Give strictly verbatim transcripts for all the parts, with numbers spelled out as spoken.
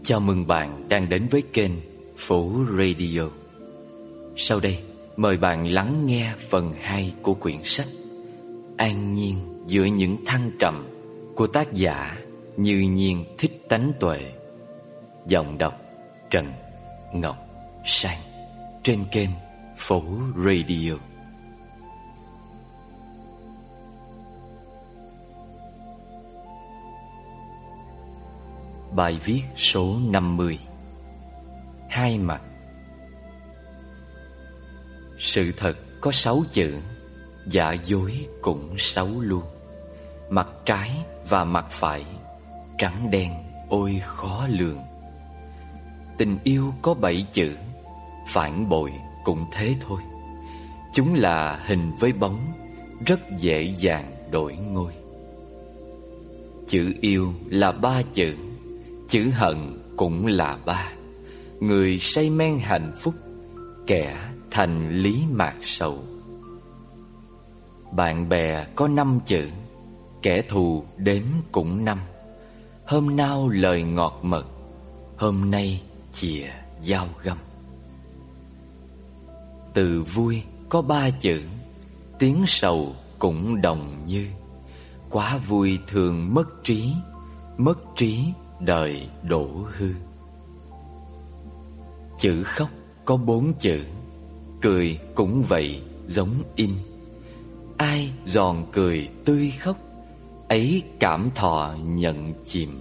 Chào mừng bạn đang đến với kênh Phổ Radio. Sau đây, mời bạn lắng nghe phần hai của quyển sách An nhiên giữa những thăng trầm của tác giả Như Nhiên Thích Tánh Tuệ. Giọng đọc Trần Ngọc Sang trên kênh Phổ Radio. Bài viết số năm mươi. Hai mặt. Sự thật có sáu chữ, giả dối cũng sáu luôn. Mặt trái và mặt phải, trắng đen ôi khó lường. Tình yêu có bảy chữ, phản bội cũng thế thôi. Chúng là hình với bóng, rất dễ dàng đổi ngôi. Chữ yêu là ba chữ, chữ hận cũng là ba. Người say men hạnh phúc, kẻ thành lý mạc sầu. Bạn bè có năm chữ, kẻ thù đếm cũng năm. Hôm nào lời ngọt mật, hôm nay chìa dao găm. Từ vui có ba chữ, tiếng sầu cũng đồng như. Quá vui thường mất trí, mất trí đời đổ hư. Chữ khóc có bốn chữ, cười cũng vậy giống in. Ai giòn cười tươi khóc, ấy cảm thọ nhận chìm.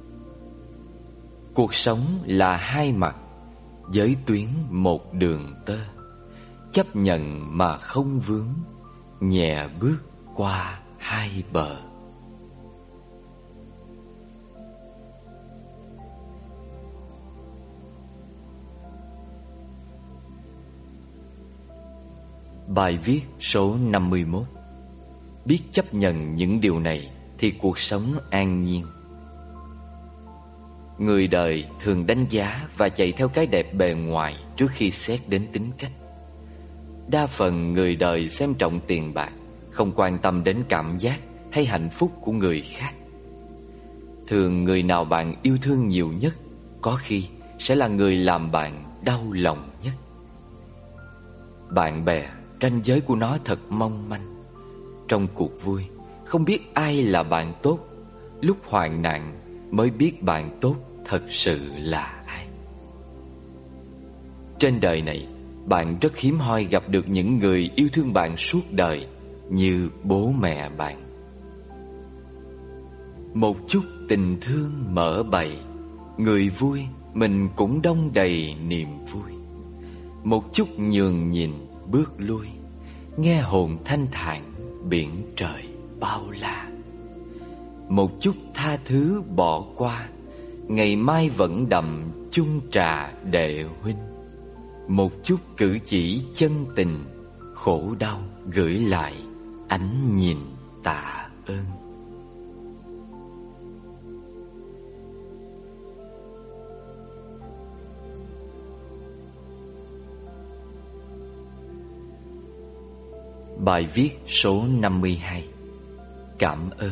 Cuộc sống là hai mặt, giới tuyến một đường tơ. Chấp nhận mà không vướng, nhẹ bước qua hai bờ. Bài viết số năm mươi mốt. Biết chấp nhận những điều này thì cuộc sống an nhiên. Người đời thường đánh giá và chạy theo cái đẹp bề ngoài trước khi xét đến tính cách. Đa phần người đời xem trọng tiền bạc, không quan tâm đến cảm giác hay hạnh phúc của người khác. Thường người nào bạn yêu thương nhiều nhất, có khi sẽ là người làm bạn đau lòng nhất. Bạn bè, ranh giới của nó thật mong manh. Trong cuộc vui, không biết ai là bạn tốt. Lúc hoạn nạn mới biết bạn tốt thật sự là ai. Trên đời này, bạn rất hiếm hoi gặp được những người yêu thương bạn suốt đời như bố mẹ bạn. Một chút tình thương mở bày, người vui mình cũng đong đầy niềm vui. Một chút nhường nhìn bước lui, nghe hồn thanh thản biển trời bao la. Một chút tha thứ bỏ qua, ngày mai vẫn đậm chung trà đệ huynh. Một chút cử chỉ chân tình, khổ đau gửi lại ánh nhìn tạ ơn. Bài viết số năm mươi hai. Cảm ơn.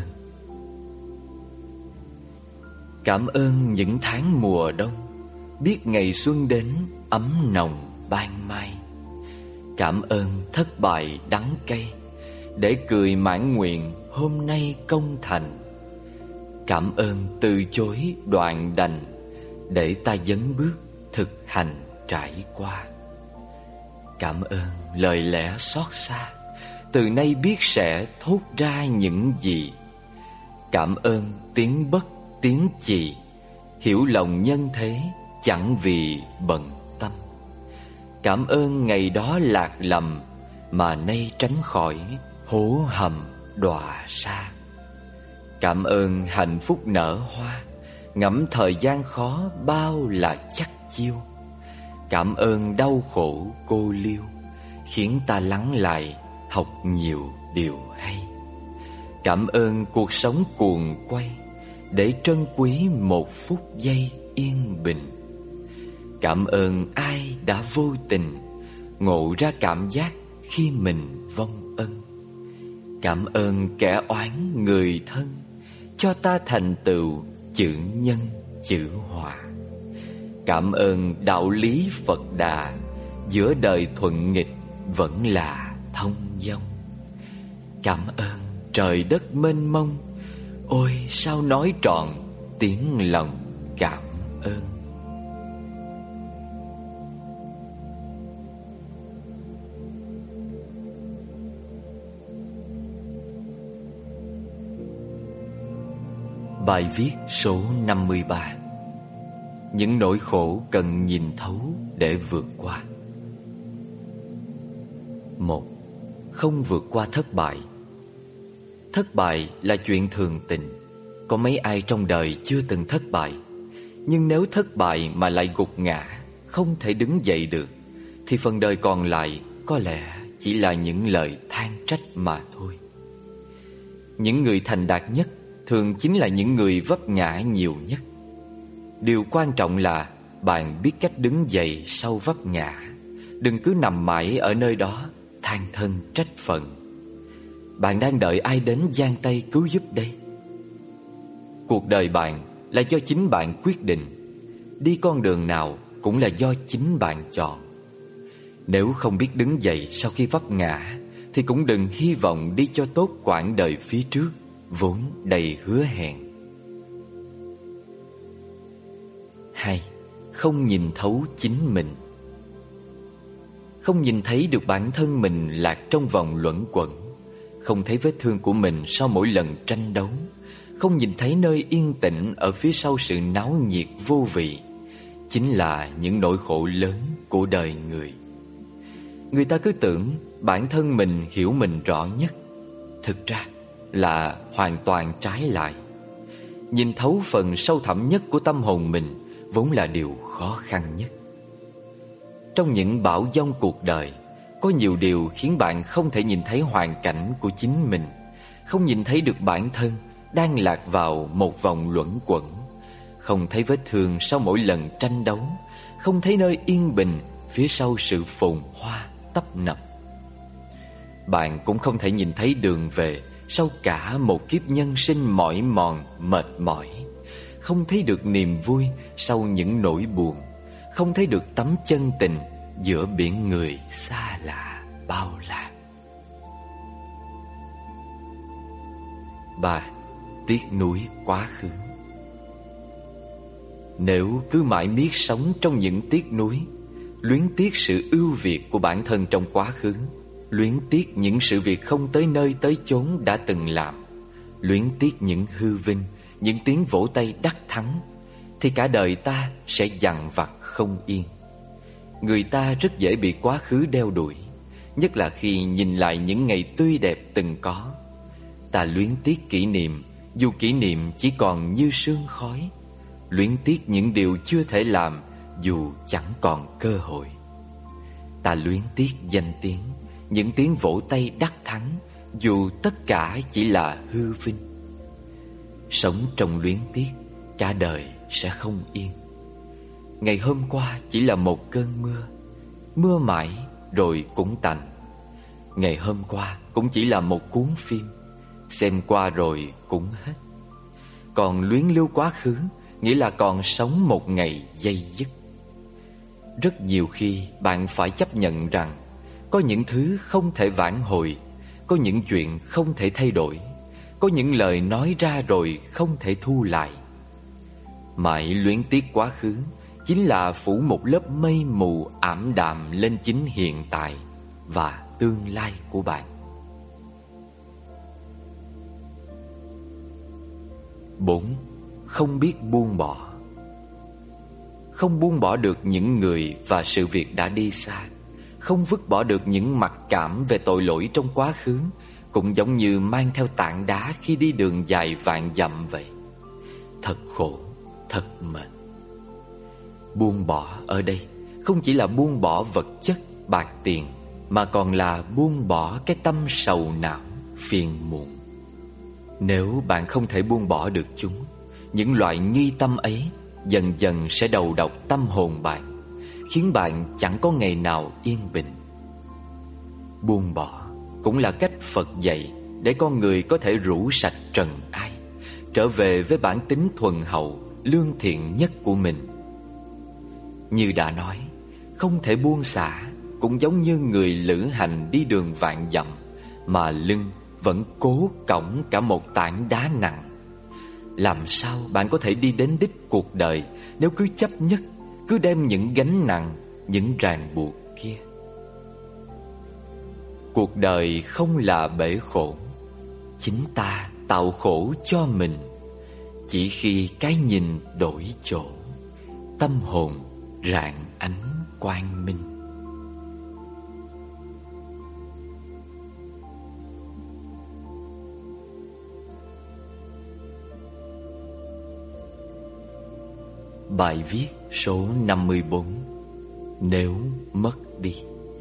Cảm ơn những tháng mùa đông, biết ngày xuân đến ấm nồng ban mai. Cảm ơn thất bại đắng cay, để cười mãn nguyện hôm nay công thành. Cảm ơn từ chối đoạn đành, để ta dấn bước thực hành trải qua. Cảm ơn lời lẽ xót xa, từ nay biết sẽ thốt ra những gì. Cảm ơn tiếng bất tiếng chì, hiểu lòng nhân thế chẳng vì bận tâm. Cảm ơn ngày đó lạc lầm, mà nay tránh khỏi hố hầm đọa xa. Cảm ơn hạnh phúc nở hoa, ngẫm thời gian khó bao là chắc chiêu. Cảm ơn đau khổ cô liêu, khiến ta lắng lại học nhiều điều hay. Cảm ơn cuộc sống cuồng quay, để trân quý một phút giây yên bình. Cảm ơn ai đã vô tình ngộ ra cảm giác khi mình vong ân. Cảm ơn kẻ oán người thân, cho ta thành tựu chữ nhân chữ hòa. Cảm ơn đạo lý Phật Đà, giữa đời thuận nghịch vẫn là thông dong. Cảm ơn trời đất mênh mông, ôi sao nói trọn tiếng lòng cảm ơn. Bài viết số năm mươi ba. Những nỗi khổ cần nhìn thấu để vượt qua. Một. Không vượt qua thất bại. Thất bại là chuyện thường tình. Có mấy ai trong đời chưa từng thất bại. Nhưng nếu thất bại mà lại gục ngã, không thể đứng dậy được, thì phần đời còn lại có lẽ chỉ là những lời than trách mà thôi. Những người thành đạt nhất thường chính là những người vấp ngã nhiều nhất. Điều quan trọng là bạn biết cách đứng dậy sau vấp ngã. Đừng cứ nằm mãi ở nơi đó than thân trách phận. Bạn đang đợi ai đến giang tay cứu giúp đây? Cuộc đời bạn là do chính bạn quyết định. Đi con đường nào cũng là do chính bạn chọn. Nếu không biết đứng dậy sau khi vấp ngã, thì cũng đừng hy vọng đi cho tốt quãng đời phía trước vốn đầy hứa hẹn. Hai. Không nhìn thấu chính mình. Không nhìn thấy được bản thân mình lạc trong vòng luẩn quẩn, không thấy vết thương của mình sau mỗi lần tranh đấu, không nhìn thấy nơi yên tĩnh ở phía sau sự náo nhiệt vô vị, chính là những nỗi khổ lớn của đời người. Người ta cứ tưởng bản thân mình hiểu mình rõ nhất, thực ra là hoàn toàn trái lại. Nhìn thấu phần sâu thẳm nhất của tâm hồn mình vốn là điều khó khăn nhất. Trong những bão giông cuộc đời, có nhiều điều khiến bạn không thể nhìn thấy hoàn cảnh của chính mình, không nhìn thấy được bản thân đang lạc vào một vòng luẩn quẩn, không thấy vết thương sau mỗi lần tranh đấu, không thấy nơi yên bình phía sau sự phồn hoa tấp nập. Bạn cũng không thể nhìn thấy đường về sau cả một kiếp nhân sinh mỏi mòn mệt mỏi, không thấy được niềm vui sau những nỗi buồn, không thấy được tấm chân tình giữa biển người xa lạ bao la. Ba. Tiếc nuối quá khứ. Nếu cứ mãi miết sống trong những tiếc nuối, luyến tiếc sự ưu việt của bản thân trong quá khứ, luyến tiếc những sự việc không tới nơi tới chốn đã từng làm, luyến tiếc những hư vinh, những tiếng vỗ tay đắc thắng, thì cả đời ta sẽ dằn vặt không yên. Người ta rất dễ bị quá khứ đeo đuổi, nhất là khi nhìn lại những ngày tươi đẹp từng có. Ta luyến tiếc kỷ niệm, dù kỷ niệm chỉ còn như sương khói, luyến tiếc những điều chưa thể làm, dù chẳng còn cơ hội. Ta luyến tiếc danh tiếng, những tiếng vỗ tay đắc thắng, dù tất cả chỉ là hư vinh. Sống trong luyến tiếc, cả đời sẽ không yên. Ngày hôm qua chỉ là một cơn mưa, mưa mãi rồi cũng tạnh. Ngày hôm qua cũng chỉ là một cuốn phim, xem qua rồi cũng hết. Còn luyến lưu quá khứ nghĩa là còn sống một ngày dây dứt. Rất nhiều khi bạn phải chấp nhận rằng có những thứ không thể vãn hồi, có những chuyện không thể thay đổi, có những lời nói ra rồi không thể thu lại. Mãi luyến tiếc quá khứ chính là phủ một lớp mây mù ảm đạm lên chính hiện tại và tương lai của bạn. Bốn. Không biết buông bỏ. Không buông bỏ được những người và sự việc đã đi xa, không vứt bỏ được những mặc cảm về tội lỗi trong quá khứ, cũng giống như mang theo tảng đá khi đi đường dài vạn dặm vậy. Thật khổ, thật mệt. Buông bỏ ở đây không chỉ là buông bỏ vật chất, bạc tiền, mà còn là buông bỏ cái tâm sầu não, phiền muộn. Nếu bạn không thể buông bỏ được chúng, những loại nghi tâm ấy dần dần sẽ đầu độc tâm hồn bạn, khiến bạn chẳng có ngày nào yên bình. Buông bỏ cũng là cách Phật dạy để con người có thể rũ sạch trần ai, trở về với bản tính thuần hậu, lương thiện nhất của mình. Như đã nói, không thể buông xả, cũng giống như người lữ hành đi đường vạn dặm mà lưng vẫn cố cõng cả một tảng đá nặng. Làm sao bạn có thể đi đến đích cuộc đời nếu cứ chấp nhất, cứ đem những gánh nặng, những ràng buộc kia? Cuộc đời không là bể khổ, chính ta tạo khổ cho mình. Chỉ khi cái nhìn đổi chỗ, tâm hồn rạng ánh quang minh. Bài viết số năm mươi bốn. Nếu mất đi.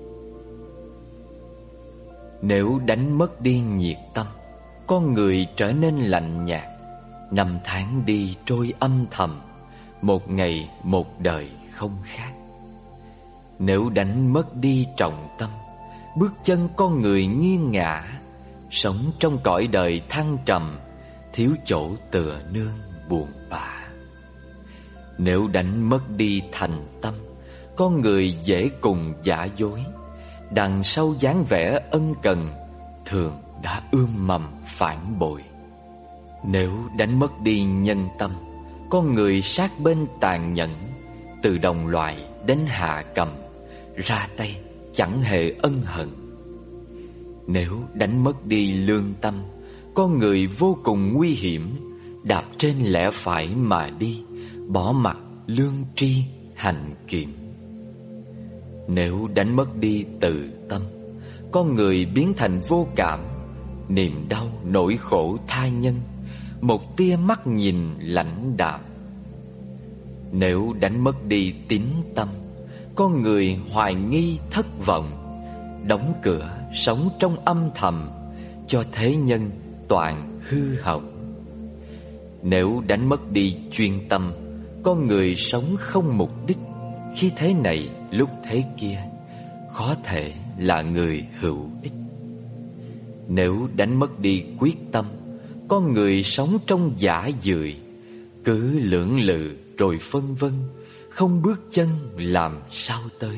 Nếu đánh mất đi nhiệt tâm, con người trở nên lạnh nhạt. Năm tháng đi trôi âm thầm, một ngày một đời không khác. Nếu đánh mất đi trọng tâm, bước chân con người nghiêng ngả, sống trong cõi đời thăng trầm, thiếu chỗ tựa nương buồn bã. Nếu đánh mất đi thành tâm, con người dễ cùng giả dối. Đằng sau dáng vẻ ân cần, thường đã ươm mầm phản bội. Nếu đánh mất đi nhân tâm, con người sát bên tàn nhẫn, từ đồng loại đến hạ cầm, ra tay chẳng hề ân hận. Nếu đánh mất đi lương tâm, con người vô cùng nguy hiểm, đạp trên lẽ phải mà đi, bỏ mặc lương tri hành kiểm. Nếu đánh mất đi từ tâm, con người biến thành vô cảm, niềm đau nỗi khổ tha nhân, một tia mắt nhìn lãnh đạm. Nếu đánh mất đi tín tâm, con người hoài nghi thất vọng, đóng cửa sống trong âm thầm, cho thế nhân toàn hư hỏng. Nếu đánh mất đi chuyên tâm, con người sống không mục đích, khi thế này lúc thế kia, khó thể là người hữu ích. Nếu đánh mất đi quyết tâm, con người sống trong giả dưỡi, cứ lưỡng lự rồi phân vân, không bước chân làm sao tới.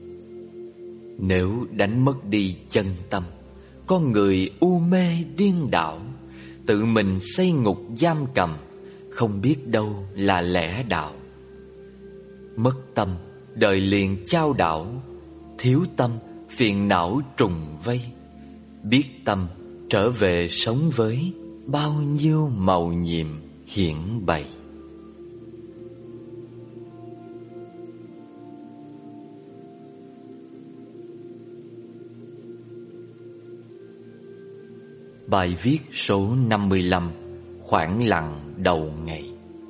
Nếu đánh mất đi chân tâm, con người u mê điên đảo, tự mình xây ngục giam cầm, không biết đâu là lẽ đạo. Mất tâm, đời liền chao đảo, thiếu tâm, phiền não trùng vây. Biết tâm, trở về sống với bao nhiêu màu nhiệm hiển bày. Bài viết số năm mươi lăm. Khoảng lặng đầu ngày.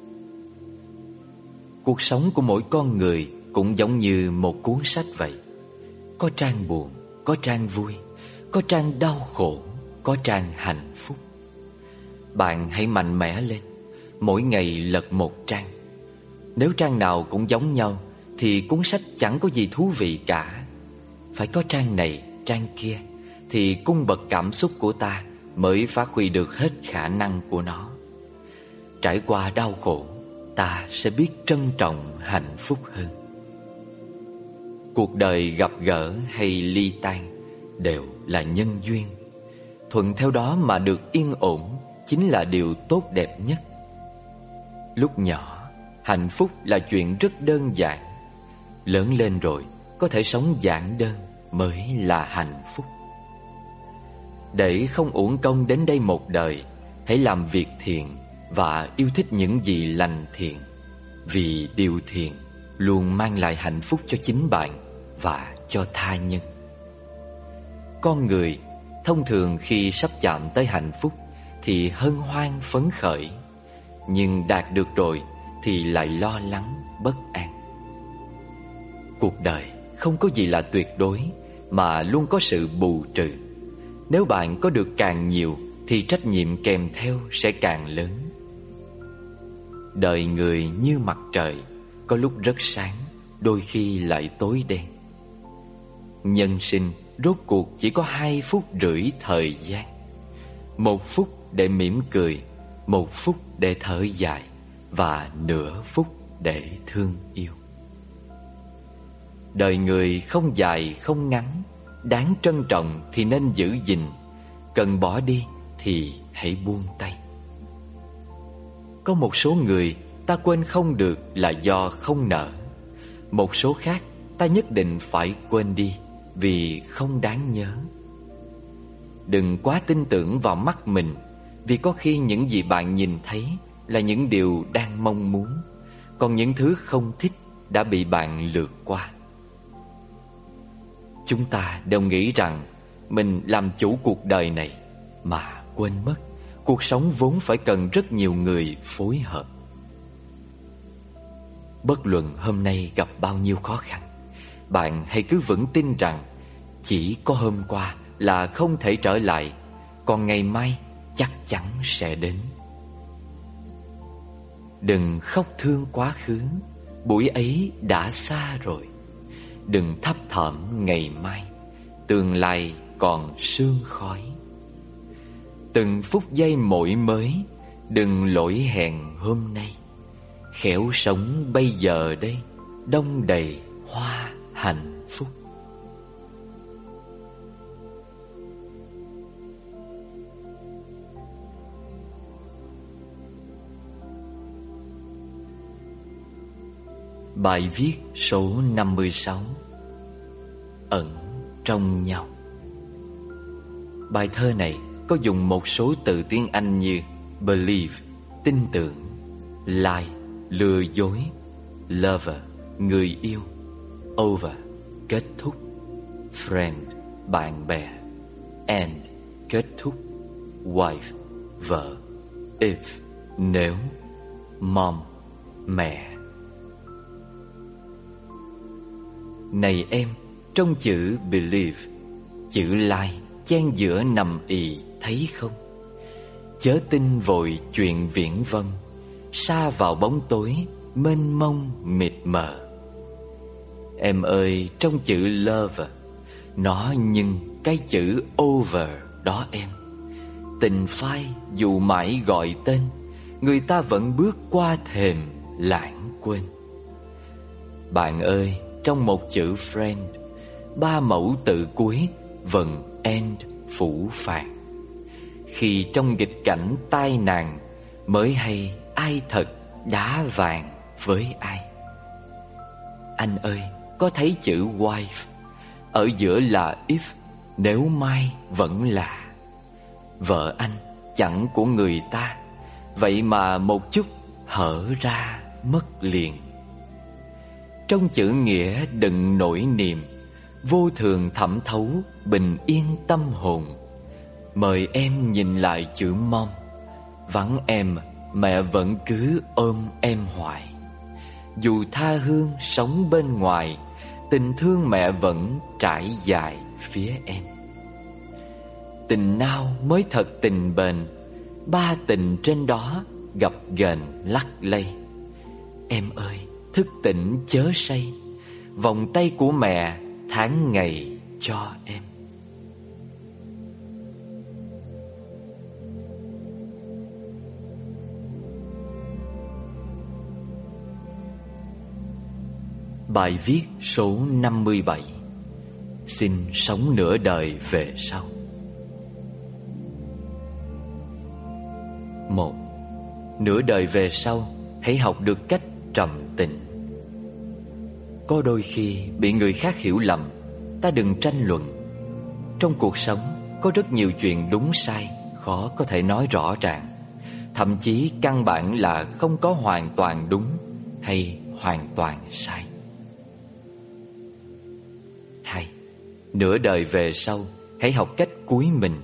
Cuộc sống của mỗi con người cũng giống như một cuốn sách vậy. Có trang buồn, có trang vui, có trang đau khổ, có trang hạnh phúc. Bạn hãy mạnh mẽ lên, mỗi ngày lật một trang. Nếu trang nào cũng giống nhau thì cuốn sách chẳng có gì thú vị cả. Phải có trang này, trang kia thì cung bậc cảm xúc của ta mới phát huy được hết khả năng của nó. Trải qua đau khổ, ta sẽ biết trân trọng hạnh phúc hơn. Cuộc đời gặp gỡ hay ly tan đều là nhân duyên. Thuận theo đó mà được yên ổn chính là điều tốt đẹp nhất. Lúc nhỏ, hạnh phúc là chuyện rất đơn giản. Lớn lên rồi, có thể sống giản đơn mới là hạnh phúc. Để không uổng công đến đây một đời, hãy làm việc thiện và yêu thích những gì lành thiện. Vì điều thiện luôn mang lại hạnh phúc cho chính bạn và cho tha nhân. Con người thông thường khi sắp chạm tới hạnh phúc thì hân hoan phấn khởi, nhưng đạt được rồi thì lại lo lắng bất an. Cuộc đời không có gì là tuyệt đối, mà luôn có sự bù trừ. Nếu bạn có được càng nhiều thì trách nhiệm kèm theo sẽ càng lớn. Đời người như mặt trời, có lúc rất sáng, đôi khi lại tối đen. Nhân sinh rốt cuộc chỉ có hai phút rưỡi thời gian. Một phút để mỉm cười, một phút để thở dài, và nửa phút để thương yêu. Đời người không dài không ngắn, đáng trân trọng thì nên giữ gìn, cần bỏ đi thì hãy buông tay. Có một số người ta quên không được là do không nợ. Một số khác ta nhất định phải quên đi vì không đáng nhớ. Đừng quá tin tưởng vào mắt mình, vì có khi những gì bạn nhìn thấy là những điều đang mong muốn, còn những thứ không thích đã bị bạn lướt qua. Chúng ta đều nghĩ rằng mình làm chủ cuộc đời này, mà quên mất cuộc sống vốn phải cần rất nhiều người phối hợp. Bất luận hôm nay gặp bao nhiêu khó khăn, bạn hãy cứ vững tin rằng chỉ có hôm qua là không thể trở lại, còn ngày mai chắc chắn sẽ đến. Đừng khóc thương quá khứ, buổi ấy đã xa rồi. Đừng thấp thỏm ngày mai, tương lai còn sương khói. Từng phút giây mỗi mới, đừng lỗi hẹn hôm nay. Khéo sống bây giờ đây, đong đầy hoa hạnh phúc. Bài viết số năm mươi sáu. Ẩn trong nhau. Bài thơ này có dùng một số từ tiếng Anh như believe, tin tưởng, lie, lừa dối, lover, người yêu, over, kết thúc, friend, bạn bè, and, kết thúc, wife, vợ, if, nếu, mom, mẹ. Này em, trong chữ believe, chữ lie chen giữa nằm ì thấy không? Chớ tin vội chuyện viển vông, sa vào bóng tối mênh mông mịt mờ. Em ơi, trong chữ love, nó nhưng cái chữ over đó em. Tình phai dù mãi gọi tên, người ta vẫn bước qua thềm lãng quên. Bạn ơi, trong một chữ friend, ba mẫu tự cuối vần and phủ phàng. Khi trong nghịch cảnh tai nạn, mới hay ai thật đá vàng với ai. Anh ơi, có thấy chữ wife, ở giữa là if, nếu mai vẫn là. Vợ anh chẳng của người ta, vậy mà một chút hở ra mất liền. Trong chữ nghĩa đừng nổi niềm, vô thường thẩm thấu bình yên tâm hồn. Mời em nhìn lại chữ mong, vắng em mẹ vẫn cứ ôm em hoài. Dù tha hương sống bên ngoài, tình thương mẹ vẫn trải dài phía em. Tình nào mới thật tình bền, ba tình trên đó gặp ghềnh lắc lây. Em ơi, thức tỉnh chớ say, vòng tay của mẹ tháng ngày cho em. Bài viết số năm mươi bảy. Xin sống nửa đời về sau. Một. Nửa đời về sau, hãy học được cách trầm tĩnh. Có đôi khi bị người khác hiểu lầm, ta đừng tranh luận. Trong cuộc sống có rất nhiều chuyện đúng sai khó có thể nói rõ ràng, thậm chí căn bản là không có hoàn toàn đúng hay hoàn toàn sai. Hai. Nửa đời về sau, hãy học cách cúi mình.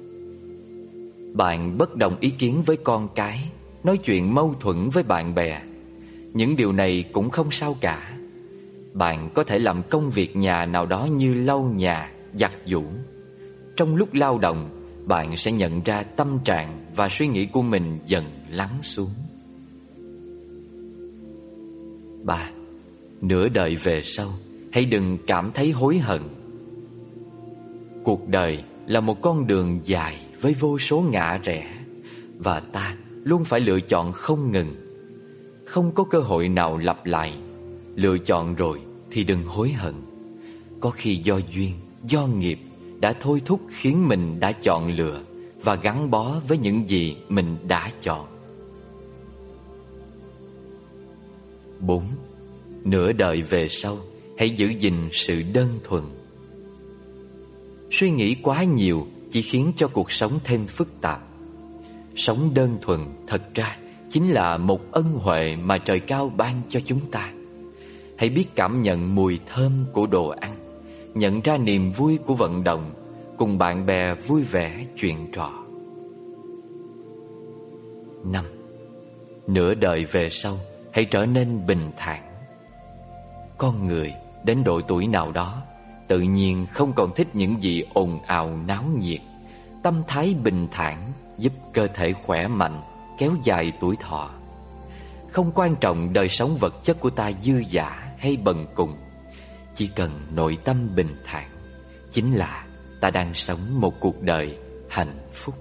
Bạn bất đồng ý kiến với con cái, nói chuyện mâu thuẫn với bạn bè, những điều này cũng không sao cả. Bạn có thể làm công việc nhà nào đó như lau nhà, giặt giũ. Trong lúc lao động, bạn sẽ nhận ra tâm trạng và suy nghĩ của mình dần lắng xuống. Ba. Nửa đời về sau, hãy đừng cảm thấy hối hận. Cuộc đời là một con đường dài với vô số ngã rẽ, và ta luôn phải lựa chọn không ngừng. Không có cơ hội nào lặp lại. Lựa chọn rồi thì đừng hối hận. Có khi do duyên, do nghiệp đã thôi thúc khiến mình đã chọn lựa và gắn bó với những gì mình đã chọn. Bốn. Nửa đời về sau, hãy giữ gìn sự đơn thuần. Suy nghĩ quá nhiều chỉ khiến cho cuộc sống thêm phức tạp. Sống đơn thuần thật ra chính là một ân huệ mà trời cao ban cho chúng ta. Hãy biết cảm nhận mùi thơm của đồ ăn, nhận ra niềm vui của vận động, cùng bạn bè vui vẻ chuyện trò. Năm. Nửa đời về sau, hãy trở nên bình thản. Con người đến độ tuổi nào đó tự nhiên không còn thích những gì ồn ào náo nhiệt. Tâm thái bình thản giúp cơ thể khỏe mạnh, kéo dài tuổi thọ. Không quan trọng đời sống vật chất của ta dư dả hay bần cùng, chỉ cần nội tâm bình thản, chính là ta đang sống một cuộc đời hạnh phúc.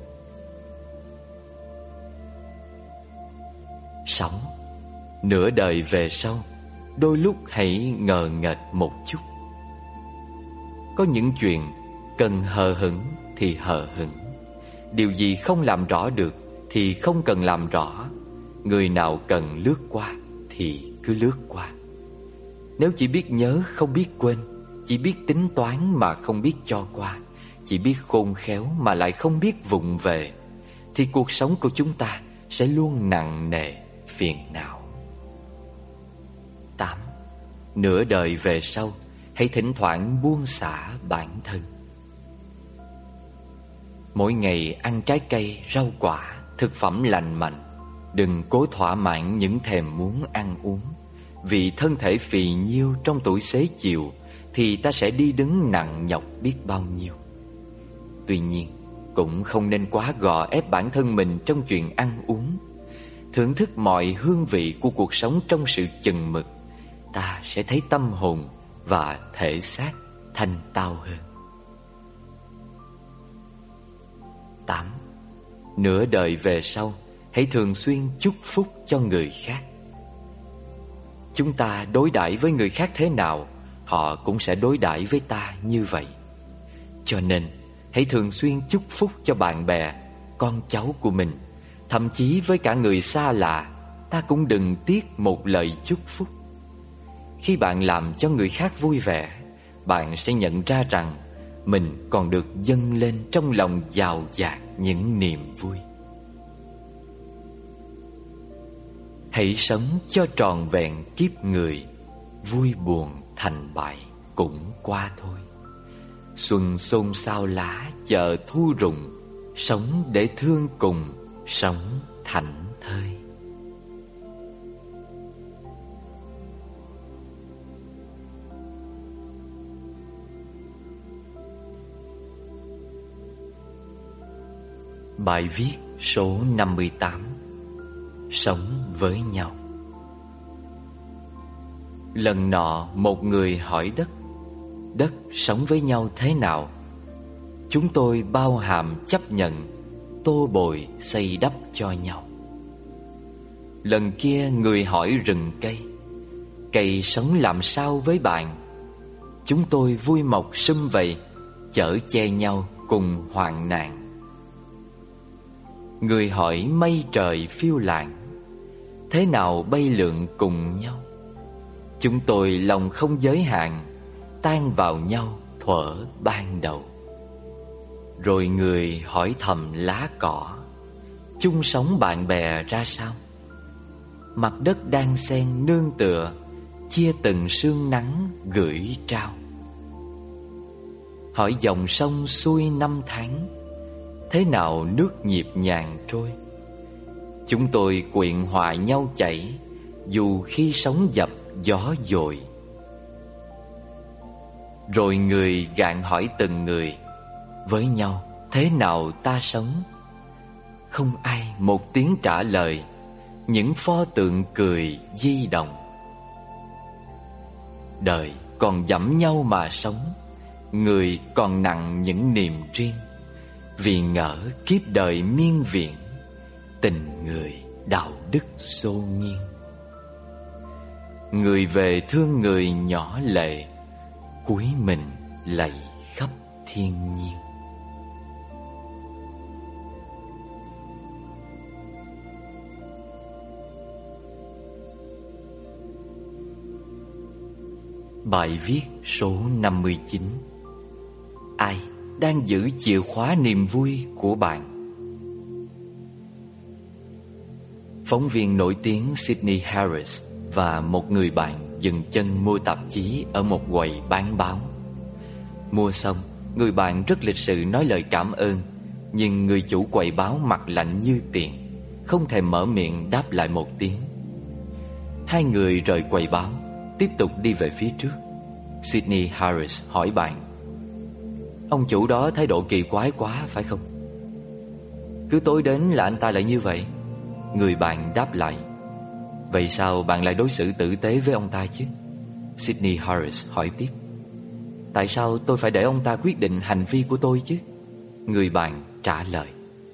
Sống. Nửa đời về sau, đôi lúc hãy ngờ nghệch một chút. Có những chuyện cần hờ hững thì hờ hững. Điều gì không làm rõ được thì không cần làm rõ. Người nào cần lướt qua thì cứ lướt qua. Nếu chỉ biết nhớ không biết quên, chỉ biết tính toán mà không biết cho qua, chỉ biết khôn khéo mà lại không biết vụng về, thì cuộc sống của chúng ta sẽ luôn nặng nề, phiền não. Tám. Nửa đời về sau, hãy thỉnh thoảng buông xả bản thân. Mỗi ngày ăn trái cây, rau quả, thực phẩm lành mạnh. Đừng cố thỏa mãn những thèm muốn ăn uống. Vì thân thể phì nhiêu trong tuổi xế chiều thì ta sẽ đi đứng nặng nhọc biết bao nhiêu. Tuy nhiên, cũng không nên quá gò ép bản thân mình trong chuyện ăn uống. Thưởng thức mọi hương vị của cuộc sống trong sự chừng mực, ta sẽ thấy tâm hồn và thể xác thanh tao hơn. Tám. Nửa đời về sau, hãy thường xuyên chúc phúc cho người khác. Chúng ta đối đãi với người khác thế nào, họ cũng sẽ đối đãi với ta như vậy. Cho nên, hãy thường xuyên chúc phúc cho bạn bè, con cháu của mình. Thậm chí với cả người xa lạ, ta cũng đừng tiếc một lời chúc phúc. Khi bạn làm cho người khác vui vẻ, bạn sẽ nhận ra rằng mình còn được dâng lên trong lòng dào dạt những niềm vui. Hãy sống cho tròn vẹn kiếp người, vui buồn thành bại cũng qua thôi. Xuân xôn xao lá chờ thu rụng, sống để thương cùng, sống thảnh thơi. Bài viết số năm mươi tám. Sống với nhau. Lần nọ một người hỏi đất: đất sống với nhau thế nào? Chúng tôi bao hàm chấp nhận, tô bồi xây đắp cho nhau. Lần kia người hỏi rừng cây: cây sống làm sao với bạn? Chúng tôi vui mọc sum vầy, chở che nhau cùng hoạn nạn. Người hỏi mây trời phiêu lãng: thế nào bay lượn cùng nhau? Chúng tôi lòng không giới hạn, tan vào nhau thuở ban đầu. Rồi người hỏi thầm lá cỏ: chung sống bạn bè ra sao? Mặt đất đang xen nương tựa, chia từng sương nắng gửi trao. Hỏi dòng sông xuôi năm tháng: thế nào nước nhịp nhàng trôi? Chúng tôi quyện hòa nhau chảy, dù khi sóng dập gió dội. Rồi người gạn hỏi từng người: với nhau thế nào ta sống? Không ai một tiếng trả lời, những pho tượng cười di động. Đời còn dẫm nhau mà sống, người còn nặng những niềm riêng. Vì ngỡ kiếp đời miên viện, tình người đạo đức xô nghiêng. Người về thương người nhỏ lệ, cúi mình lạy khắp thiên nhiên. Bài viết số năm mươi chín. Ai đang giữ chìa khóa niềm vui của bạn? Phóng viên nổi tiếng Sydney Harris và một người bạn dừng chân mua tạp chí ở một quầy bán báo. Mua xong, người bạn rất lịch sự nói lời cảm ơn, nhưng người chủ quầy báo mặt lạnh như tiền, không thèm mở miệng đáp lại một tiếng. Hai người rời quầy báo, tiếp tục đi về phía trước. Sydney Harris hỏi bạn: ông chủ đó thái độ kỳ quái quá phải không? Cứ tối đến là anh ta lại như vậy. Người bạn đáp lại: vậy sao bạn lại đối xử tử tế với ông ta chứ? Sydney Harris hỏi tiếp: tại sao tôi phải để ông ta quyết định hành vi của tôi chứ? Người bạn trả lời: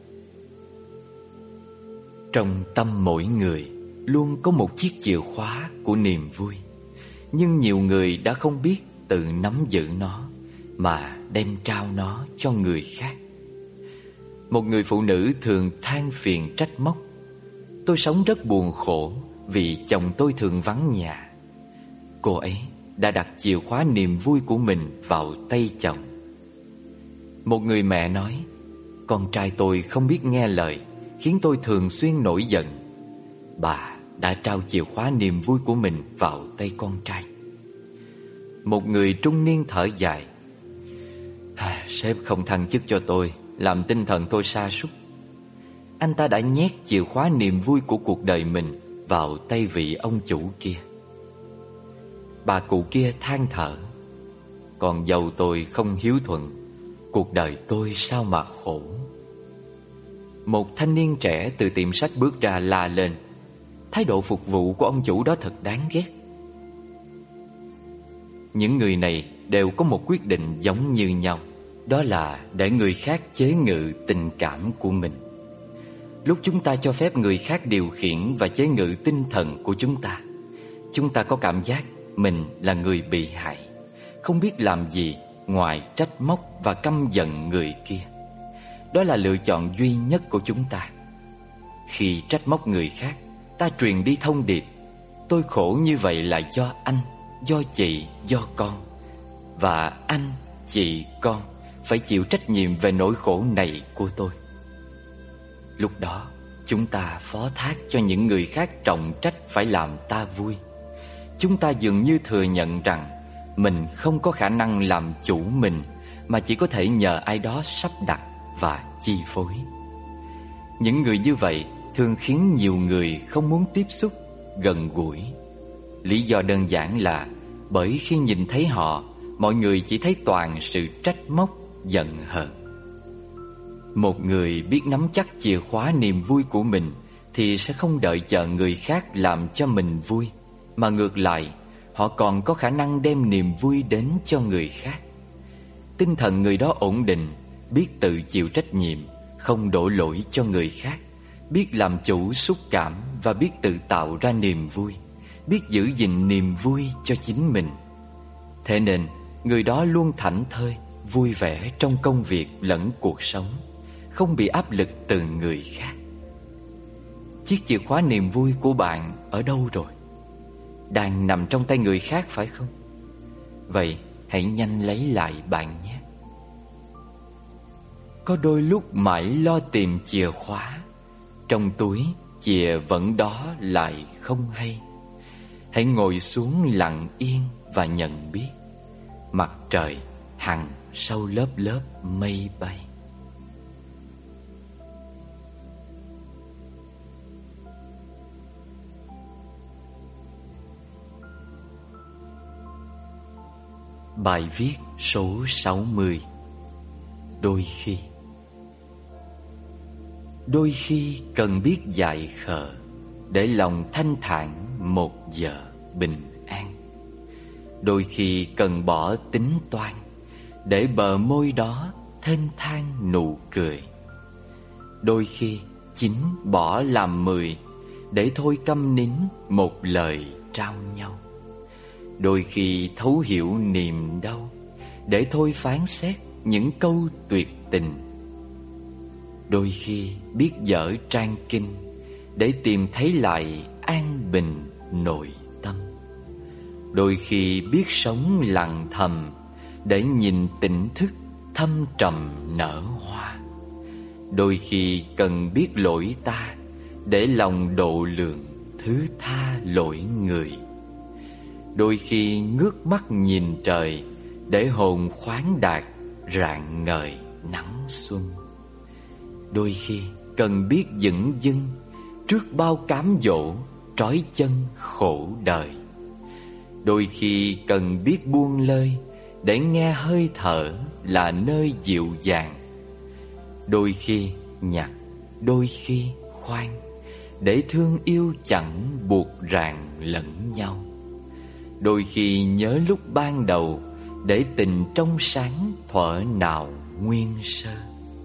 trong tâm mỗi người luôn có một chiếc chìa khóa của niềm vui, nhưng nhiều người đã không biết tự nắm giữ nó, mà đem trao nó cho người khác. Một người phụ nữ thường than phiền trách móc: tôi sống rất buồn khổ vì chồng tôi thường vắng nhà. Cô ấy đã đặt chìa khóa niềm vui của mình vào tay chồng. Một người mẹ nói: con trai tôi không biết nghe lời, khiến tôi thường xuyên nổi giận. Bà đã trao chìa khóa niềm vui của mình vào tay con trai. Một người trung niên thở dài: sếp không thăng chức cho tôi, làm tinh thần tôi sa sút. Anh ta đã nhét chìa khóa niềm vui của cuộc đời mình vào tay vị ông chủ kia. Bà cụ kia than thở: con dâu tôi không hiếu thuận, cuộc đời tôi sao mà khổ. Một thanh niên trẻ từ tiệm sách bước ra la lên: thái độ phục vụ của ông chủ đó thật đáng ghét. Những người này đều có một quyết định giống như nhau, đó là để người khác chế ngự tình cảm của mình. Lúc chúng ta cho phép người khác điều khiển và chế ngự tinh thần của chúng ta, chúng ta có cảm giác mình là người bị hại, không biết làm gì ngoài trách móc và căm giận người kia. Đó là lựa chọn duy nhất của chúng ta. Khi trách móc người khác, ta truyền đi thông điệp: tôi khổ như vậy là do anh, do chị, do con. Và anh, chị, con phải chịu trách nhiệm về nỗi khổ này của tôi. Lúc đó, chúng ta phó thác cho những người khác trọng trách phải làm ta vui. Chúng ta dường như thừa nhận rằng mình không có khả năng làm chủ mình, mà chỉ có thể nhờ ai đó sắp đặt và chi phối. Những người như vậy thường khiến nhiều người không muốn tiếp xúc, gần gũi. Lý do đơn giản là bởi khi nhìn thấy họ, mọi người chỉ thấy toàn sự trách móc, giận hờn. Một người biết nắm chắc chìa khóa niềm vui của mình thì sẽ không đợi chờ người khác làm cho mình vui, mà ngược lại, họ còn có khả năng đem niềm vui đến cho người khác. Tinh thần người đó ổn định, biết tự chịu trách nhiệm, không đổ lỗi cho người khác, biết làm chủ xúc cảm và biết tự tạo ra niềm vui, biết giữ gìn niềm vui cho chính mình. Thế nên, người đó luôn thảnh thơi, vui vẻ trong công việc lẫn cuộc sống, không bị áp lực từ người khác. Chiếc chìa khóa niềm vui của bạn ở đâu rồi? Đang nằm trong tay người khác phải không? Vậy hãy nhanh lấy lại bạn nhé. Có đôi lúc mãi lo tìm chìa khóa, trong túi chìa vẫn đó lại không hay. Hãy ngồi xuống lặng yên và nhận biết mặt trời hằn sau lớp lớp mây bay. Bài viết số sáu mươi. Đôi khi Đôi khi cần biết dại khờ, để lòng thanh thản một giờ bình an. Đôi khi cần bỏ tính toán, để bờ môi đó thênh thang nụ cười. Đôi khi chín bỏ làm mười, để thôi câm nín một lời trao nhau. Đôi khi thấu hiểu niềm đau để thôi phán xét những câu tuyệt tình. Đôi khi biết dở trang kinh để tìm thấy lại an bình nội tâm. Đôi khi biết sống lặng thầm để nhìn tỉnh thức thâm trầm nở hoa. Đôi khi cần biết lỗi ta để lòng độ lượng thứ tha lỗi người. Đôi khi ngước mắt nhìn trời để hồn khoáng đạt rạng ngời nắng xuân. Đôi khi cần biết dửng dưng trước bao cám dỗ trói chân khổ đời. Đôi khi cần biết buông lơi để nghe hơi thở là nơi dịu dàng. Đôi khi nhặt, đôi khi khoan, để thương yêu chẳng buộc ràng lẫn nhau. Đôi khi nhớ lúc ban đầu để tình trong sáng thuở nào nguyên sơ.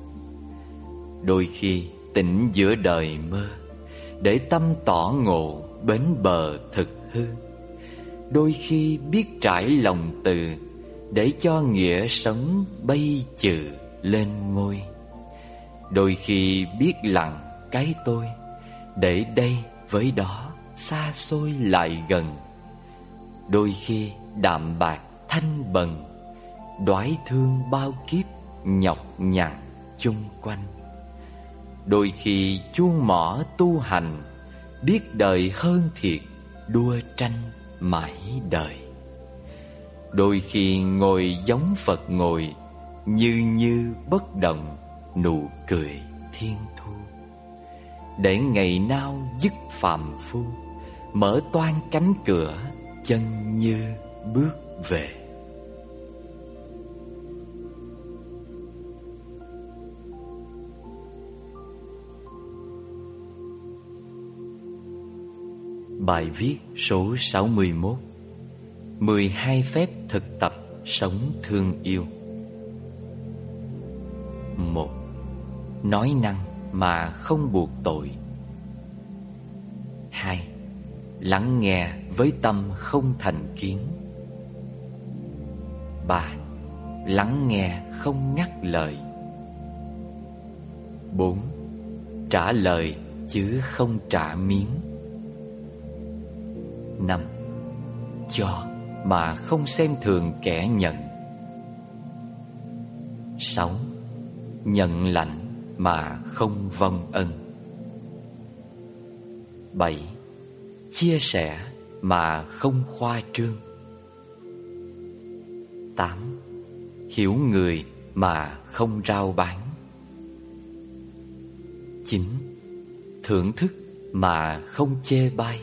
Đôi khi tỉnh giữa đời mơ để tâm tỏ ngộ bến bờ thực hư. Đôi khi biết trải lòng từ để cho nghĩa sống bay chừ lên ngôi. Đôi khi biết lặng cái tôi để đây với đó xa xôi lại gần. Đôi khi đạm bạc thanh bần đoái thương bao kiếp nhọc nhằn chung quanh. Đôi khi chuông mỏ tu hành biết đời hơn thiệt đua tranh mãi đời. Đôi khi ngồi giống Phật ngồi như như bất động nụ cười thiên thu. Để ngày nào dứt phàm phu mở toang cánh cửa chân như bước về. Bài viết số sáu mươi mốt. mười hai phép thực tập sống thương yêu. Một. Nói năng mà không buộc tội. Hai. Lắng nghe với tâm không thành kiến. Ba. Lắng nghe không ngắt lời. Bốn. Trả lời chứ không trả miếng. Năm. Cho mà không xem thường kẻ nhận. Sáu. Nhận lãnh mà không vong ân. Bảy. Chia sẻ mà không khoa trương. Tám. Hiểu người mà không rao bán. Chín. Thưởng thức mà không chê bai.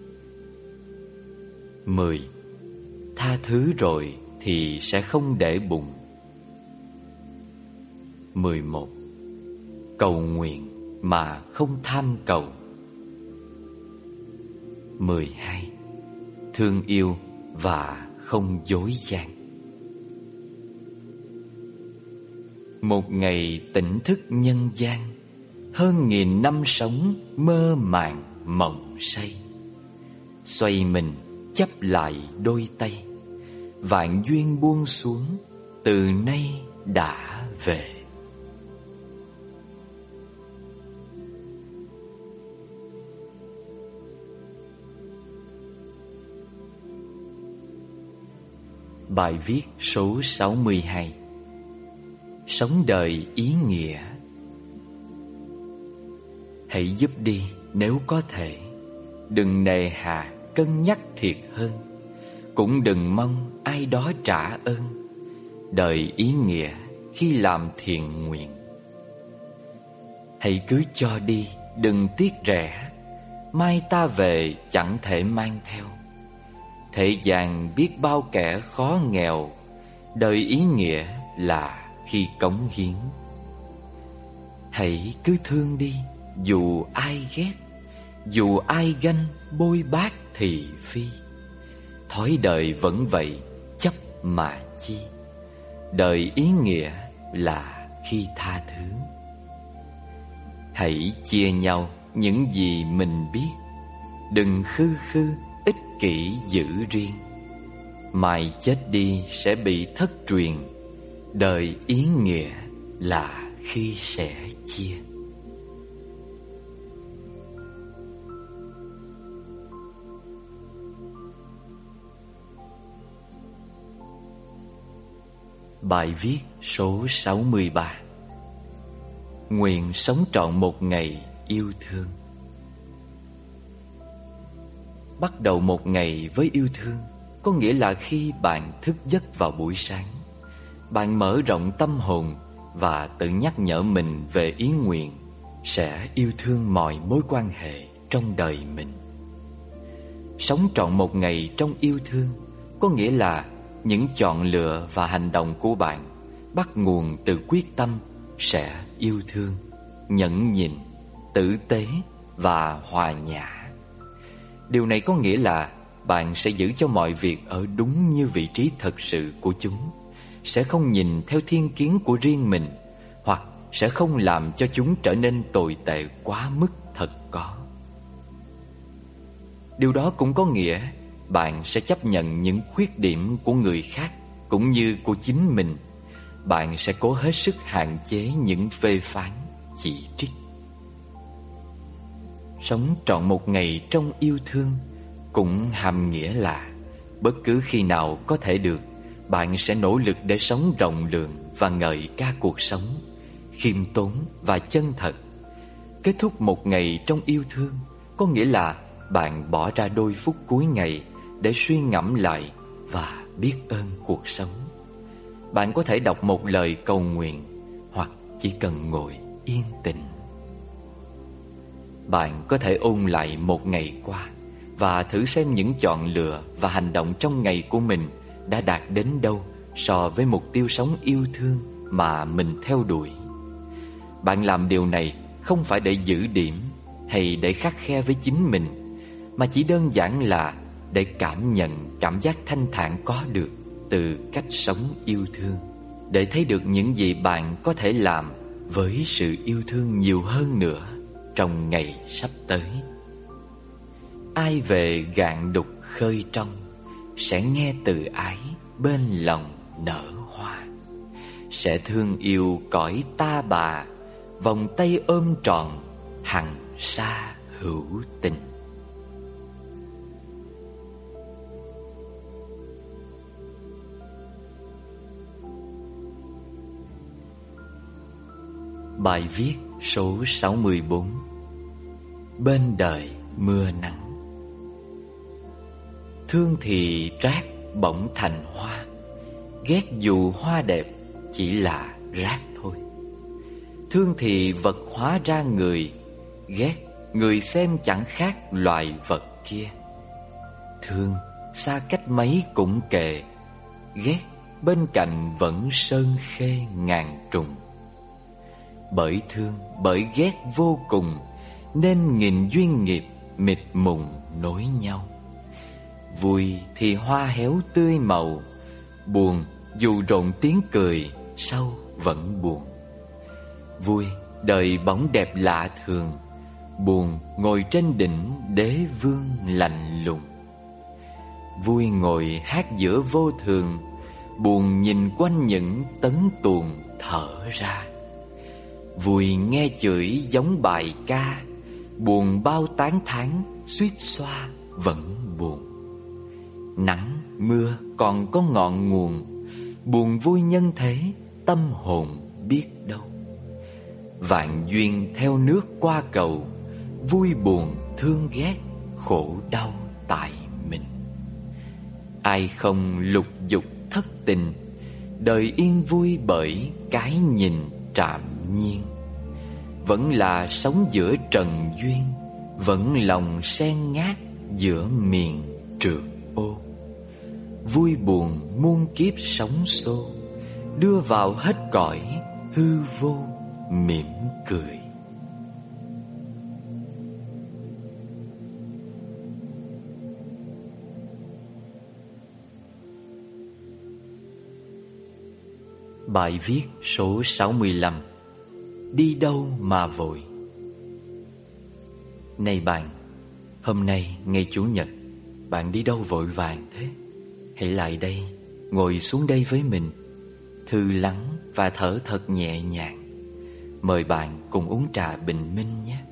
Mười. Tha thứ rồi thì sẽ không để bụng. Mười một. Cầu nguyện mà không tham cầu. Mười hai. Thương yêu và không dối gian. Một ngày tỉnh thức nhân gian, hơn nghìn năm sống mơ màng mộng say. Xoay mình chắp lại đôi tay, vạn duyên buông xuống, từ nay đã về. Bài viết số sáu mươi hai. Sống đời ý nghĩa. Hãy giúp đi nếu có thể. Đừng nề hà cân nhắc thiệt hơn. Cũng đừng mong ai đó trả ơn. Đời ý nghĩa khi làm thiện nguyện. Hãy cứ cho đi, đừng tiếc rẻ. Mai ta về chẳng thể mang theo. Thế gian biết bao kẻ khó nghèo. Đời ý nghĩa là khi cống hiến. Hãy cứ thương đi, dù ai ghét, dù ai ganh bôi bác thì phi. Thói đời vẫn vậy, chấp mà chi. Đời ý nghĩa là khi tha thứ. Hãy chia nhau những gì mình biết. Đừng khư khư ích kỹ giữ riêng. Mai chết đi sẽ bị thất truyền, đời ý nghĩa là khi sẻ chia. Bài viết số sáu mươi ba. Nguyện sống trọn một ngày yêu thương. Bắt đầu một ngày với yêu thương có nghĩa là khi bạn thức giấc vào buổi sáng, bạn mở rộng tâm hồn và tự nhắc nhở mình về ý nguyện sẽ yêu thương mọi mối quan hệ trong đời mình. Sống trọn một ngày trong yêu thương có nghĩa là những chọn lựa và hành động của bạn bắt nguồn từ quyết tâm sẽ yêu thương, nhẫn nhịn, tử tế và hòa nhã. Điều này có nghĩa là bạn sẽ giữ cho mọi việc ở đúng như vị trí thật sự của chúng, sẽ không nhìn theo thiên kiến của riêng mình, hoặc sẽ không làm cho chúng trở nên tồi tệ quá mức thật có. Điều đó cũng có nghĩa bạn sẽ chấp nhận những khuyết điểm của người khác cũng như của chính mình. Bạn sẽ cố hết sức hạn chế những phê phán, chỉ trích. Sống trọn một ngày trong yêu thương cũng hàm nghĩa là bất cứ khi nào có thể được, bạn sẽ nỗ lực để sống rộng lượng và ngợi ca cuộc sống, khiêm tốn và chân thật. Kết thúc một ngày trong yêu thương có nghĩa là bạn bỏ ra đôi phút cuối ngày để suy ngẫm lại và biết ơn cuộc sống. Bạn có thể đọc một lời cầu nguyện hoặc chỉ cần ngồi yên tĩnh. Bạn có thể ôn lại một ngày qua và thử xem những chọn lựa và hành động trong ngày của mình đã đạt đến đâu so với mục tiêu sống yêu thương mà mình theo đuổi. Bạn làm điều này không phải để giữ điểm hay để khắt khe với chính mình, mà chỉ đơn giản là để cảm nhận cảm giác thanh thản có được từ cách sống yêu thương, để thấy được những gì bạn có thể làm với sự yêu thương nhiều hơn nữa trong ngày sắp tới. Ai về gạn đục khơi trong, sẽ nghe từ ái bên lòng nở hoa. Sẽ thương yêu cõi ta bà, vòng tay ôm trọn hằng sa hữu tình. Bài viết số sáu mươi bốn. Bên đời mưa nắng. Thương thì rác bỗng thành hoa, ghét dù hoa đẹp chỉ là rác thôi. Thương thì vật hóa ra người, ghét người xem chẳng khác loài vật kia. Thương xa cách mấy cũng kệ, ghét bên cạnh vẫn sơn khê ngàn trùng. Bởi thương, bởi ghét vô cùng, nên nghìn duyên nghiệp mịt mùng nối nhau. Vui thì hoa héo tươi màu, buồn dù rộn tiếng cười, sau vẫn buồn. Vui đời bóng đẹp lạ thường, buồn ngồi trên đỉnh đế vương lạnh lùng. Vui ngồi hát giữa vô thường, buồn nhìn quanh những tấn tuồng thở ra. Vui nghe chửi giống bài ca, buồn bao tán thán suýt xoa vẫn buồn. Nắng mưa còn có ngọn nguồn, buồn vui nhân thế tâm hồn biết đâu. Vạn duyên theo nước qua cầu, vui buồn thương ghét khổ đau tại mình. Ai không lục dục thất tình, đời yên vui bởi cái nhìn trạm nhiên. Vẫn là sống giữa trần duyên, vẫn lòng sen ngát giữa miền trượt ô. Vui buồn muôn kiếp sống xô, đưa vào hết cõi hư vô mỉm cười. Bài viết số sáu mươi lăm. Đi đâu mà vội. Này bạn, hôm nay ngày Chủ nhật, bạn đi đâu vội vàng thế? Hãy lại đây, ngồi xuống đây với mình, thư lắng và thở thật nhẹ nhàng. Mời bạn cùng uống trà bình minh nhé.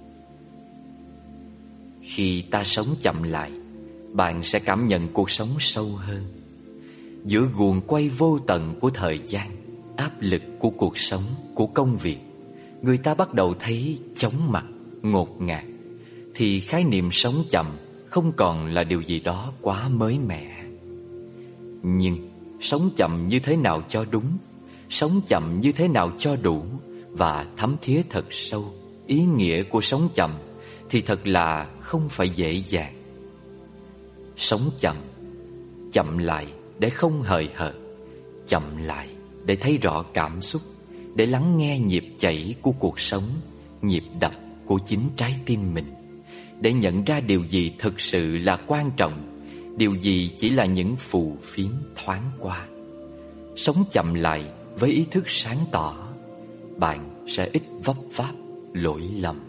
Khi ta sống chậm lại, bạn sẽ cảm nhận cuộc sống sâu hơn. Giữa guồng quay vô tận của thời gian, áp lực của cuộc sống, của công việc, người ta bắt đầu thấy chóng mặt, ngột ngạt. Thì khái niệm sống chậm không còn là điều gì đó quá mới mẻ. Nhưng sống chậm như thế nào cho đúng, sống chậm như thế nào cho đủ và thấm thía thật sâu ý nghĩa của sống chậm thì thật là không phải dễ dàng. Sống chậm, chậm lại để không hời hợt, chậm lại để thấy rõ cảm xúc, để lắng nghe nhịp chảy của cuộc sống, nhịp đập của chính trái tim mình, để nhận ra điều gì thực sự là quan trọng, điều gì chỉ là những phù phiếm thoáng qua. Sống chậm lại với ý thức sáng tỏ, bạn sẽ ít vấp váp, lỗi lầm.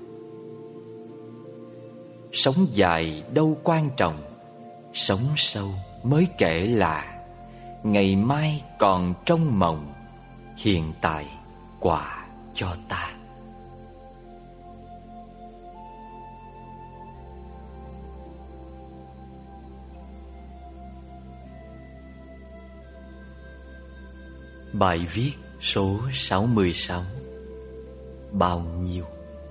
Sống dài đâu quan trọng, sống sâu mới kể là ngày mai còn trong mộng, hiện tại quả cho ta. Bài viết số sáu mươi sáu. Bao nhiêu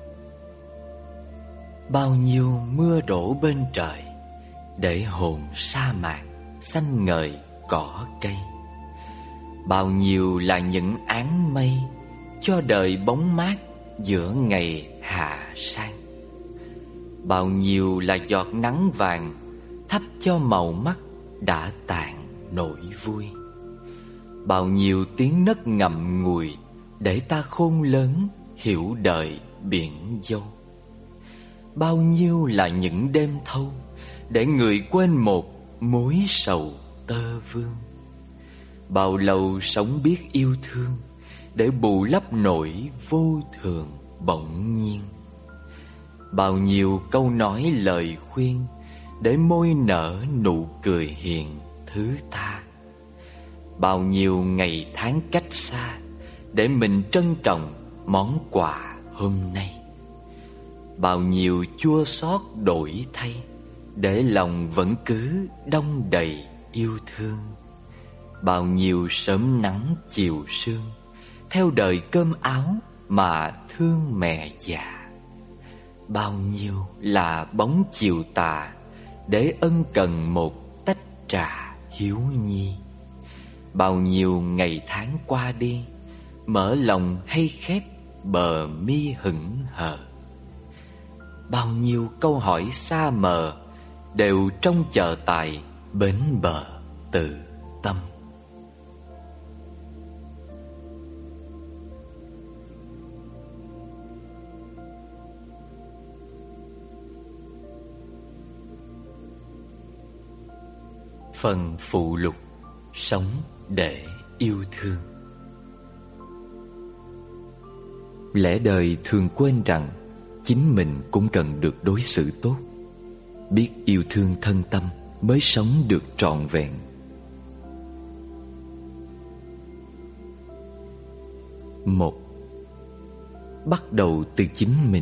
Bao nhiêu mưa đổ bên trời, để hồn sa mạc xanh ngời cỏ cây. Bao nhiêu là những áng mây, cho đời bóng mát giữa ngày hạ sang. Bao nhiêu là giọt nắng vàng, thắp cho màu mắt đã tàn nỗi vui. Bao nhiêu tiếng nấc ngậm ngùi, để ta khôn lớn hiểu đời biển dâu. Bao nhiêu là những đêm thâu, để người quên một mối sầu tơ vương. Bao lâu sống biết yêu thương, để bù lấp nỗi vô thường bỗng nhiên. Bao nhiêu câu nói lời khuyên, để môi nở nụ cười hiền thứ tha. Bao nhiêu ngày tháng cách xa, để mình trân trọng món quà hôm nay. Bao nhiêu chua xót đổi thay, để lòng vẫn cứ đong đầy yêu thương. Bao nhiêu sớm nắng chiều sương, theo đời cơm áo mà thương mẹ già. Bao nhiêu là bóng chiều tà, để ân cần một tách trà hiếu nhi. Bao nhiêu ngày tháng qua đi, mở lòng hay khép bờ mi hững hờ. Bao nhiêu câu hỏi xa mờ, đều trông chờ tại bến bờ từ tâm. Phần phụ lục: sống để yêu thương. Lẽ đời thường quên rằng chính mình cũng cần được đối xử tốt. Biết yêu thương thân tâm mới sống được trọn vẹn. Một, bắt đầu từ chính mình.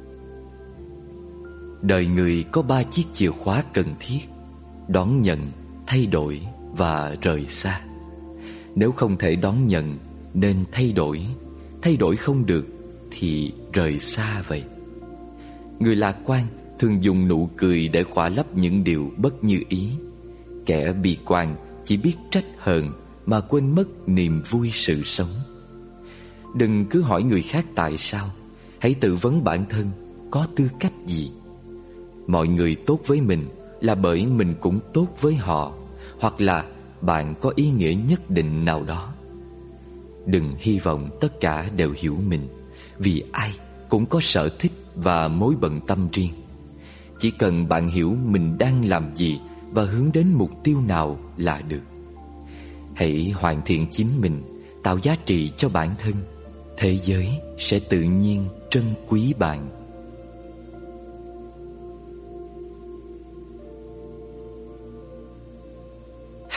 Đời người có ba chiếc chìa khóa cần thiết: đón nhận, thay đổi và rời xa. Nếu không thể đón nhận nên thay đổi, thay đổi không được thì rời xa vậy. Người lạc quan thường dùng nụ cười để khỏa lấp những điều bất như ý. Kẻ bi quan chỉ biết trách hờn mà quên mất niềm vui sự sống. Đừng cứ hỏi người khác tại sao, hãy tự vấn bản thân có tư cách gì. Mọi người tốt với mình là bởi mình cũng tốt với họ, hoặc là bạn có ý nghĩa nhất định nào đó. Đừng hy vọng tất cả đều hiểu mình, vì ai cũng có sở thích và mối bận tâm riêng. Chỉ cần bạn hiểu mình đang làm gì và hướng đến mục tiêu nào là được. Hãy hoàn thiện chính mình, tạo giá trị cho bản thân. Thế giới sẽ tự nhiên trân quý bạn.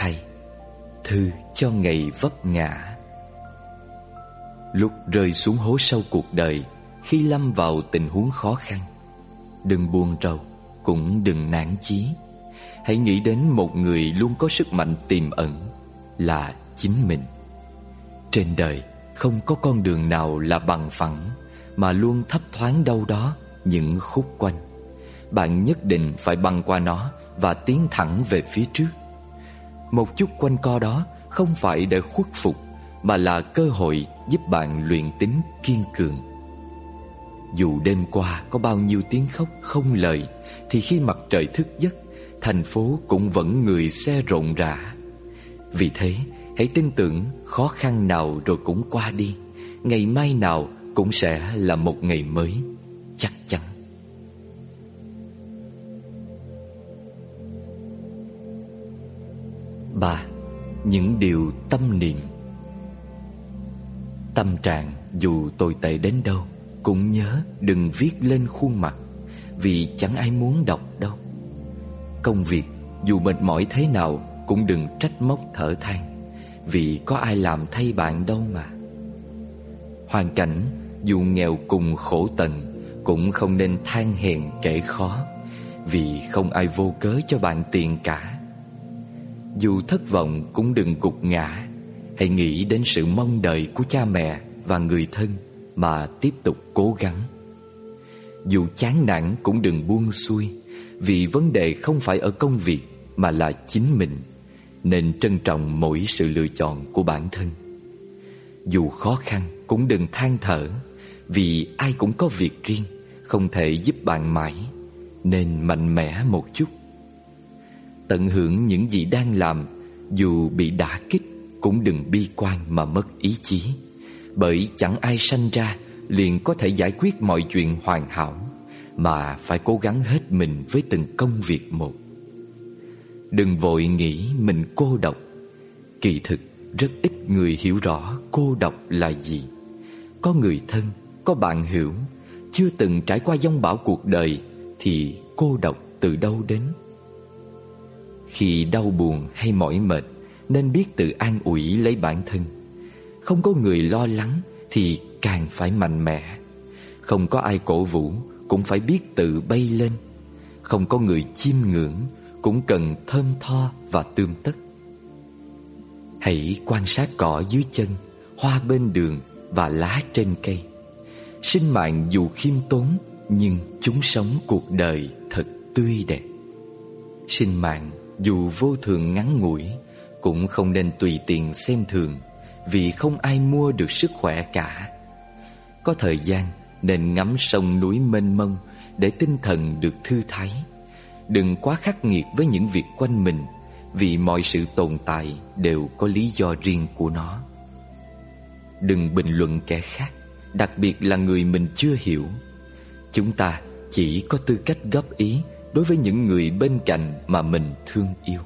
thay, thư cho ngày vấp ngã. Lúc rơi xuống hố sâu cuộc đời, khi lâm vào tình huống khó khăn, đừng buồn rầu, cũng đừng nản chí. Hãy nghĩ đến một người luôn có sức mạnh tiềm ẩn là chính mình. Trên đời không có con đường nào là bằng phẳng, mà luôn thấp thoáng đâu đó những khúc quanh. Bạn nhất định phải băng qua nó và tiến thẳng về phía trước. Một chút quanh co đó không phải để khuất phục, mà là cơ hội giúp bạn luyện tính kiên cường. Dù đêm qua có bao nhiêu tiếng khóc không lời, thì khi mặt trời thức giấc, thành phố cũng vẫn người xe rộn rã. Vì thế, hãy tin tưởng khó khăn nào rồi cũng qua đi. Ngày mai nào cũng sẽ là một ngày mới, chắc chắn. Ba. Những điều tâm niệm. Tâm trạng dù tồi tệ đến đâu, cũng nhớ đừng viết lên khuôn mặt, vì chẳng ai muốn đọc đâu. Công việc dù mệt mỏi thế nào cũng đừng trách móc thở than, vì có ai làm thay bạn đâu mà. Hoàn cảnh dù nghèo cùng khổ tận, cũng không nên than hèn kể khó, vì không ai vô cớ cho bạn tiền cả. Dù thất vọng cũng đừng gục ngã, hãy nghĩ đến sự mong đợi của cha mẹ và người thân mà tiếp tục cố gắng. Dù chán nản cũng đừng buông xuôi, vì vấn đề không phải ở công việc mà là chính mình, nên trân trọng mỗi sự lựa chọn của bản thân. Dù khó khăn cũng đừng than thở, vì ai cũng có việc riêng, không thể giúp bạn mãi, nên mạnh mẽ một chút. Tận hưởng những gì đang làm, dù bị đả kích cũng đừng bi quan mà mất ý chí, bởi chẳng ai sanh ra liền có thể giải quyết mọi chuyện hoàn hảo, mà phải cố gắng hết mình với từng công việc một. Đừng vội nghĩ mình cô độc. Kỳ thực rất ít người hiểu rõ cô độc là gì. Có người thân, có bạn hữu, chưa từng trải qua giông bão cuộc đời thì cô độc từ đâu đến? Khi đau buồn hay mỏi mệt, nên biết tự an ủi lấy bản thân. Không có người lo lắng thì càng phải mạnh mẽ. Không có ai cổ vũ cũng phải biết tự bay lên. Không có người chiêm ngưỡng cũng cần thơm tho và tươm tất. Hãy quan sát cỏ dưới chân, hoa bên đường và lá trên cây. Sinh mạng dù khiêm tốn, nhưng chúng sống cuộc đời thật tươi đẹp. Sinh mạng dù vô thường ngắn ngủi, cũng không nên tùy tiện xem thường, vì không ai mua được sức khỏe cả. Có thời gian nên ngắm sông núi mênh mông để tinh thần được thư thái. Đừng quá khắc nghiệt với những việc quanh mình, vì mọi sự tồn tại đều có lý do riêng của nó. Đừng bình luận kẻ khác, đặc biệt là người mình chưa hiểu. Chúng ta chỉ có tư cách góp ý đối với những người bên cạnh mà mình thương yêu.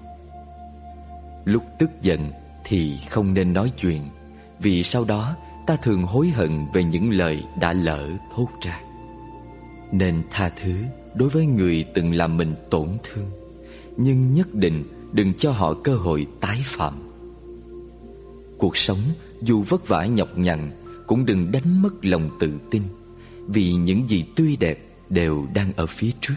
Lúc tức giận thì không nên nói chuyện, vì sau đó ta thường hối hận về những lời đã lỡ thốt ra. Nên tha thứ đối với người từng làm mình tổn thương, nhưng nhất định đừng cho họ cơ hội tái phạm. Cuộc sống dù vất vả nhọc nhằn, cũng đừng đánh mất lòng tự tin, vì những gì tươi đẹp đều đang ở phía trước.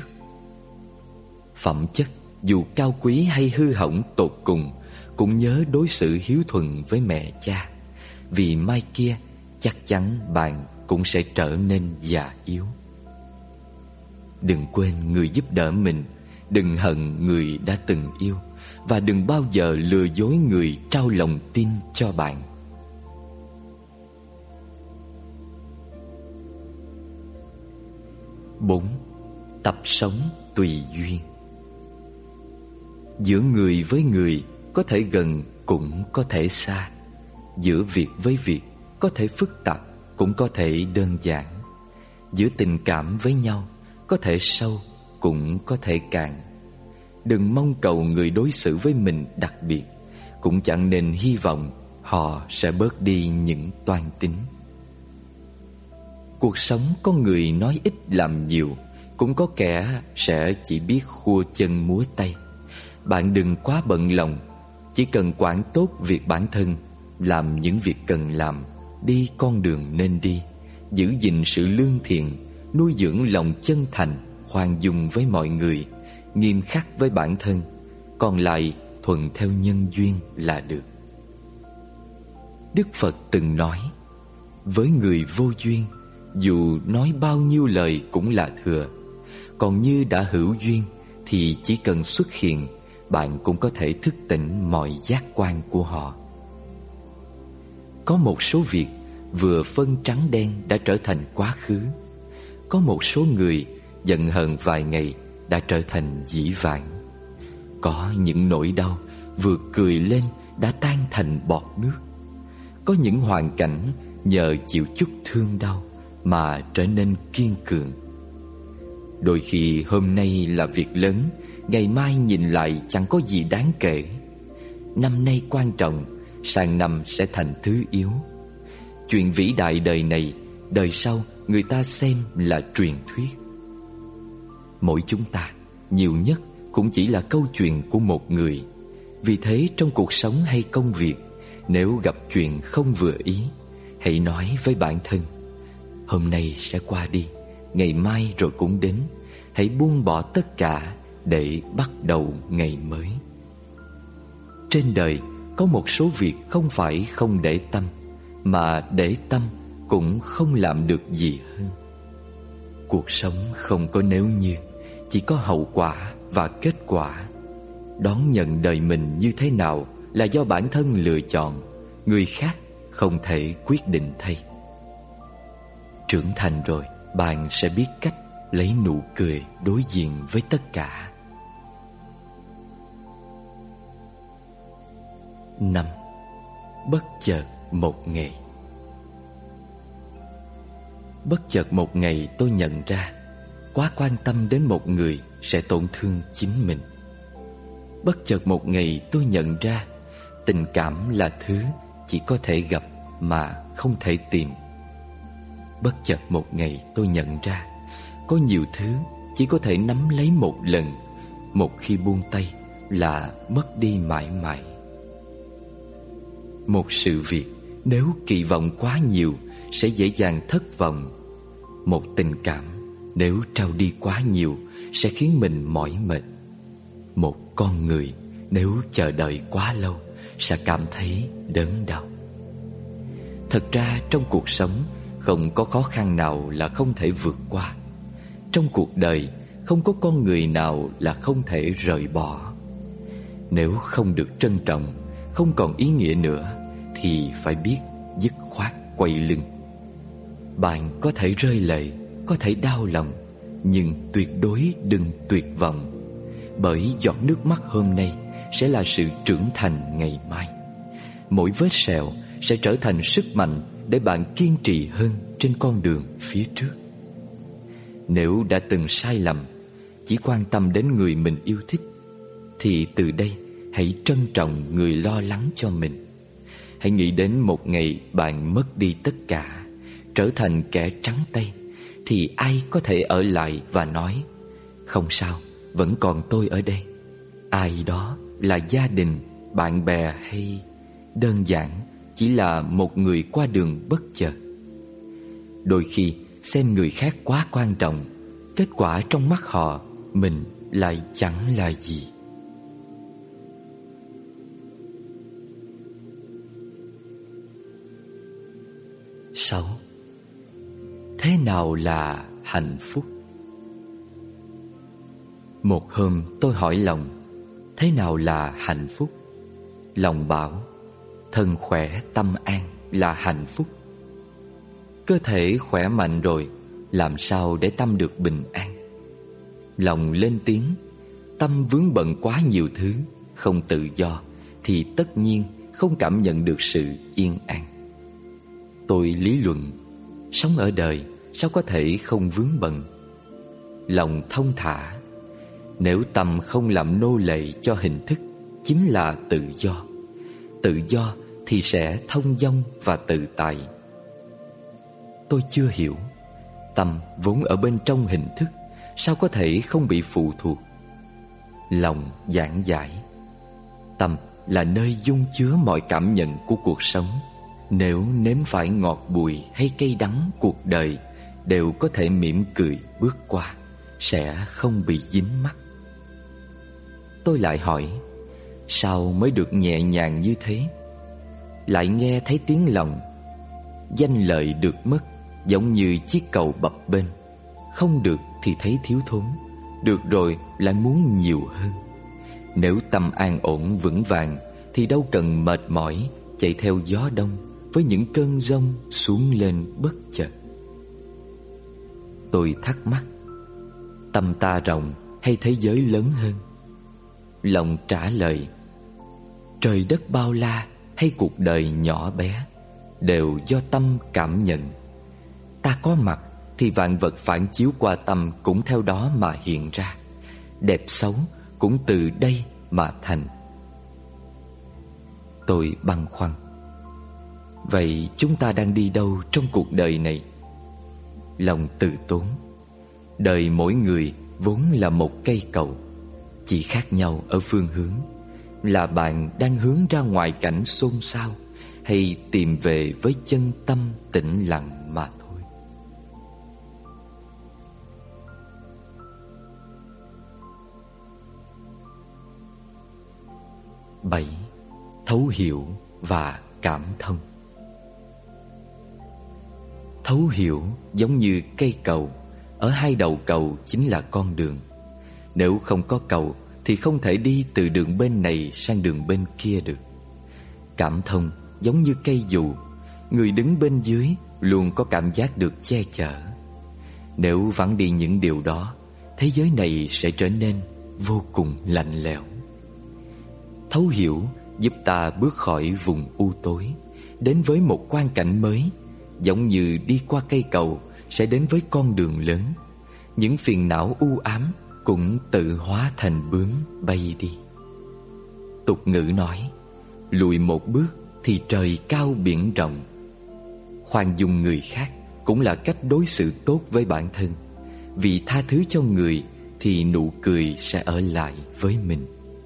Phẩm chất dù cao quý hay hư hỏng tột cùng, cũng nhớ đối xử hiếu thuận với mẹ cha, vì mai kia chắc chắn bạn cũng sẽ trở nên già yếu. Đừng quên người giúp đỡ mình, đừng hận người đã từng yêu, và đừng bao giờ lừa dối người trao lòng tin cho bạn. Bốn. Tập sống tùy duyên. Giữa người với người có thể gần cũng có thể xa. Giữa việc với việc có thể phức tạp cũng có thể đơn giản. Giữa tình cảm với nhau có thể sâu cũng có thể cạn. Đừng mong cầu người đối xử với mình đặc biệt, cũng chẳng nên hy vọng họ sẽ bớt đi những toan tính. Cuộc sống có người nói ít làm nhiều, cũng có kẻ sẽ chỉ biết khua chân múa tay. Bạn đừng quá bận lòng, chỉ cần quản tốt việc bản thân, làm những việc cần làm, đi con đường nên đi, giữ gìn sự lương thiện, nuôi dưỡng lòng chân thành, khoan dung với mọi người, nghiêm khắc với bản thân, còn lại thuận theo nhân duyên là được. Đức Phật từng nói, với người vô duyên, dù nói bao nhiêu lời cũng là thừa. Còn như đã hữu duyên thì chỉ cần xuất hiện, bạn cũng có thể thức tỉnh mọi giác quan của họ. Có một số việc vừa phân trắng đen đã trở thành quá khứ. Có một số người giận hờn vài ngày đã trở thành dĩ vãng. Có những nỗi đau vừa cười lên đã tan thành bọt nước. Có những hoàn cảnh nhờ chịu chút thương đau mà trở nên kiên cường. Đôi khi hôm nay là việc lớn, ngày mai nhìn lại chẳng có gì đáng kể. Năm nay quan trọng, sang năm sẽ thành thứ yếu. Chuyện vĩ đại đời này, đời sau người ta xem là truyền thuyết. Mỗi chúng ta nhiều nhất cũng chỉ là câu chuyện của một người. Vì thế trong cuộc sống hay công việc, nếu gặp chuyện không vừa ý, hãy nói với bản thân, hôm nay sẽ qua đi, ngày mai rồi cũng đến. Hãy buông bỏ tất cả để bắt đầu ngày mới. Trên đời có một số việc không phải không để tâm, mà để tâm cũng không làm được gì hơn. Cuộc sống không có nếu như, chỉ có hậu quả và kết quả. Đón nhận đời mình như thế nào là do bản thân lựa chọn, người khác không thể quyết định thay. Trưởng thành rồi, bạn sẽ biết cách lấy nụ cười đối diện với tất cả. Năm. Bất chợt một ngày. Bất chợt một ngày tôi nhận ra, quá quan tâm đến một người sẽ tổn thương chính mình. Bất chợt một ngày tôi nhận ra, tình cảm là thứ chỉ có thể gặp mà không thể tìm. Bất chợt một ngày tôi nhận ra, có nhiều thứ chỉ có thể nắm lấy một lần, một khi buông tay là mất đi mãi mãi. Một sự việc nếu kỳ vọng quá nhiều sẽ dễ dàng thất vọng. Một tình cảm nếu trao đi quá nhiều sẽ khiến mình mỏi mệt. Một con người nếu chờ đợi quá lâu sẽ cảm thấy đớn đau. Thật ra trong cuộc sống không có khó khăn nào là không thể vượt qua. Trong cuộc đời không có con người nào là không thể rời bỏ. Nếu không được trân trọng, không còn ý nghĩa nữa, thì phải biết dứt khoát quay lưng. Bạn có thể rơi lệ, có thể đau lòng, nhưng tuyệt đối đừng tuyệt vọng. Bởi giọt nước mắt hôm nay sẽ là sự trưởng thành ngày mai. Mỗi vết sẹo sẽ trở thành sức mạnh để bạn kiên trì hơn trên con đường phía trước. Nếu đã từng sai lầm, chỉ quan tâm đến người mình yêu thích, thì từ đây hãy trân trọng người lo lắng cho mình. Hãy nghĩ đến một ngày bạn mất đi tất cả, trở thành kẻ trắng tay, thì ai có thể ở lại và nói, không sao, vẫn còn tôi ở đây. Ai đó là gia đình, bạn bè hay đơn giản chỉ là một người qua đường bất chợt. Đôi khi xem người khác quá quan trọng, kết quả trong mắt họ mình lại chẳng là gì. Sáu. Thế nào là hạnh phúc? Một hôm tôi hỏi lòng, thế nào là hạnh phúc? Lòng bảo, thân khỏe tâm an là hạnh phúc. Cơ thể khỏe mạnh rồi, làm sao để tâm được bình an? Lòng lên tiếng, tâm vướng bận quá nhiều thứ, không tự do, thì tất nhiên không cảm nhận được sự yên an. Tôi lý luận, sống ở đời sao có thể không vướng bận? Lòng thông thả, nếu tâm không làm nô lệ cho hình thức, chính là tự do. Tự do thì sẽ thông dong và tự tại. Tôi chưa hiểu, tâm vốn ở bên trong hình thức, sao có thể không bị phụ thuộc? Lòng giảng giải, tâm là nơi dung chứa mọi cảm nhận của cuộc sống. Nếu nếm phải ngọt bùi hay cay đắng cuộc đời đều có thể mỉm cười bước qua, sẽ không bị dính mắc. Tôi lại hỏi, sao mới được nhẹ nhàng như thế? Lại nghe thấy tiếng lòng. Danh lợi được mất giống như chiếc cầu bập bênh, không được thì thấy thiếu thốn, được rồi lại muốn nhiều hơn. Nếu tâm an ổn vững vàng thì đâu cần mệt mỏi chạy theo gió đông với những cơn giông xuống lên bất chợt. Tôi thắc mắc, tâm ta rộng hay thế giới lớn hơn? Lòng trả lời, trời đất bao la hay cuộc đời nhỏ bé đều do tâm cảm nhận. Ta có mặt thì vạn vật phản chiếu qua tâm cũng theo đó mà hiện ra. Đẹp xấu cũng từ đây mà thành. Tôi băn khoăn, vậy chúng ta đang đi đâu trong cuộc đời này? Lòng từ tốn, đời mỗi người vốn là một cây cầu, chỉ khác nhau ở phương hướng. Là bạn đang hướng ra ngoài cảnh xôn xao, hay tìm về với chân tâm tĩnh lặng mà thôi. Bảy. Thấu hiểu và cảm thông. Thấu hiểu giống như cây cầu, ở hai đầu cầu chính là con đường. Nếu không có cầu thì không thể đi từ đường bên này sang đường bên kia được. Cảm thông giống như cây dù, người đứng bên dưới luôn có cảm giác được che chở. Nếu vắng đi những điều đó, thế giới này sẽ trở nên vô cùng lạnh lẽo. Thấu hiểu giúp ta bước khỏi vùng u tối, đến với một quang cảnh mới, giống như đi qua cây cầu sẽ đến với con đường lớn. Những phiền não u ám cũng tự hóa thành bướm bay đi. Tục ngữ nói, lùi một bước thì trời cao biển rộng. Khoan dung người khác cũng là cách đối xử tốt với bản thân. Vì tha thứ cho người thì nụ cười sẽ ở lại với mình.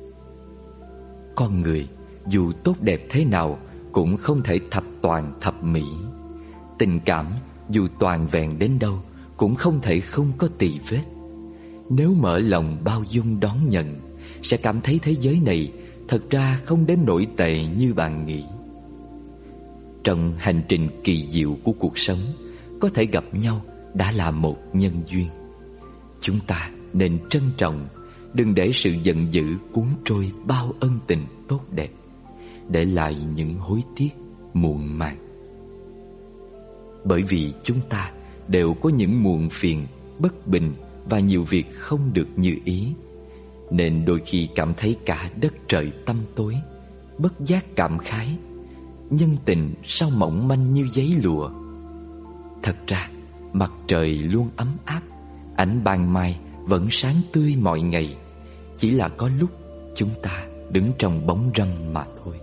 Con người dù tốt đẹp thế nào cũng không thể thập toàn thập mỹ. Tình cảm dù toàn vẹn đến đâu cũng không thể không có tì vết. Nếu mở lòng bao dung đón nhận, sẽ cảm thấy thế giới này thật ra không đến nỗi tệ như bạn nghĩ. Trong hành trình kỳ diệu của cuộc sống, có thể gặp nhau đã là một nhân duyên. Chúng ta nên trân trọng, đừng để sự giận dữ cuốn trôi bao ân tình tốt đẹp, để lại những hối tiếc muộn màng. Bởi vì chúng ta đều có những muộn phiền, bất bình và nhiều việc không được như ý, nên đôi khi cảm thấy cả đất trời tăm tối, bất giác cảm khái, nhân tình sao mỏng manh như giấy lụa. Thật ra mặt trời luôn ấm áp, ánh ban mai vẫn sáng tươi mọi ngày. Chỉ là có lúc chúng ta đứng trong bóng râm mà thôi.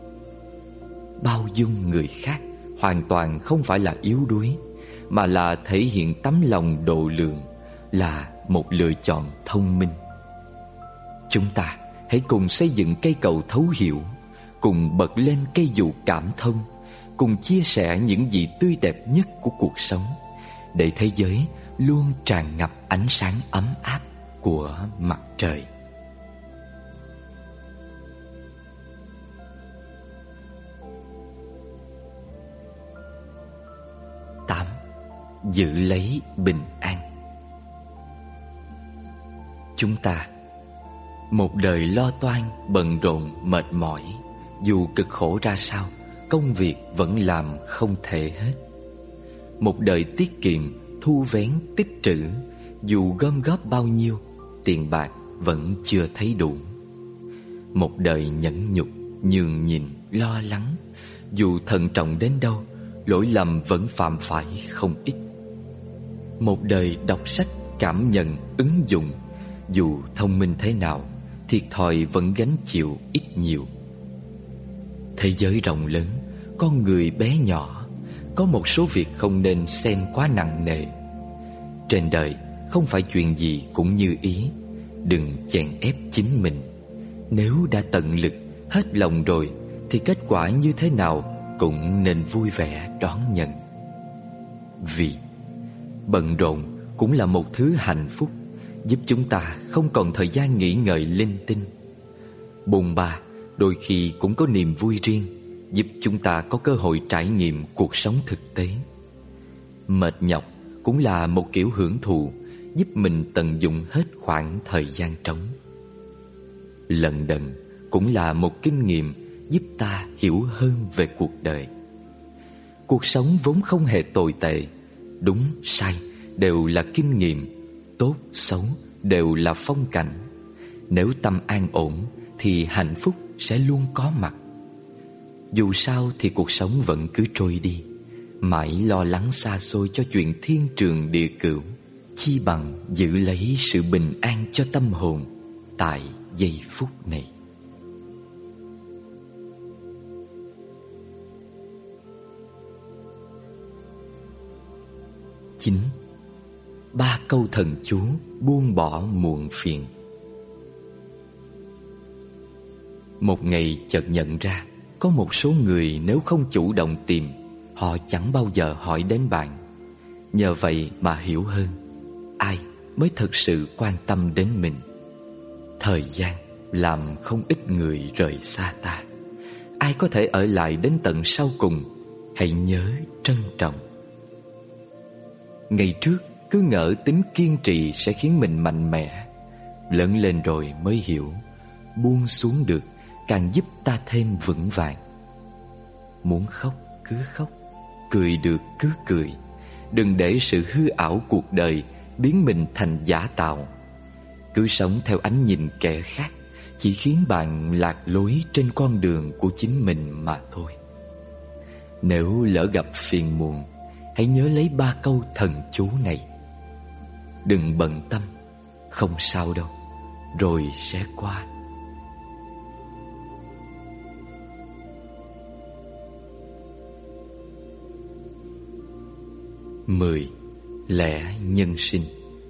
Bao dung người khác hoàn toàn không phải là yếu đuối, mà là thể hiện tấm lòng độ lượng, là một lựa chọn thông minh. Chúng ta hãy cùng xây dựng cây cầu thấu hiểu, cùng bật lên cây dù cảm thông, cùng chia sẻ những gì tươi đẹp nhất của cuộc sống, để thế giới luôn tràn ngập ánh sáng ấm áp của mặt trời. Tám. Giữ lấy bình an. Chúng ta một đời lo toan, bận rộn, mệt mỏi, dù cực khổ ra sao, công việc vẫn làm không thể hết. Một đời tiết kiệm, thu vén, tích trữ, dù gom góp bao nhiêu, tiền bạc vẫn chưa thấy đủ. Một đời nhẫn nhục, nhường nhịn, lo lắng, dù thận trọng đến đâu, lỗi lầm vẫn phạm phải không ít. Một đời đọc sách, cảm nhận, ứng dụng, dù thông minh thế nào, thiệt thòi vẫn gánh chịu ít nhiều. Thế giới rộng lớn, con người bé nhỏ, có một số việc không nên xem quá nặng nề. Trên đời không phải chuyện gì cũng như ý, đừng chèn ép chính mình. Nếu đã tận lực Hết lòng rồi thì kết quả như thế nào cũng nên vui vẻ đón nhận. Vì bận rộn cũng là một thứ hạnh phúc, giúp chúng ta không còn thời gian nghĩ ngợi linh tinh. Bôn ba đôi khi cũng có niềm vui riêng, giúp chúng ta có cơ hội trải nghiệm cuộc sống thực tế. Mệt nhọc cũng là một kiểu hưởng thụ, giúp mình tận dụng hết khoảng thời gian trống. Lận đận cũng là một kinh nghiệm, giúp ta hiểu hơn về cuộc đời. Cuộc sống vốn không hề tồi tệ, đúng sai đều là kinh nghiệm, tốt xấu đều là phong cảnh. Nếu tâm an ổn thì hạnh phúc sẽ luôn có mặt. Dù sao thì cuộc sống vẫn cứ trôi đi, mãi lo lắng xa xôi cho chuyện thiên trường địa cửu, chi bằng giữ lấy sự bình an cho tâm hồn tại giây phút này. Chín. Ba câu thần chú buông bỏ muộn phiền. Một ngày chợt nhận ra, có một số người nếu không chủ động tìm, họ chẳng bao giờ hỏi đến bạn. Nhờ vậy mà hiểu hơn ai mới thực sự quan tâm đến mình. Thời gian làm không ít người rời xa ta. Ai có thể ở lại đến tận sau cùng, hãy nhớ trân trọng. Ngày trước cứ ngỡ tính kiên trì sẽ khiến mình mạnh mẽ, lớn lên rồi mới hiểu, buông xuống được càng giúp ta thêm vững vàng. Muốn khóc cứ khóc, cười được cứ cười. Đừng để sự hư ảo cuộc đời biến mình thành giả tạo. Cứ sống theo ánh nhìn kẻ khác chỉ khiến bạn lạc lối trên con đường của chính mình mà thôi. Nếu lỡ gặp phiền muộn, hãy nhớ lấy ba câu thần chú này. Đừng bận tâm, không sao đâu, rồi sẽ qua. Mười. Lẽ nhân sinh.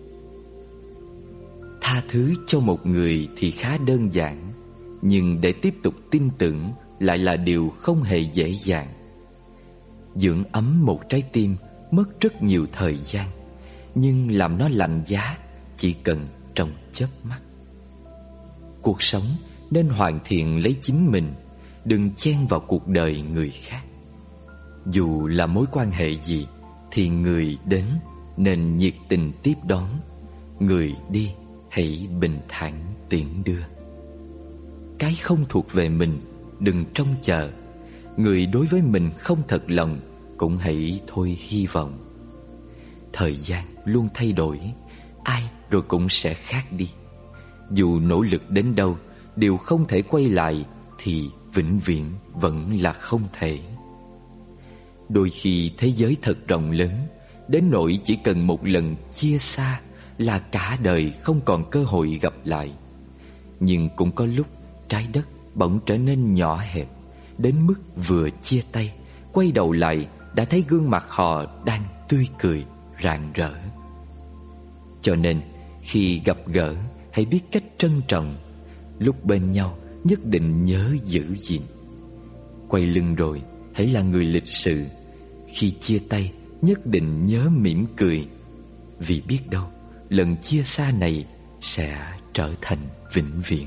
Tha thứ cho một người thì khá đơn giản, nhưng để tiếp tục tin tưởng lại là điều không hề dễ dàng. Dưỡng ấm một trái tim mất rất nhiều thời gian, nhưng làm nó lạnh giá chỉ cần trong chớp mắt. Cuộc sống nên hoàn thiện lấy chính mình, đừng chen vào cuộc đời người khác. Dù là mối quan hệ gì thì người đến nên nhiệt tình tiếp đón, người đi hãy bình thản tiễn đưa. Cái không thuộc về mình đừng trông chờ, người đối với mình không thật lòng cũng hãy thôi hy vọng. Thời gian luôn thay đổi, ai rồi cũng sẽ khác đi. Dù nỗ lực đến đâu, điều không thể quay lại thì vĩnh viễn vẫn là không thể. Đôi khi thế giới thật rộng lớn, đến nỗi chỉ cần một lần chia xa là cả đời không còn cơ hội gặp lại. Nhưng cũng có lúc trái đất bỗng trở nên nhỏ hẹp, đến mức vừa chia tay, quay đầu lại đã thấy gương mặt họ đang tươi cười, rạng rỡ. Cho nên khi gặp gỡ, hãy biết cách trân trọng. Lúc bên nhau nhất định nhớ giữ gìn. Quay lưng rồi hãy là người lịch sự. Khi chia tay nhất định nhớ mỉm cười, vì biết đâu lần chia xa này sẽ trở thành vĩnh viễn.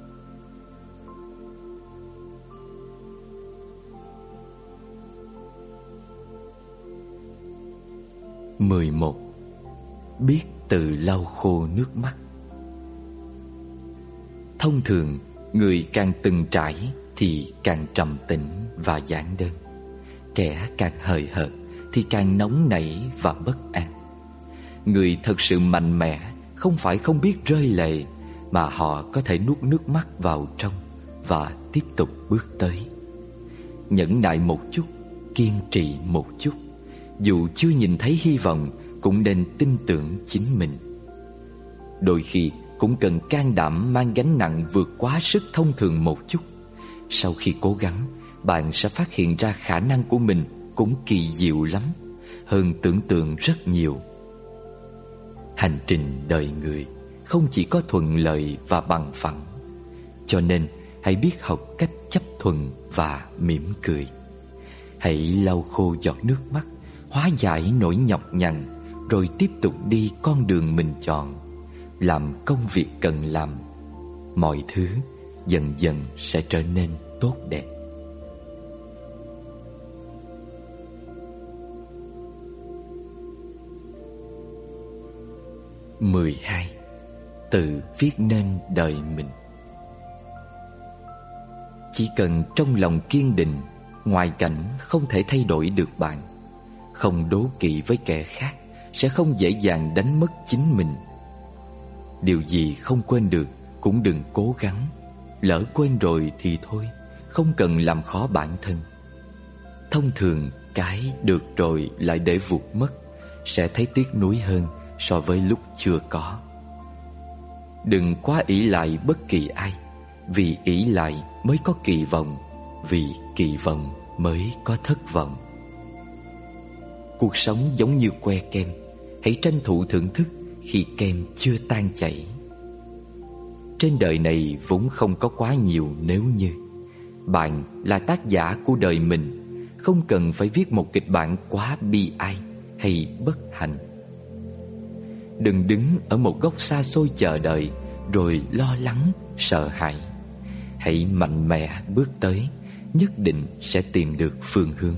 Mười một. Biết tự lau khô nước mắt. Thông thường, người càng từng trải thì càng trầm tĩnh và giản đơn. Kẻ càng hời hợt thì càng nóng nảy và bất an. Người thật sự mạnh mẽ không phải không biết rơi lệ, mà họ có thể nuốt nước mắt vào trong và tiếp tục bước tới. Nhẫn nại một chút, kiên trì một chút. Dù chưa nhìn thấy hy vọng, cũng nên tin tưởng chính mình. Đôi khi cũng cần can đảm mang gánh nặng vượt quá sức thông thường một chút. Sau khi cố gắng, bạn sẽ phát hiện ra khả năng của mình cũng kỳ diệu lắm, hơn tưởng tượng rất nhiều. Hành trình đời người không chỉ có thuận lợi và bằng phẳng. Cho nên hãy biết học cách chấp thuận và mỉm cười. Hãy lau khô giọt nước mắt, hóa giải nỗi nhọc nhằn, rồi tiếp tục đi con đường mình chọn, làm công việc cần làm. Mọi thứ dần dần sẽ trở nên tốt đẹp. mười hai. Tự viết nên đời mình. Chỉ cần trong lòng kiên định, ngoại cảnh không thể thay đổi được bạn. Không đố kỵ với kẻ khác, sẽ không dễ dàng đánh mất chính mình. Điều gì không quên được cũng đừng cố gắng. Lỡ quên rồi thì thôi, không cần làm khó bản thân. Thông thường cái được rồi lại để vụt mất, sẽ thấy tiếc nuối hơn so với lúc chưa có. Đừng quá ỷ lại bất kỳ ai, vì ỷ lại mới có kỳ vọng, vì kỳ vọng mới có thất vọng. Cuộc sống giống như que kem, hãy tranh thủ thưởng thức khi kem chưa tan chảy. Trên đời này vốn không có quá nhiều nếu như. Bạn là tác giả của đời mình, không cần phải viết một kịch bản quá bi ai hay bất hạnh. Đừng đứng ở một góc xa xôi chờ đợi rồi lo lắng, sợ hãi. Hãy mạnh mẽ bước tới, nhất định sẽ tìm được phương hướng.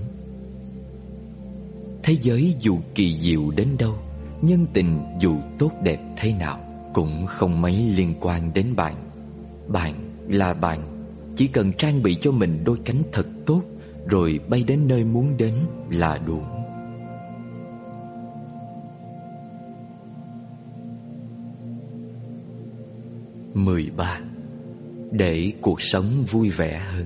Thế giới dù kỳ diệu đến đâu, nhân tình dù tốt đẹp thế nào cũng không mấy liên quan đến bạn. Bạn là bạn, chỉ cần trang bị cho mình đôi cánh thật tốt, rồi bay đến nơi muốn đến là đủ. mười ba. Để cuộc sống vui vẻ hơn.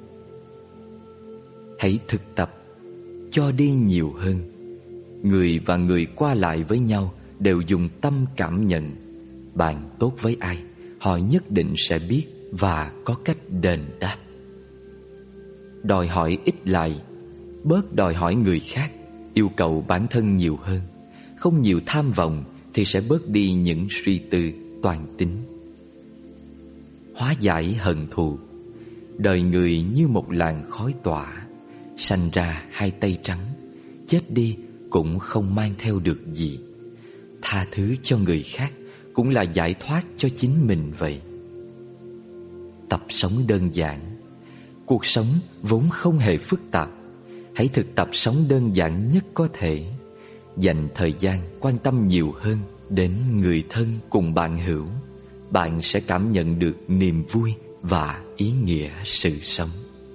Hãy thực tập cho đi nhiều hơn. Người và người qua lại với nhau đều dùng tâm cảm nhận. Bạn tốt với ai, họ nhất định sẽ biết và có cách đền đáp. Đòi hỏi ít lại, bớt đòi hỏi người khác, yêu cầu bản thân nhiều hơn. Không nhiều tham vọng thì sẽ bớt đi những suy tư toan tính. Hóa giải hận thù. Đời người như một làn khói tỏa, sanh ra hai tay trắng, chết đi cũng không mang theo được gì. Tha thứ cho người khác cũng là giải thoát cho chính mình vậy. Tập sống đơn giản. Cuộc sống vốn không hề phức tạp. Hãy thực tập sống đơn giản nhất có thể. Dành thời gian quan tâm nhiều hơn đến người thân cùng bạn hữu. Bạn sẽ cảm nhận được niềm vui và ý nghĩa sự sống.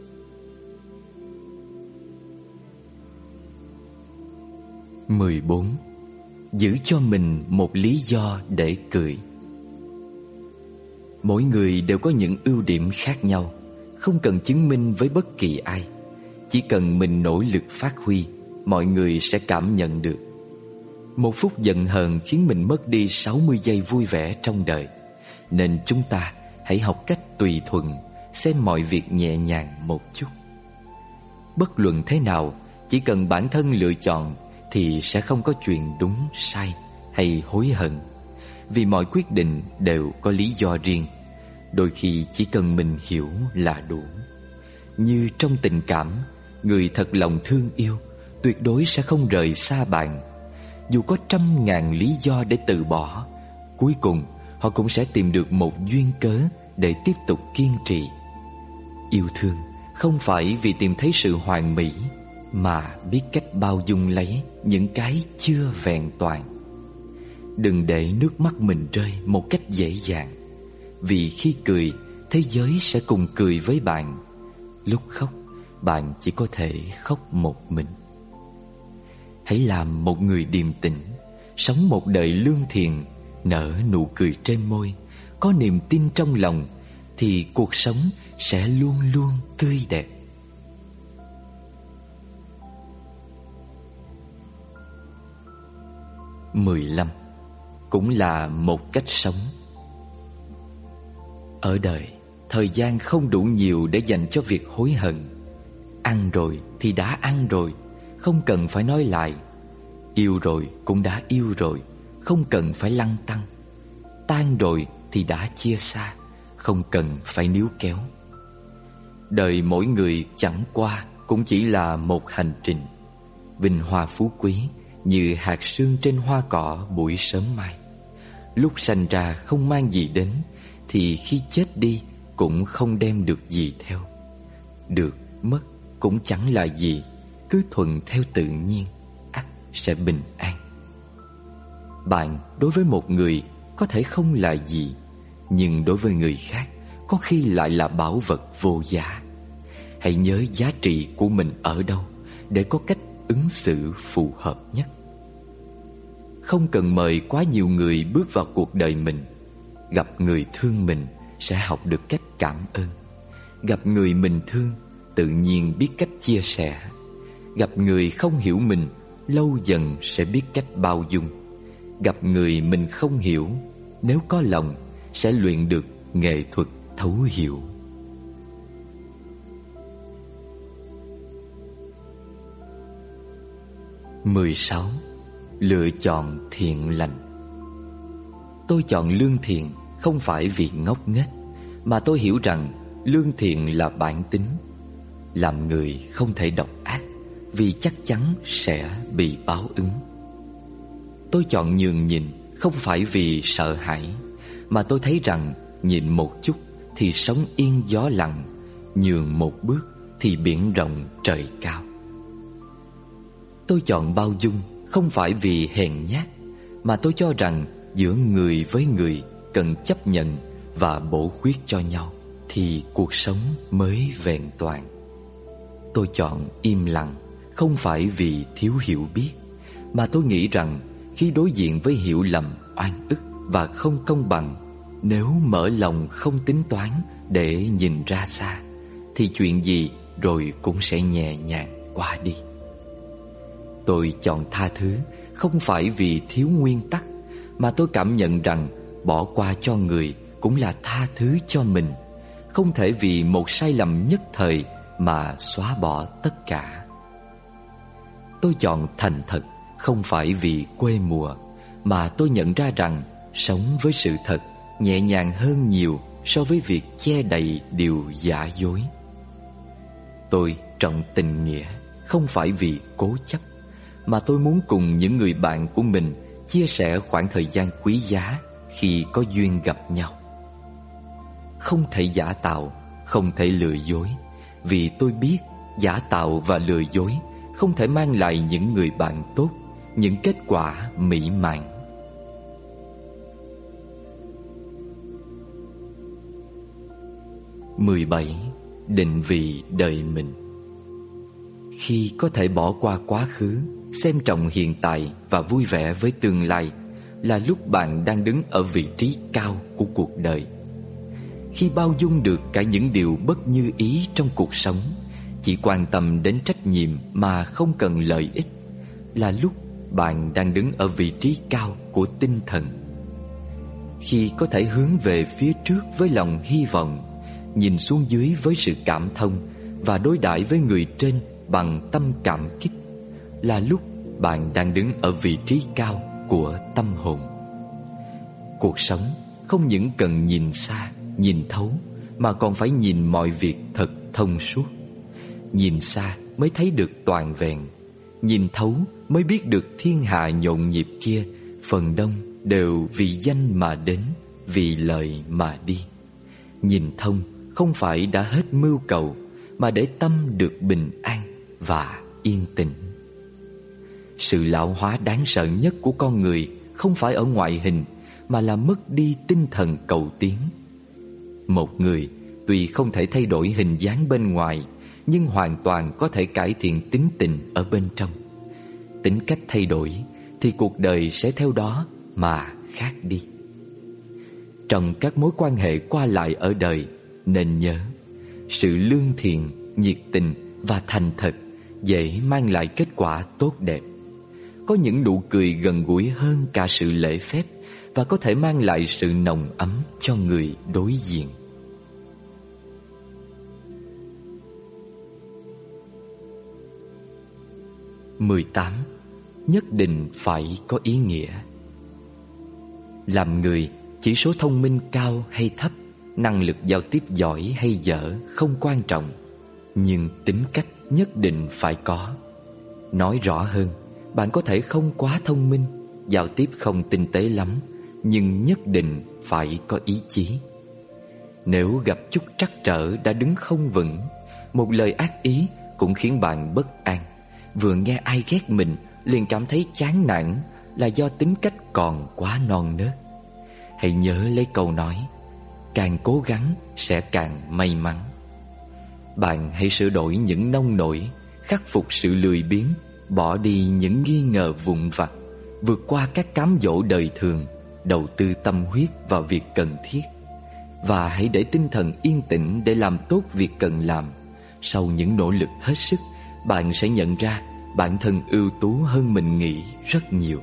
mười bốn. Giữ cho mình một lý do để cười. Mỗi người đều có những ưu điểm khác nhau, không cần chứng minh với bất kỳ ai. Chỉ cần mình nỗ lực phát huy, mọi người sẽ cảm nhận được. Một phút giận hờn khiến mình mất đi sáu mươi giây vui vẻ trong đời. Nên chúng ta hãy học cách tùy thuận, xem mọi việc nhẹ nhàng một chút. Bất luận thế nào, chỉ cần bản thân lựa chọn thì sẽ không có chuyện đúng sai hay hối hận. Vì mọi quyết định đều có lý do riêng. Đôi khi chỉ cần mình hiểu là đủ. Như trong tình cảm, người thật lòng thương yêu tuyệt đối sẽ không rời xa bạn. Dù có trăm ngàn lý do để từ bỏ, cuối cùng họ cũng sẽ tìm được một duyên cớ để tiếp tục kiên trì. Yêu thương không phải vì tìm thấy sự hoàn mỹ, mà biết cách bao dung lấy những cái chưa vẹn toàn. Đừng để nước mắt mình rơi một cách dễ dàng. Vì khi cười, thế giới sẽ cùng cười với bạn. Lúc khóc, bạn chỉ có thể khóc một mình. Hãy làm một người điềm tĩnh, sống một đời lương thiện, nở nụ cười trên môi, có niềm tin trong lòng, thì cuộc sống sẽ luôn luôn tươi đẹp. mười lăm. Cũng là một cách sống. Ở đời, thời gian không đủ nhiều để dành cho việc hối hận. Ăn rồi thì đã ăn rồi, không cần phải nói lại. Yêu rồi cũng đã yêu rồi, không cần phải lăn tăn. Tan rồi thì đã chia xa, không cần phải níu kéo. đời mỗi người chẳng qua cũng chỉ là một hành trình. Vinh hoa phú quý như hạt sương trên hoa cỏ buổi sớm mai. Lúc sanh ra không mang gì đến, thì khi chết đi cũng không đem được gì theo. Được mất cũng chẳng là gì, cứ thuận theo tự nhiên, ắt sẽ bình an. Bạn đối với một người có thể không là gì, nhưng đối với người khác có khi lại là bảo vật vô giá. Hãy nhớ giá trị của mình ở đâu để có cách ứng xử phù hợp nhất. Không cần mời quá nhiều người bước vào cuộc đời mình. Gặp người thương mình sẽ học được cách cảm ơn. Gặp người mình thương tự nhiên biết cách chia sẻ. Gặp người không hiểu mình lâu dần sẽ biết cách bao dung. Gặp người mình không hiểu, nếu có lòng sẽ luyện được nghệ thuật thấu hiểu. mười sáu. Lựa chọn thiện lành. Tôi chọn lương thiện không phải vì ngốc nghếch, mà tôi hiểu rằng lương thiện là bản tính. Làm người không thể độc ác, vì chắc chắn sẽ bị báo ứng. Tôi chọn nhường nhịn không phải vì sợ hãi, mà tôi thấy rằng nhịn một chút thì sóng yên gió lặng, nhường một bước thì biển rộng trời cao. Tôi chọn bao dung không phải vì hèn nhát, mà tôi cho rằng giữa người với người cần chấp nhận và bổ khuyết cho nhau thì cuộc sống mới vẹn toàn. Tôi chọn im lặng không phải vì thiếu hiểu biết, mà tôi nghĩ rằng khi đối diện với hiểu lầm, oan ức và không công bằng, nếu mở lòng không tính toán để nhìn ra xa, thì chuyện gì rồi cũng sẽ nhẹ nhàng qua đi. Tôi chọn tha thứ không phải vì thiếu nguyên tắc, mà tôi cảm nhận rằng bỏ qua cho người cũng là tha thứ cho mình. Không thể vì một sai lầm nhất thời mà xóa bỏ tất cả. Tôi chọn thành thật không phải vì quê mùa, mà tôi nhận ra rằng sống với sự thật nhẹ nhàng hơn nhiều so với việc che đậy điều giả dối. Tôi trọng tình nghĩa không phải vì cố chấp, mà tôi muốn cùng những người bạn của mình chia sẻ khoảng thời gian quý giá khi có duyên gặp nhau. Không thể giả tạo, không thể lừa dối, vì tôi biết giả tạo và lừa dối không thể mang lại những người bạn tốt, những kết quả mỹ mãn. mười bảy. Định vị đời mình. Khi có thể bỏ qua quá khứ, xem trọng hiện tại và vui vẻ với tương lai, là lúc bạn đang đứng ở vị trí cao của cuộc đời. Khi bao dung được cả những điều bất như ý trong cuộc sống, chỉ quan tâm đến trách nhiệm mà không cần lợi ích, là lúc bạn đang đứng ở vị trí cao của tinh thần. Khi có thể hướng về phía trước với lòng hy vọng, nhìn xuống dưới với sự cảm thông và đối đãi với người trên bằng tâm cảm kích, là lúc bạn đang đứng ở vị trí cao của tâm hồn. Cuộc sống không những cần nhìn xa, nhìn thấu, mà còn phải nhìn mọi việc thật thông suốt. Nhìn xa mới thấy được toàn vẹn, nhìn thấu mới biết được thiên hạ nhộn nhịp kia phần đông đều vì danh mà đến, vì lợi mà đi. Nhìn thông không phải đã hết mưu cầu, mà để tâm được bình an và yên tĩnh. Sự lão hóa đáng sợ nhất của con người không phải ở ngoại hình, mà là mất đi tinh thần cầu tiến. Một người tuy không thể thay đổi hình dáng bên ngoài, nhưng hoàn toàn có thể cải thiện tính tình ở bên trong. Tính cách thay đổi thì cuộc đời sẽ theo đó mà khác đi. Trong các mối quan hệ qua lại ở đời, nên nhớ, sự lương thiện, nhiệt tình và thành thật dễ mang lại kết quả tốt đẹp. Có những nụ cười gần gũi hơn cả sự lễ phép, và có thể mang lại sự nồng ấm cho người đối diện. mười tám. Nhất định phải có ý nghĩa. Làm người, chỉ số thông minh cao hay thấp Năng lực giao tiếp giỏi hay dở không quan trọng, nhưng tính cách nhất định phải có. Nói rõ hơn, bạn có thể không quá thông minh, giao tiếp không tinh tế lắm, nhưng nhất định phải có ý chí. Nếu gặp chút trắc trở đã đứng không vững, một lời ác ý cũng khiến bạn bất an. Vừa nghe ai ghét mình liền cảm thấy chán nản, là do tính cách còn quá non nớt. Hãy nhớ lấy câu nói: càng cố gắng sẽ càng may mắn. Bạn hãy sửa đổi những nông nổi, khắc phục sự lười biếng, bỏ đi những nghi ngờ vụn vặt, vượt qua các cám dỗ đời thường, đầu tư tâm huyết vào việc cần thiết. Và hãy để tinh thần yên tĩnh để làm tốt việc cần làm. Sau những nỗ lực hết sức, bạn sẽ nhận ra bản thân ưu tú hơn mình nghĩ rất nhiều.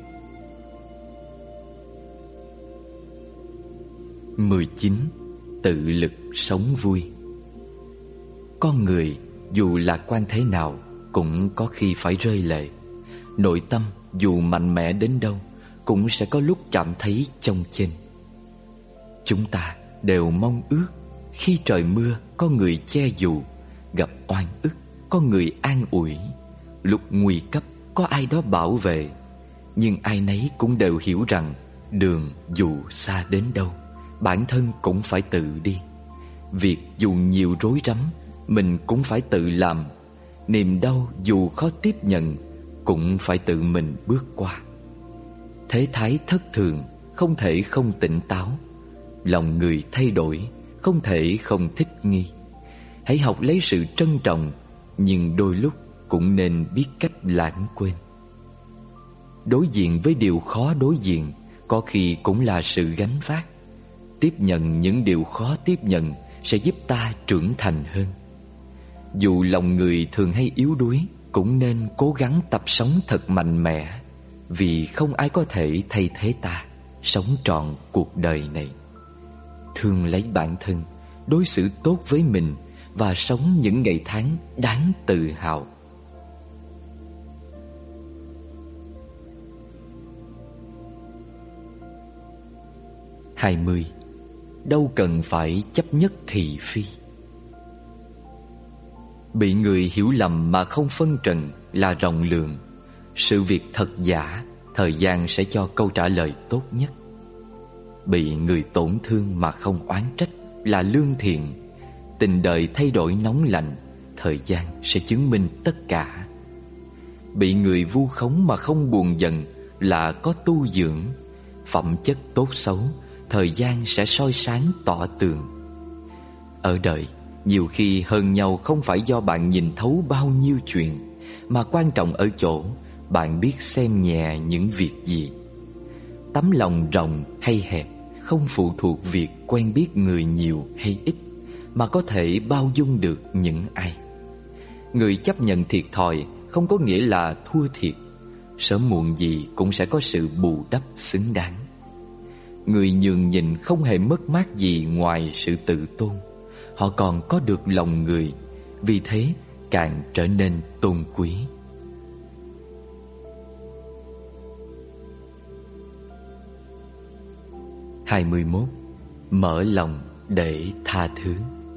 mười chín. Tự lực sống vui. Con người dù lạc quan thế nào cũng có khi phải rơi lệ. Nội tâm dù mạnh mẽ đến đâu cũng sẽ có lúc cảm thấy chông chênh. Chúng ta đều mong ước khi trời mưa có người che dù, gặp oan ức có người an ủi, lúc nguy cấp có ai đó bảo vệ. Nhưng ai nấy cũng đều hiểu rằng đường dù xa đến đâu, bản thân cũng phải tự đi. Việc dù nhiều rối rắm, mình cũng phải tự làm. Niềm đau dù khó tiếp nhận, cũng phải tự mình bước qua. Thế thái thất thường, không thể không tỉnh táo. Lòng người thay đổi, không thể không thích nghi. Hãy học lấy sự trân trọng, nhưng đôi lúc cũng nên biết cách lãng quên. Đối diện với điều khó đối diện có khi cũng là sự gánh vác. Tiếp nhận những điều khó tiếp nhận sẽ giúp ta trưởng thành hơn. Dù lòng người thường hay yếu đuối, cũng nên cố gắng tập sống thật mạnh mẽ, vì không ai có thể thay thế ta sống trọn cuộc đời này. Thương lấy bản thân, đối xử tốt với mình và sống những ngày tháng đáng tự hào. hai mươi. Đâu cần phải chấp nhất thị phi. Bị người hiểu lầm mà không phân trần là rộng lượng. Sự việc thật giả, thời gian sẽ cho câu trả lời tốt nhất. Bị người tổn thương mà không oán trách là lương thiện. Tình đời thay đổi nóng lạnh, thời gian sẽ chứng minh tất cả. Bị người vu khống mà không buồn giận là có tu dưỡng. Phẩm chất tốt xấu, thời gian sẽ soi sáng tỏ tường. Ở đời, nhiều khi hơn nhau không phải do bạn nhìn thấu bao nhiêu chuyện, mà quan trọng ở chỗ bạn biết xem nhẹ những việc gì. Tấm lòng rộng hay hẹp không phụ thuộc việc quen biết người nhiều hay ít, mà có thể bao dung được những ai. Người chấp nhận thiệt thòi không có nghĩa là thua thiệt. Sớm muộn gì cũng sẽ có sự bù đắp xứng đáng. Người nhường nhịn không hề mất mát gì ngoài sự tự tôn. Họ còn có được lòng người, vì thế càng trở nên tôn quý. hai mươi mốt. Mở lòng để tha thứ.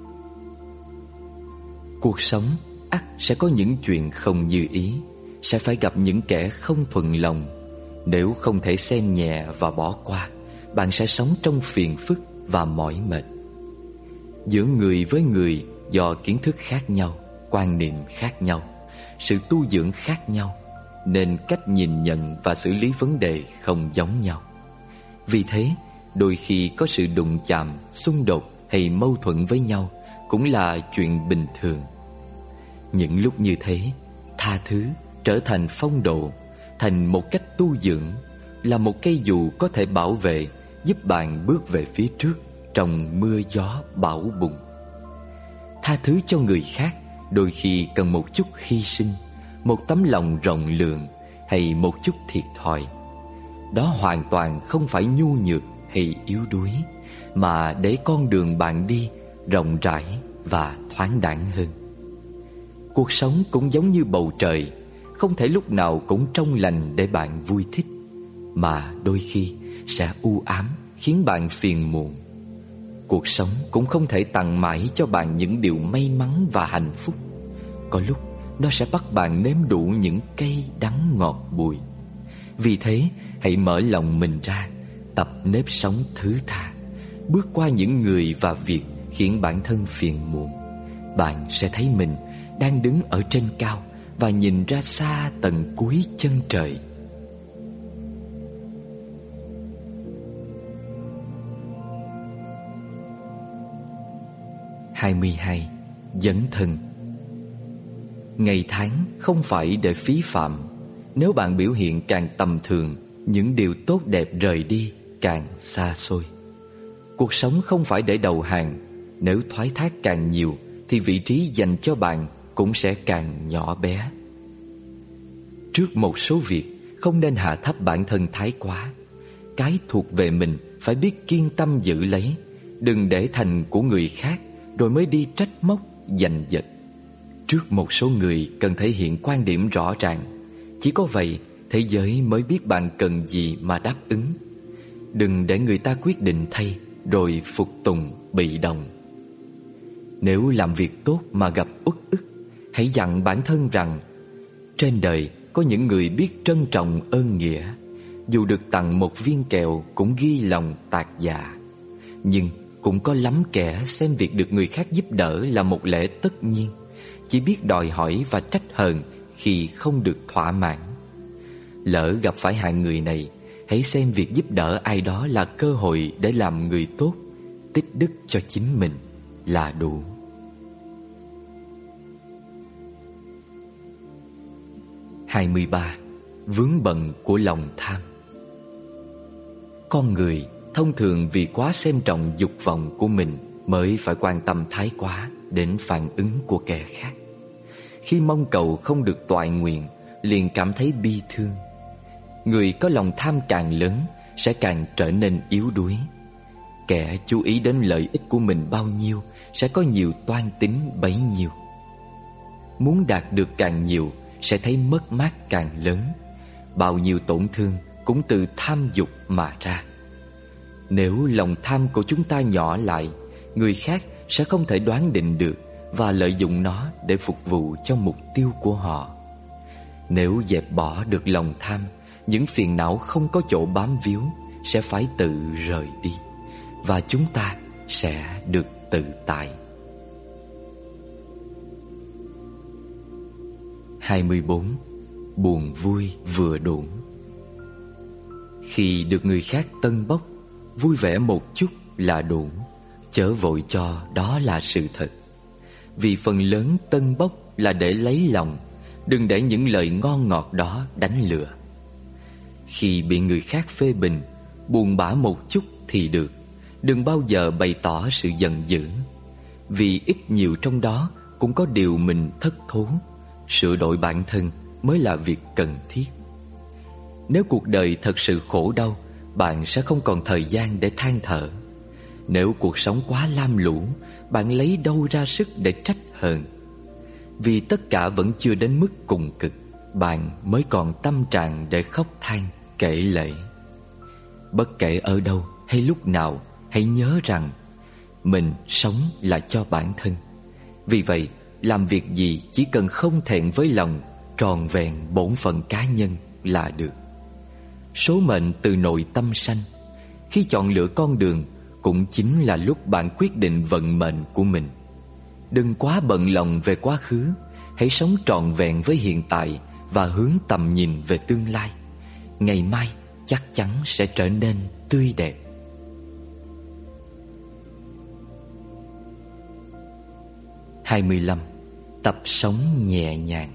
Cuộc sống ắt sẽ có những chuyện không như ý, sẽ phải gặp những kẻ không thuận lòng. Nếu không thể xem nhẹ và bỏ qua, bạn sẽ sống trong phiền phức và mỏi mệt. Giữa người với người, do kiến thức khác nhau, quan niệm khác nhau, sự tu dưỡng khác nhau, nên cách nhìn nhận và xử lý vấn đề không giống nhau. Vì thế, đôi khi có sự đụng chạm, xung đột hay mâu thuẫn với nhau cũng là chuyện bình thường. Những lúc như thế, tha thứ trở thành phong độ, thành một cách tu dưỡng, là một cây dù có thể bảo vệ, giúp bạn bước về phía trước trong mưa gió bão bùng. Tha thứ cho người khác đôi khi cần một chút hy sinh, một tấm lòng rộng lượng hay một chút thiệt thòi. Đó hoàn toàn không phải nhu nhược hay yếu đuối, mà để con đường bạn đi rộng rãi và thoáng đãng hơn. Cuộc sống cũng giống như bầu trời, không thể lúc nào cũng trong lành để bạn vui thích, mà đôi khi sẽ u ám khiến bạn phiền muộn. Cuộc sống cũng không thể tặng mãi cho bạn những điều may mắn và hạnh phúc. Có lúc nó sẽ bắt bạn nếm đủ những cay đắng ngọt bùi. Vì thế hãy mở lòng mình ra, tập nếp sống thứ tha, bước qua những người và việc khiến bản thân phiền muộn. Bạn sẽ thấy mình đang đứng ở trên cao và nhìn ra xa tận cuối chân trời. hai mươi hai. Dấn thân. Ngày tháng không phải để phí phạm. Nếu bạn biểu hiện càng tầm thường, những điều tốt đẹp rời đi càng xa xôi. Cuộc sống không phải để đầu hàng. Nếu thoái thác càng nhiều thì vị trí dành cho bạn cũng sẽ càng nhỏ bé. Trước một số việc, không nên hạ thấp bản thân thái quá. Cái thuộc về mình phải biết kiên tâm giữ lấy. Đừng để thành của người khác rồi mới đi trách móc, giành giật. Trước một số người cần thể hiện quan điểm rõ ràng. Chỉ có vậy thế giới mới biết bạn cần gì mà đáp ứng. Đừng để người ta quyết định thay rồi phục tùng bị động. Nếu làm việc tốt mà gặp uất ức, hãy dặn bản thân rằng trên đời có những người biết trân trọng ơn nghĩa. Dù được tặng một viên kẹo cũng ghi lòng tạc dạ. Nhưng cũng có lắm kẻ xem việc được người khác giúp đỡ là một lẽ tất nhiên, chỉ biết đòi hỏi và trách hờn khi không được thỏa mãn. Lỡ gặp phải hạng người này, hãy xem việc giúp đỡ ai đó là cơ hội để làm người tốt, tích đức cho chính mình là đủ. hai mươi ba. Vướng bận của lòng tham. Con người thông thường vì quá xem trọng dục vọng của mình mới phải quan tâm thái quá đến phản ứng của kẻ khác. Khi mong cầu không được toại nguyện, liền cảm thấy bi thương. Người có lòng tham càng lớn sẽ càng trở nên yếu đuối. Kẻ chú ý đến lợi ích của mình bao nhiêu sẽ có nhiều toan tính bấy nhiêu. Muốn đạt được càng nhiều sẽ thấy mất mát càng lớn. Bao nhiêu tổn thương cũng từ tham dục mà ra. Nếu lòng tham của chúng ta nhỏ lại, người khác sẽ không thể đoán định được và lợi dụng nó để phục vụ cho mục tiêu của họ. Nếu dẹp bỏ được lòng tham, những phiền não không có chỗ bám víu sẽ phải tự rời đi, và chúng ta sẽ được tự tại. hai mươi bốn. Buồn vui vừa đủ. Khi được người khác tân bốc, vui vẻ một chút là đủ. Chớ vội cho đó là sự thật. Vì phần lớn tân bốc là để lấy lòng. Đừng để những lời ngon ngọt đó đánh lừa. Khi bị người khác phê bình, buồn bã một chút thì được. Đừng bao giờ bày tỏ sự giận dữ. Vì ít nhiều trong đó cũng có điều mình thất thốn. Sửa đổi bản thân mới là việc cần thiết. Nếu cuộc đời thật sự khổ đau, bạn sẽ không còn thời gian để than thở. Nếu cuộc sống quá lam lũ, bạn lấy đâu ra sức để trách hờn. Vì tất cả vẫn chưa đến mức cùng cực, bạn mới còn tâm trạng để khóc than, kể lể. Bất kể ở đâu hay lúc nào, hãy nhớ rằng mình sống là cho bản thân. Vì vậy, làm việc gì chỉ cần không thẹn với lòng, tròn vẹn bổn phận cá nhân là được. Số mệnh từ nội tâm sanh. Khi chọn lựa con đường cũng chính là lúc bạn quyết định vận mệnh của mình. Đừng quá bận lòng về quá khứ. Hãy sống trọn vẹn với hiện tại và hướng tầm nhìn về tương lai. Ngày mai chắc chắn sẽ trở nên tươi đẹp. hai mươi lăm. Tập sống nhẹ nhàng.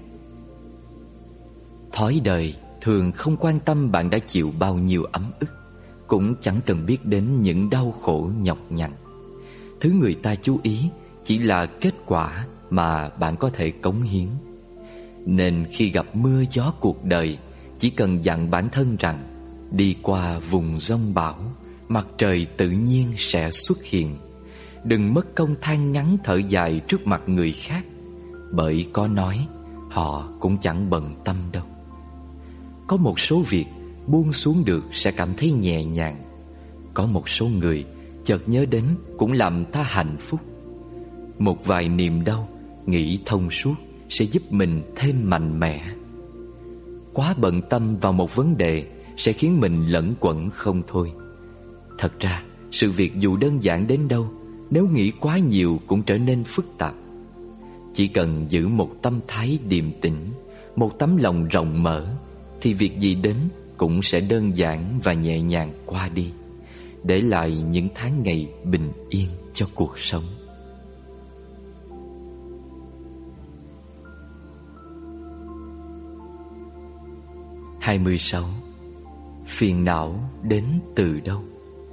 Thói đời thường không quan tâm bạn đã chịu bao nhiêu ấm ức, cũng chẳng cần biết đến những đau khổ nhọc nhằn. Thứ người ta chú ý chỉ là kết quả mà bạn có thể cống hiến. Nên khi gặp mưa gió cuộc đời, chỉ cần dặn bản thân rằng đi qua vùng giông bão, mặt trời tự nhiên sẽ xuất hiện. Đừng mất công than ngắn thở dài trước mặt người khác, bởi có nói họ cũng chẳng bận tâm đâu. Có một số việc buông xuống được sẽ cảm thấy nhẹ nhàng. Có một số người chợt nhớ đến cũng làm ta hạnh phúc. Một vài niềm đau, nghĩ thông suốt sẽ giúp mình thêm mạnh mẽ. Quá bận tâm vào một vấn đề sẽ khiến mình lẫn quẩn không thôi. Thật ra, sự việc dù đơn giản đến đâu, nếu nghĩ quá nhiều cũng trở nên phức tạp. Chỉ cần giữ một tâm thái điềm tĩnh, một tấm lòng rộng mở, thì việc gì đến cũng sẽ đơn giản và nhẹ nhàng qua đi, để lại những tháng ngày bình yên cho cuộc sống. hai mươi sáu. Phiền não đến từ đâu?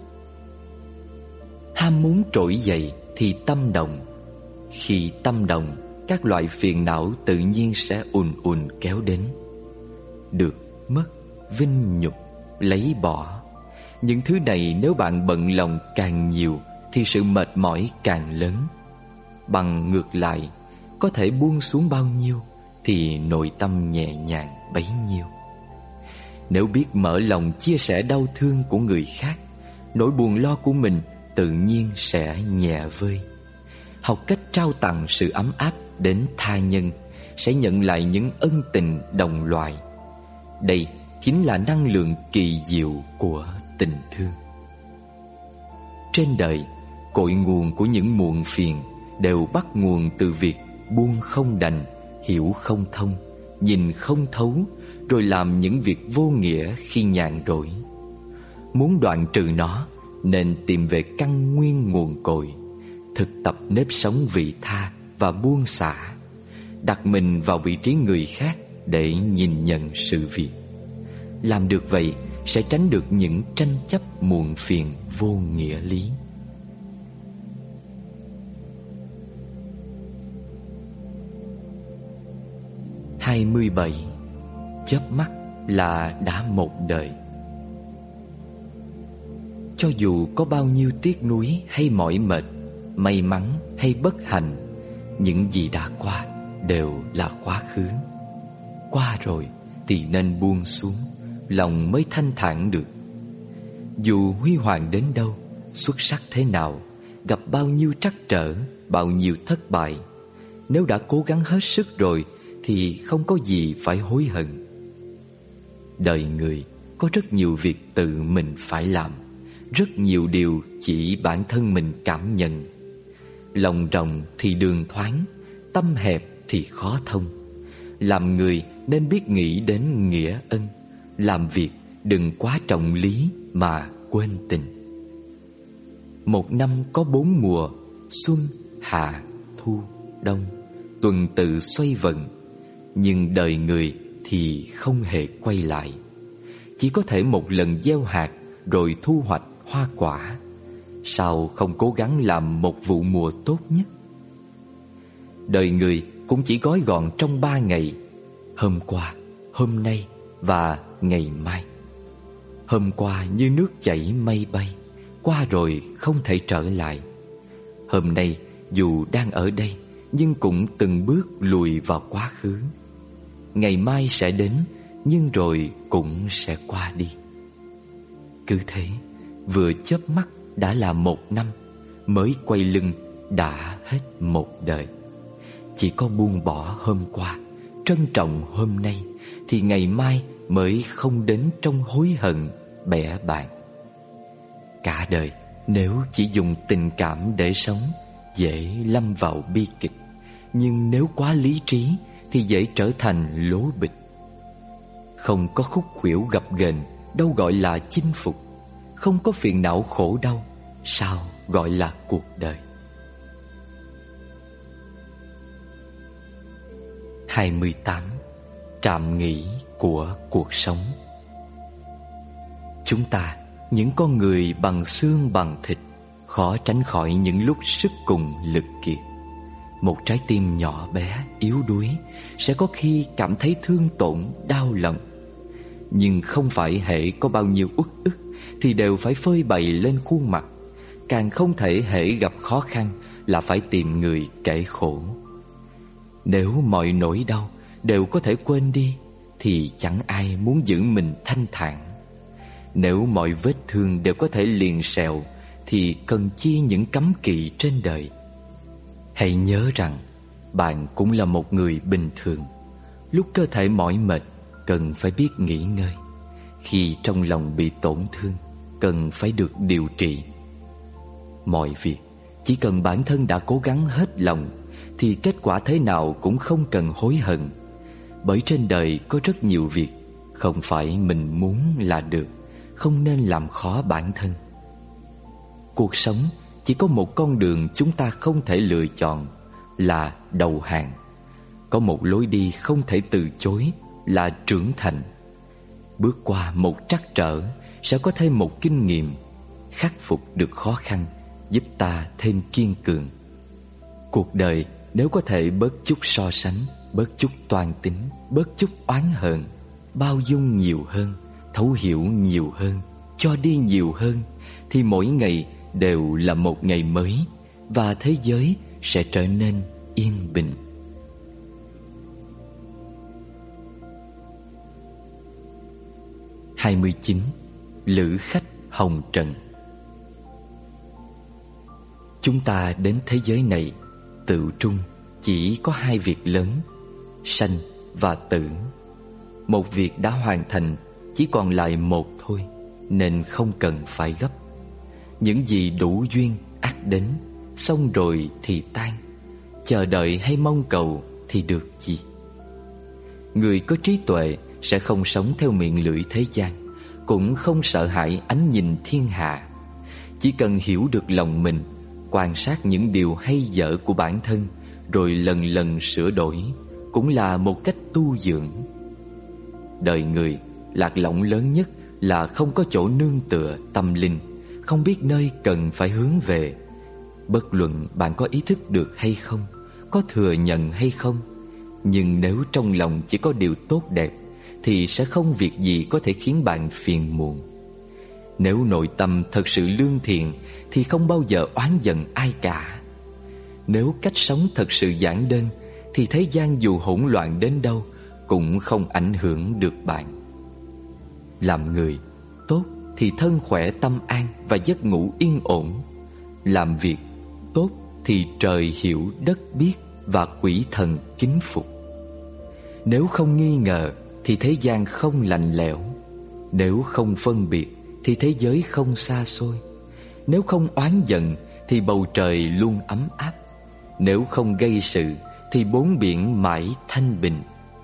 Ham muốn trỗi dậy thì tâm động. Khi tâm động, các loại phiền não tự nhiên sẽ ùn ùn kéo đến. Được, mất, vinh nhục, lấy bỏ, những thứ này nếu bạn bận lòng càng nhiều thì sự mệt mỏi càng lớn. Bằng ngược lại, có thể buông xuống bao nhiêu thì nội tâm nhẹ nhàng bấy nhiêu. Nếu biết mở lòng chia sẻ đau thương của người khác, nỗi buồn lo của mình tự nhiên sẽ nhẹ vơi. Học cách trao tặng sự ấm áp đến tha nhân, sẽ nhận lại những ân tình đồng loại. Đây chính là năng lượng kỳ diệu của tình thương. Trên đời, cội nguồn của những muộn phiền đều bắt nguồn từ việc buông không đành, hiểu không thông, nhìn không thấu, rồi làm những việc vô nghĩa khi nhàn rỗi. Muốn đoạn trừ nó, nên tìm về căn nguyên nguồn cội, thực tập nếp sống vị tha và buông xả, đặt mình vào vị trí người khác để nhìn nhận sự việc. Làm được vậy sẽ tránh được những tranh chấp muộn phiền vô nghĩa lý. hai mươi bảy. Chớp mắt là đã một đời. Cho dù có bao nhiêu tiếc nuối hay mỏi mệt, may mắn hay bất hạnh, những gì đã qua đều là quá khứ. Qua rồi thì nên buông xuống, lòng mới thanh thản được. Dù huy hoàng đến đâu, xuất sắc thế nào, gặp bao nhiêu trắc trở, bao nhiêu thất bại, nếu đã cố gắng hết sức rồi thì không có gì phải hối hận. Đời người có rất nhiều việc tự mình phải làm, rất nhiều điều chỉ bản thân mình cảm nhận. Lòng rộng thì đường thoáng, tâm hẹp thì khó thông. Làm người nên biết nghĩ đến nghĩa ân, làm việc đừng quá trọng lý mà quên tình. Một năm có bốn mùa, xuân, hạ, thu, đông, tuần tự xoay vần. Nhưng đời người thì không hề quay lại. Chỉ có thể một lần gieo hạt rồi thu hoạch hoa quả. Sao không cố gắng làm một vụ mùa tốt nhất? Đời người cũng chỉ gói gọn trong ba ngày: hôm qua, hôm nay và ngày mai. Hôm qua như nước chảy mây bay, qua rồi không thể trở lại. Hôm nay dù đang ở đây nhưng cũng từng bước lùi vào quá khứ. Ngày mai sẽ đến, nhưng rồi cũng sẽ qua đi. Cứ thế, vừa chớp mắt đã là một năm, mới quay lưng đã hết một đời. Chỉ có buông bỏ hôm qua, trân trọng hôm nay, thì ngày mai mới không đến trong hối hận, bẽ bàng. Cả đời nếu chỉ dùng tình cảm để sống, dễ lâm vào bi kịch. Nhưng nếu quá lý trí thì dễ trở thành lố bịch. Không có khúc khuỷu gập ghềnh đâu gọi là chinh phục. Không có phiền não khổ đau, sao gọi là cuộc đời. hai mươi tám. Trạm nghỉ của cuộc sống. Chúng ta, những con người bằng xương bằng thịt, khó tránh khỏi những lúc sức cùng lực kiệt. Một trái tim nhỏ bé, yếu đuối sẽ có khi cảm thấy thương tổn, đau lòng. Nhưng không phải hễ có bao nhiêu uất ức thì đều phải phơi bày lên khuôn mặt. Càng không thể hễ gặp khó khăn là phải tìm người kể khổ. Nếu mọi nỗi đau đều có thể quên đi thì chẳng ai muốn giữ mình thanh thản. Nếu mọi vết thương đều có thể liền sẹo thì cần chi những cấm kỵ trên đời. Hãy nhớ rằng bạn cũng là một người bình thường. Lúc cơ thể mỏi mệt, cần phải biết nghỉ ngơi. Khi trong lòng bị tổn thương, cần phải được điều trị. Mọi việc chỉ cần bản thân đã cố gắng hết lòng thì kết quả thế nào cũng không cần hối hận. Bởi trên đời có rất nhiều việc không phải mình muốn là được, không nên làm khó bản thân. Cuộc sống chỉ có một con đường chúng ta không thể lựa chọn là đầu hàng. Có một lối đi không thể từ chối là trưởng thành. Bước qua một trắc trở sẽ có thêm một kinh nghiệm. Khắc phục được khó khăn giúp ta thêm kiên cường. Cuộc đời nếu có thể bớt chút so sánh, bớt chút toan tính, bớt chút oán hờn, bao dung nhiều hơn, thấu hiểu nhiều hơn, cho đi nhiều hơn, thì mỗi ngày đều là một ngày mới và thế giới sẽ trở nên yên bình. hai mươi chín. Lữ khách hồng trần. Chúng ta đến thế giới này tự trung chỉ có hai việc lớn: sanh và tử. Một việc đã hoàn thành, chỉ còn lại một thôi, nên không cần phải gấp. Những gì đủ duyên ắt đến, xong rồi thì tan. Chờ đợi hay mong cầu thì được gì? Người có trí tuệ sẽ không sống theo miệng lưỡi thế gian, cũng không sợ hãi ánh nhìn thiên hạ. Chỉ cần hiểu được lòng mình, quan sát những điều hay dở của bản thân, rồi lần lần sửa đổi, cũng là một cách tu dưỡng. Đời người, lạc lõng lớn nhất là không có chỗ nương tựa tâm linh, không biết nơi cần phải hướng về. Bất luận bạn có ý thức được hay không, có thừa nhận hay không, nhưng nếu trong lòng chỉ có điều tốt đẹp thì sẽ không việc gì có thể khiến bạn phiền muộn. Nếu nội tâm thật sự lương thiện thì không bao giờ oán giận ai cả. Nếu cách sống thật sự giản đơn thì thế gian dù hỗn loạn đến đâu cũng không ảnh hưởng được bạn. Làm người tốt thì thân khỏe tâm an và giấc ngủ yên ổn. Làm việc tốt thì trời hiểu đất biết và quỷ thần kính phục. Nếu không nghi ngờ thì thế gian không lạnh lẽo. Nếu không phân biệt thì thế giới không xa xôi. Nếu không oán giận thì bầu trời luôn ấm áp. Nếu không gây sự thì bốn biển mãi thanh bình.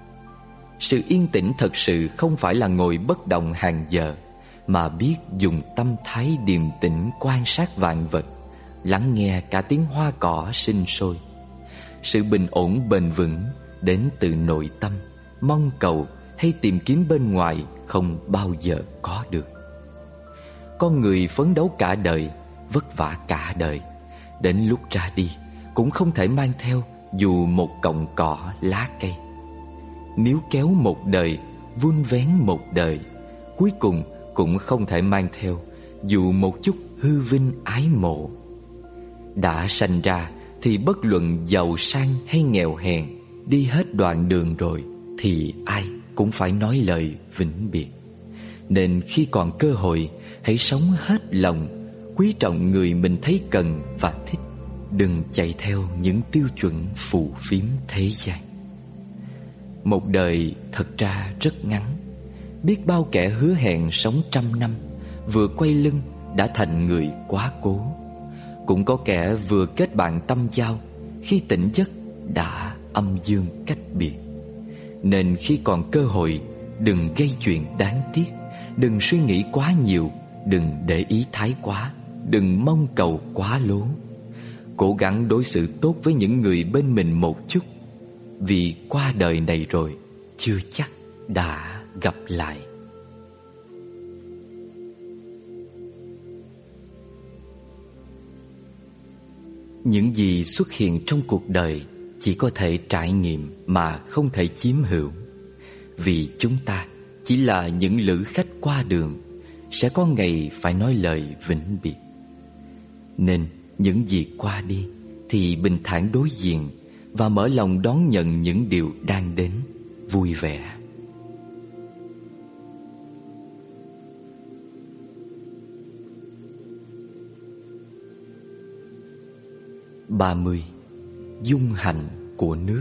Sự yên tĩnh thật sự không phải là ngồi bất động hàng giờ, mà biết dùng tâm thái điềm tĩnh quan sát vạn vật, lắng nghe cả tiếng hoa cỏ sinh sôi. Sự bình ổn bền vững đến từ nội tâm, mong cầu hay tìm kiếm bên ngoài không bao giờ có được. Con người phấn đấu cả đời, vất vả cả đời, đến lúc ra đi cũng không thể mang theo dù một cọng cỏ lá cây. Níu kéo một đời, vun vén một đời, cuối cùng cũng không thể mang theo dù một chút hư vinh ái mộ. Đã sanh ra thì bất luận giàu sang hay nghèo hèn, đi hết đoạn đường rồi thì ai cũng phải nói lời vĩnh biệt. Nên khi còn cơ hội, hãy sống hết lòng, quý trọng người mình thấy cần và thích. Đừng chạy theo những tiêu chuẩn phù phiếm thế gian. Một đời thật ra rất ngắn. Biết bao kẻ hứa hẹn sống trăm năm, vừa quay lưng đã thành người quá cố. Cũng có kẻ vừa kết bạn tâm giao, khi tỉnh giấc đã âm dương cách biệt. Nên khi còn cơ hội, đừng gây chuyện đáng tiếc. Đừng suy nghĩ quá nhiều, đừng để ý thái quá, đừng mong cầu quá lố. Cố gắng đối xử tốt với những người bên mình một chút, vì qua đời này rồi chưa chắc đã gặp lại. Những gì xuất hiện trong cuộc đời chỉ có thể trải nghiệm mà không thể chiếm hữu. Vì chúng ta chỉ là những lữ khách qua đường, sẽ có ngày phải nói lời vĩnh biệt. Nên những gì qua đi thì bình thản đối diện và mở lòng đón nhận những điều đang đến vui vẻ. ba mươi. Dung hành của nước.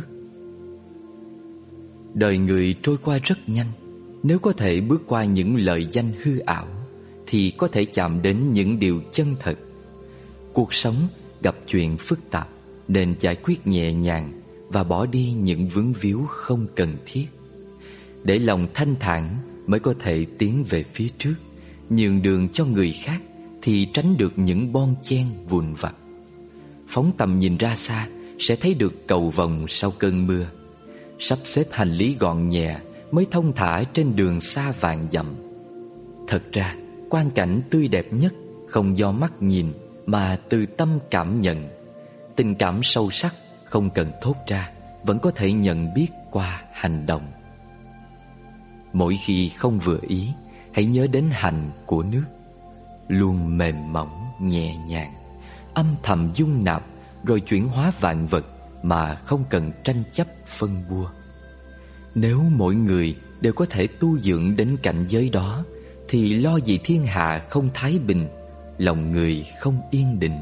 Đời người trôi qua rất nhanh. Nếu có thể bước qua những lời danh hư ảo thì có thể chạm đến những điều chân thật. Cuộc sống gặp chuyện phức tạp nên giải quyết nhẹ nhàng và bỏ đi những vướng víu không cần thiết. Để lòng thanh thản mới có thể tiến về phía trước, nhường đường cho người khác thì tránh được những bon chen vụn vặt. Phóng tầm nhìn ra xa sẽ thấy được cầu vồng sau cơn mưa. Sắp xếp hành lý gọn nhẹ mới thông thả trên đường xa vạn dặm. Thật ra quang cảnh tươi đẹp nhất không do mắt nhìn mà từ tâm cảm nhận. Tình cảm sâu sắc không cần thốt ra vẫn có thể nhận biết qua hành động. Mỗi khi không vừa ý, hãy nhớ đến hành của nước. Luôn mềm mỏng, nhẹ nhàng, âm thầm dung nạp rồi chuyển hóa vạn vật mà không cần tranh chấp phân bua. Nếu mỗi người đều có thể tu dưỡng đến cảnh giới đó thì lo gì thiên hạ không thái bình, lòng người không yên định.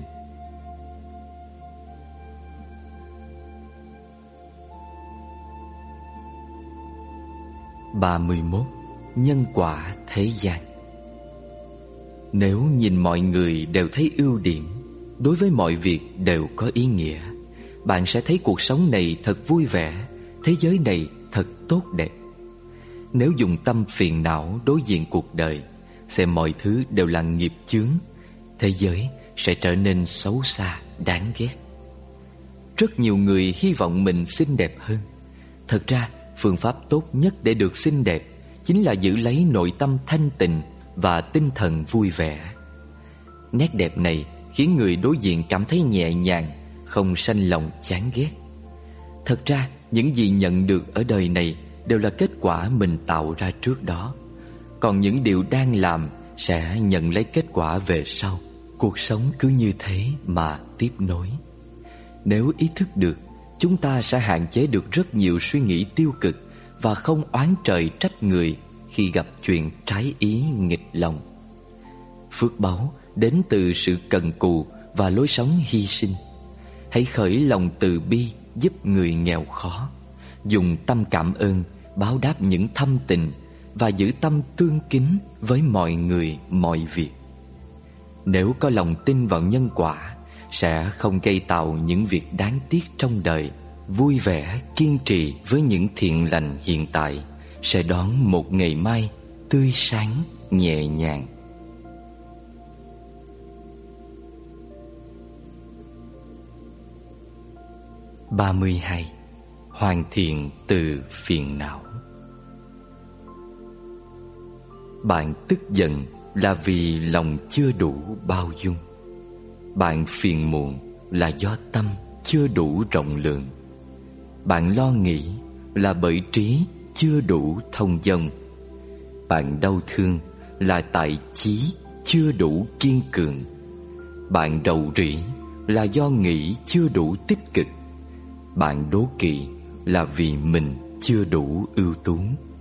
ba mươi mốt. Nhân quả thế gian. Nếu nhìn mọi người đều thấy ưu điểm, đối với mọi việc đều có ý nghĩa, bạn sẽ thấy cuộc sống này thật vui vẻ, thế giới này thật tốt đẹp. Nếu dùng tâm phiền não đối diện cuộc đời, xem mọi thứ đều là nghiệp chướng, thế giới sẽ trở nên xấu xa, đáng ghét. Rất nhiều người hy vọng mình xinh đẹp hơn. Thật ra phương pháp tốt nhất để được xinh đẹp chính là giữ lấy nội tâm thanh tịnh và tinh thần vui vẻ. Nét đẹp này khiến người đối diện cảm thấy nhẹ nhàng, không sanh lòng chán ghét. Thật ra những gì nhận được ở đời này đều là kết quả mình tạo ra trước đó. Còn những điều đang làm sẽ nhận lấy kết quả về sau. Cuộc sống cứ như thế mà tiếp nối. Nếu ý thức được, chúng ta sẽ hạn chế được rất nhiều suy nghĩ tiêu cực và không oán trời trách người khi gặp chuyện trái ý nghịch lòng. Phước báu đến từ sự cần cù và lối sống hy sinh. Hãy khởi lòng từ bi giúp người nghèo khó, dùng tâm cảm ơn báo đáp những thâm tình và giữ tâm tương kính với mọi người mọi việc. Nếu có lòng tin vào nhân quả, sẽ không gây tạo những việc đáng tiếc trong đời. Vui vẻ, kiên trì với những thiện lành hiện tại, sẽ đón một ngày mai tươi sáng, nhẹ nhàng. ba mươi hai. Hoàn thiện từ phiền não. Bạn tức giận là vì lòng chưa đủ bao dung. Bạn phiền muộn là do tâm chưa đủ rộng lượng. Bạn lo nghĩ là bởi trí chưa đủ thông dong. Bạn đau thương là tại chí chưa đủ kiên cường. Bạn rầu rĩ là do nghĩ chưa đủ tích cực. Bạn đố kỵ là vì mình chưa đủ ưu tú.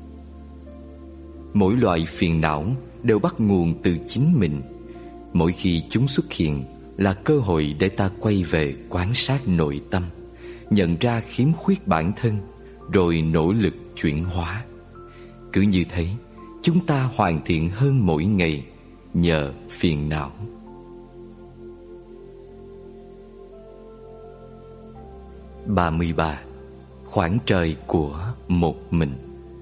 Mỗi loại phiền não đều bắt nguồn từ chính mình. Mỗi khi chúng xuất hiện là cơ hội để ta quay về quan sát nội tâm, nhận ra khiếm khuyết bản thân, rồi nỗ lực chuyển hóa. Cứ như thế, chúng ta hoàn thiện hơn mỗi ngày nhờ phiền não. ba mươi ba. Khoảng trời của một mình.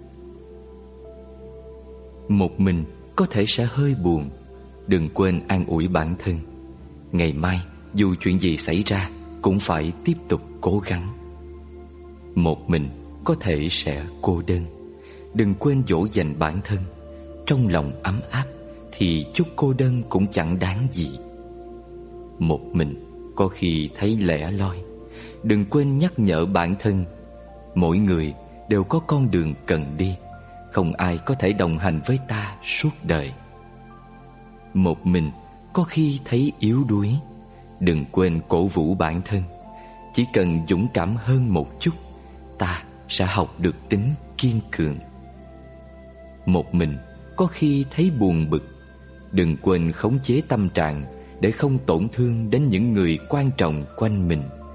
Một mình có thể sẽ hơi buồn. Đừng quên an ủi bản thân. Ngày mai dù chuyện gì xảy ra cũng phải tiếp tục cố gắng. Một mình có thể sẽ cô đơn. Đừng quên dỗ dành bản thân. Trong lòng ấm áp thì chút cô đơn cũng chẳng đáng gì. Một mình có khi thấy lẻ loi. Đừng quên nhắc nhở bản thân. Mỗi người đều có con đường cần đi. Không ai có thể đồng hành với ta suốt đời. Một mình có khi thấy yếu đuối. Đừng quên cổ vũ bản thân. Chỉ cần dũng cảm hơn một chút, ta sẽ học được tính kiên cường. Một mình có khi thấy buồn bực. Đừng quên khống chế tâm trạng để không tổn thương đến những người quan trọng quanh mình.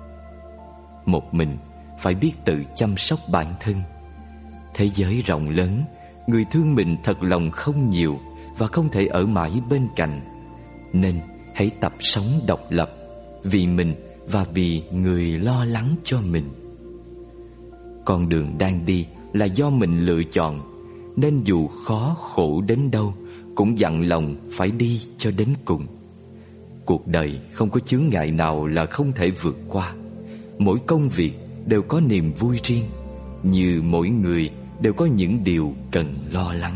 Một mình phải biết tự chăm sóc bản thân. Thế giới rộng lớn, người thương mình thật lòng không nhiều và không thể ở mãi bên cạnh. Nên hãy tập sống độc lập, vì mình và vì người lo lắng cho mình. Con đường đang đi là do mình lựa chọn, nên dù khó khổ đến đâu cũng dặn lòng phải đi cho đến cùng. Cuộc đời không có chướng ngại nào là không thể vượt qua. Mỗi công việc đều có niềm vui riêng, như mỗi người đều có những điều cần lo lắng.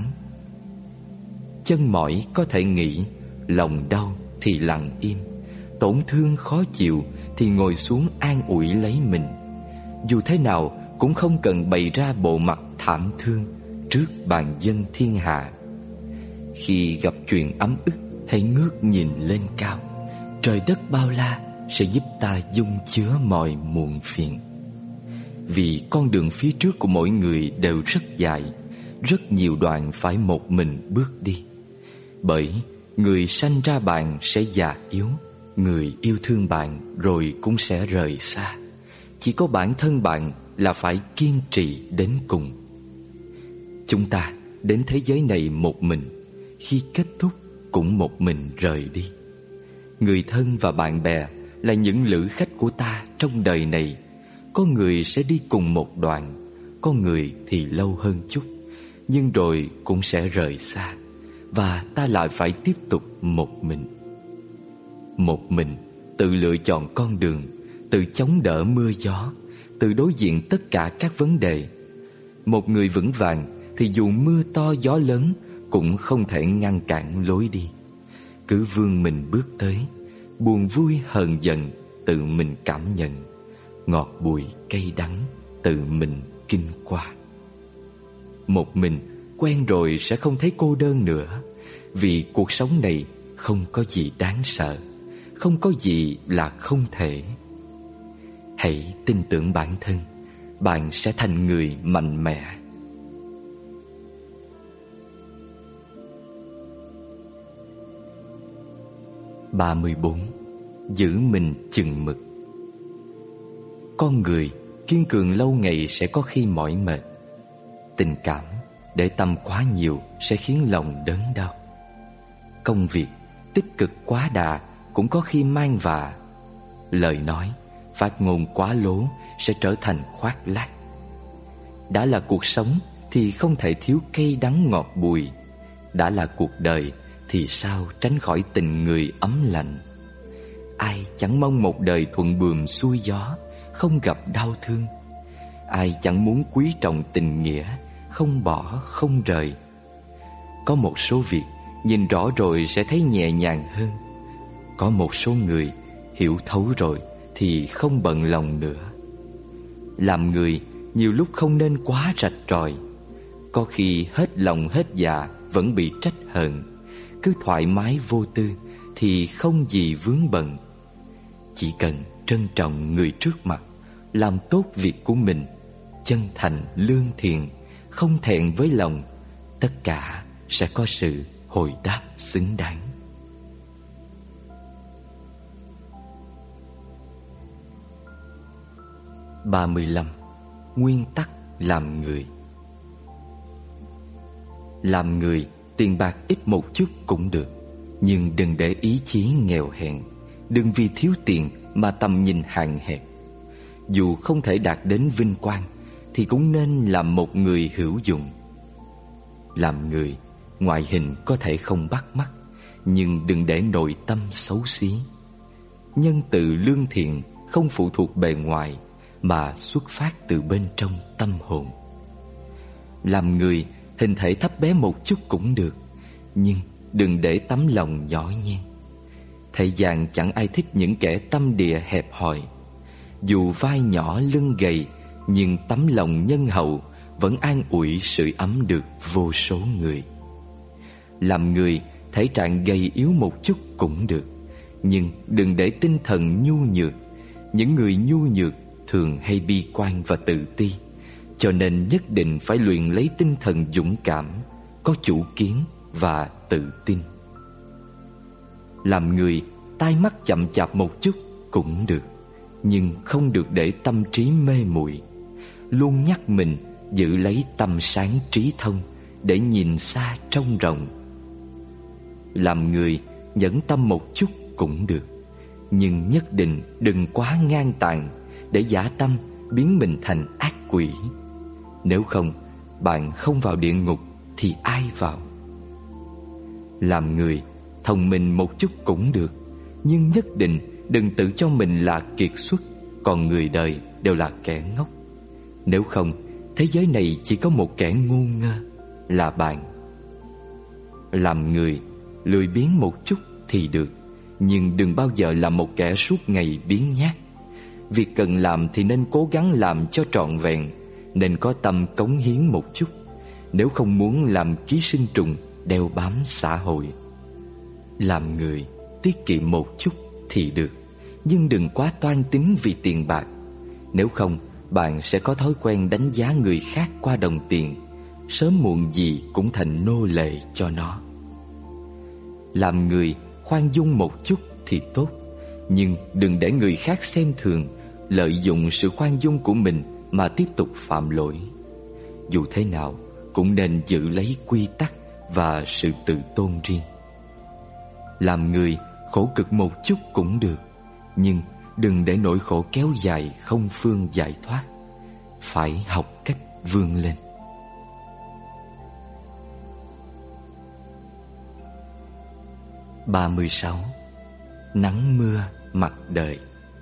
Chân mỏi có thể nghỉ, lòng đau thì lặng im, tổn thương khó chịu thì ngồi xuống an ủi lấy mình. Dù thế nào cũng không cần bày ra bộ mặt thảm thương trước bàn dân thiên hạ. Khi gặp chuyện ấm ức, hãy ngước nhìn lên cao. Trời đất bao la sẽ giúp ta dung chứa mọi muộn phiền. Vì con đường phía trước của mỗi người đều rất dài, rất nhiều đoạn phải một mình bước đi. Bởi người sanh ra bạn sẽ già yếu, người yêu thương bạn rồi cũng sẽ rời xa. Chỉ có bản thân bạn là phải kiên trì đến cùng. Chúng ta đến thế giới này một mình, khi kết thúc cũng một mình rời đi. Người thân và bạn bè là những lữ khách của ta trong đời này. Có người sẽ đi cùng một đoạn, có người thì lâu hơn chút, nhưng rồi cũng sẽ rời xa, và ta lại phải tiếp tục một mình. Một mình tự lựa chọn con đường, tự chống đỡ mưa gió, tự đối diện tất cả các vấn đề. Một người vững vàng thì dù mưa to gió lớn cũng không thể ngăn cản lối đi. Cứ vươn mình bước tới, buồn vui hờn giận tự mình cảm nhận, ngọt bùi cay đắng tự mình kinh qua. Một mình quen rồi sẽ không thấy cô đơn nữa, vì cuộc sống này không có gì đáng sợ, không có gì là không thể. Hãy tin tưởng bản thân, bạn sẽ thành người mạnh mẽ. ba mươi bốn. Giữ mình chừng mực. Con người kiên cường lâu ngày sẽ có khi mỏi mệt. Tình cảm để tâm quá nhiều sẽ khiến lòng đớn đau. Công việc tích cực quá đà cũng có khi mang vạ. Lời nói, phát ngôn quá lố sẽ trở thành khoác lác. Đã là cuộc sống thì không thể thiếu cay đắng ngọt bùi. Đã là cuộc đời thì sao tránh khỏi tình người ấm lạnh. Ai chẳng mong một đời thuận buồm xuôi gió, không gặp đau thương. Ai chẳng muốn quý trọng tình nghĩa, không bỏ không rời. Có một số việc nhìn rõ rồi sẽ thấy nhẹ nhàng hơn. Có một số người hiểu thấu rồi thì không bận lòng nữa. Làm người nhiều lúc không nên quá rạch ròi. Có khi hết lòng hết dạ vẫn bị trách hờn. Cứ thoải mái vô tư thì không gì vướng bận. Chỉ cần trân trọng người trước mặt, làm tốt việc của mình, chân thành lương thiện, không thẹn với lòng, tất cả sẽ có sự hồi đáp xứng đáng. ba mươi lăm. Nguyên tắc làm người. Làm người, tiền bạc ít một chút cũng được, nhưng đừng để ý chí nghèo hèn. Đừng vì thiếu tiền mà tầm nhìn hạn hẹp. Dù không thể đạt đến vinh quang thì cũng nên làm một người hữu dụng. Làm người, ngoại hình có thể không bắt mắt, nhưng đừng để nội tâm xấu xí. Nhân từ lương thiện không phụ thuộc bề ngoài, mà xuất phát từ bên trong tâm hồn. Làm người, hình thể thấp bé một chút cũng được, nhưng đừng để tấm lòng nhỏ nhen. Thế gian chẳng ai thích những kẻ tâm địa hẹp hòi. Dù vai nhỏ lưng gầy, nhưng tấm lòng nhân hậu vẫn an ủi sưởi ấm được vô số người. Làm người, thể trạng gầy yếu một chút cũng được, nhưng đừng để tinh thần nhu nhược. Những người nhu nhược thường hay bi quan và tự ti, cho nên nhất định phải luyện lấy tinh thần dũng cảm, có chủ kiến và tự tin. Làm người, tai mắt chậm chạp một chút cũng được, nhưng không được để tâm trí mê muội. Luôn nhắc mình giữ lấy tâm sáng trí thông để nhìn xa trông rộng. Làm người nhẫn tâm một chút cũng được, nhưng nhất định đừng quá ngang tàn để dã tâm biến mình thành ác quỷ. Nếu không, bạn không vào địa ngục thì ai vào? Làm người thông minh một chút cũng được, nhưng nhất định đừng tự cho mình là kiệt xuất, còn người đời đều là kẻ ngốc. Nếu không, thế giới này chỉ có một kẻ ngu ngơ là bạn. Làm người lười biếng một chút thì được, nhưng đừng bao giờ là một kẻ suốt ngày biếng nhác. Việc cần làm thì nên cố gắng làm cho trọn vẹn, nên có tâm cống hiến một chút, nếu không muốn làm ký sinh trùng đeo bám xã hội. Làm người tiết kiệm một chút thì được, nhưng đừng quá toan tính vì tiền bạc. Nếu không, bạn sẽ có thói quen đánh giá người khác qua đồng tiền, sớm muộn gì cũng thành nô lệ cho nó. Làm người khoan dung một chút thì tốt, nhưng đừng để người khác xem thường, lợi dụng sự khoan dung của mình mà tiếp tục phạm lỗi. Dù thế nào cũng nên giữ lấy quy tắc và sự tự tôn riêng. Làm người khổ cực một chút cũng được, nhưng đừng để nỗi khổ kéo dài không phương giải thoát. Phải học cách vươn lên. ba mươi sáu. Nắng mưa mặt đời.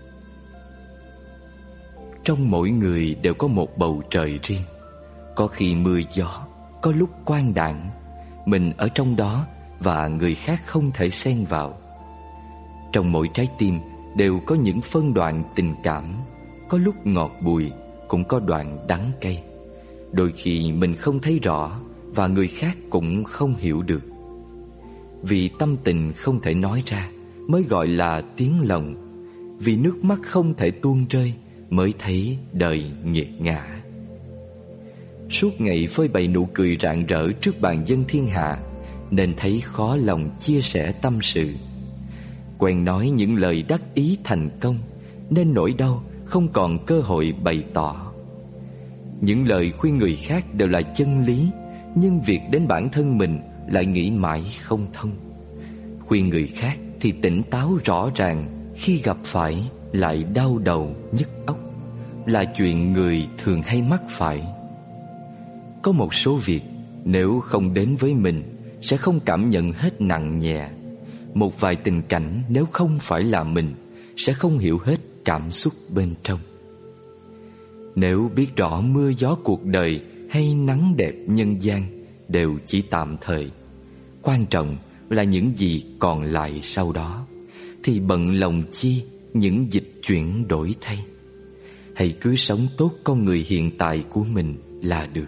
Trong mỗi người đều có một bầu trời riêng. Có khi mưa gió, có lúc quang đãng. Mình ở trong đó và người khác không thể xen vào. Trong mỗi trái tim đều có những phân đoạn tình cảm, có lúc ngọt bùi, cũng có đoạn đắng cay. Đôi khi mình không thấy rõ và người khác cũng không hiểu được. Vì tâm tình không thể nói ra mới gọi là tiếng lòng. Vì nước mắt không thể tuôn rơi mới thấy đời nghiệt ngã. Suốt ngày phơi bày nụ cười rạng rỡ trước bàn dân thiên hạ, nên thấy khó lòng chia sẻ tâm sự. Quen nói những lời đắc ý thành công, nên nỗi đau không còn cơ hội bày tỏ. Những lời khuyên người khác đều là chân lý, nhưng việc đến bản thân mình lại nghĩ mãi không thông. Khuyên người khác thì tỉnh táo rõ ràng, khi gặp phải lại đau đầu nhức óc, là chuyện người thường hay mắc phải. Có một số việc nếu không đến với mình sẽ không cảm nhận hết nặng nhẹ. Một vài tình cảnh nếu không phải là mình sẽ không hiểu hết cảm xúc bên trong. Nếu biết rõ mưa gió cuộc đời hay nắng đẹp nhân gian đều chỉ tạm thời, quan trọng là những gì còn lại sau đó, thì bận lòng chi những dịch chuyển đổi thay. Hãy cứ sống tốt con người hiện tại của mình là được.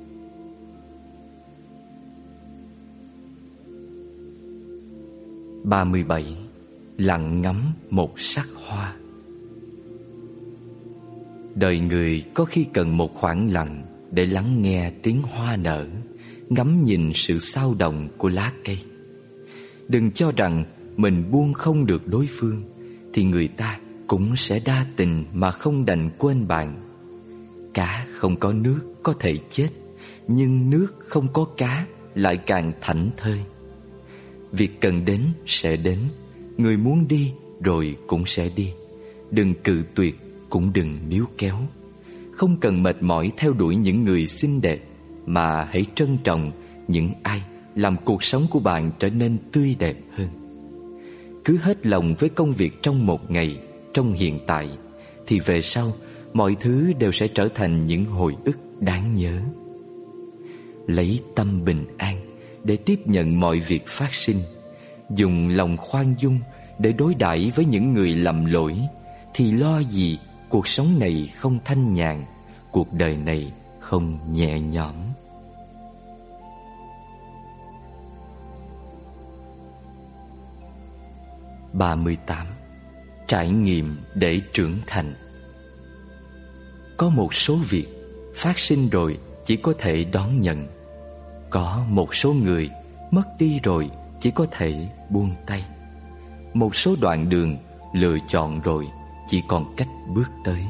ba mươi bảy. Lặng ngắm một sắc hoa. Đời người có khi cần một khoảng lặng để lắng nghe tiếng hoa nở, ngắm nhìn sự xao động của lá cây. Đừng cho rằng mình buông không được đối phương thì người ta cũng sẽ đa tình mà không đành quên bạn. Cá không có nước có thể chết, nhưng nước không có cá lại càng thảnh thơi. Việc cần đến sẽ đến, người muốn đi rồi cũng sẽ đi. Đừng cự tuyệt, cũng đừng níu kéo. Không cần mệt mỏi theo đuổi những người xinh đẹp, mà hãy trân trọng những ai làm cuộc sống của bạn trở nên tươi đẹp hơn. Cứ hết lòng với công việc trong một ngày, trong hiện tại, thì về sau mọi thứ đều sẽ trở thành những hồi ức đáng nhớ. Lấy tâm bình an để tiếp nhận mọi việc phát sinh, dùng lòng khoan dung để đối đãi với những người lầm lỗi, thì lo gì cuộc sống này không thanh nhàn, cuộc đời này không nhẹ nhõm. ba mươi tám. Trải nghiệm để trưởng thành. Có một số việc phát sinh rồi chỉ có thể đón nhận. Có một số người mất đi rồi chỉ có thể buông tay. Một số đoạn đường lựa chọn rồi chỉ còn cách bước tới.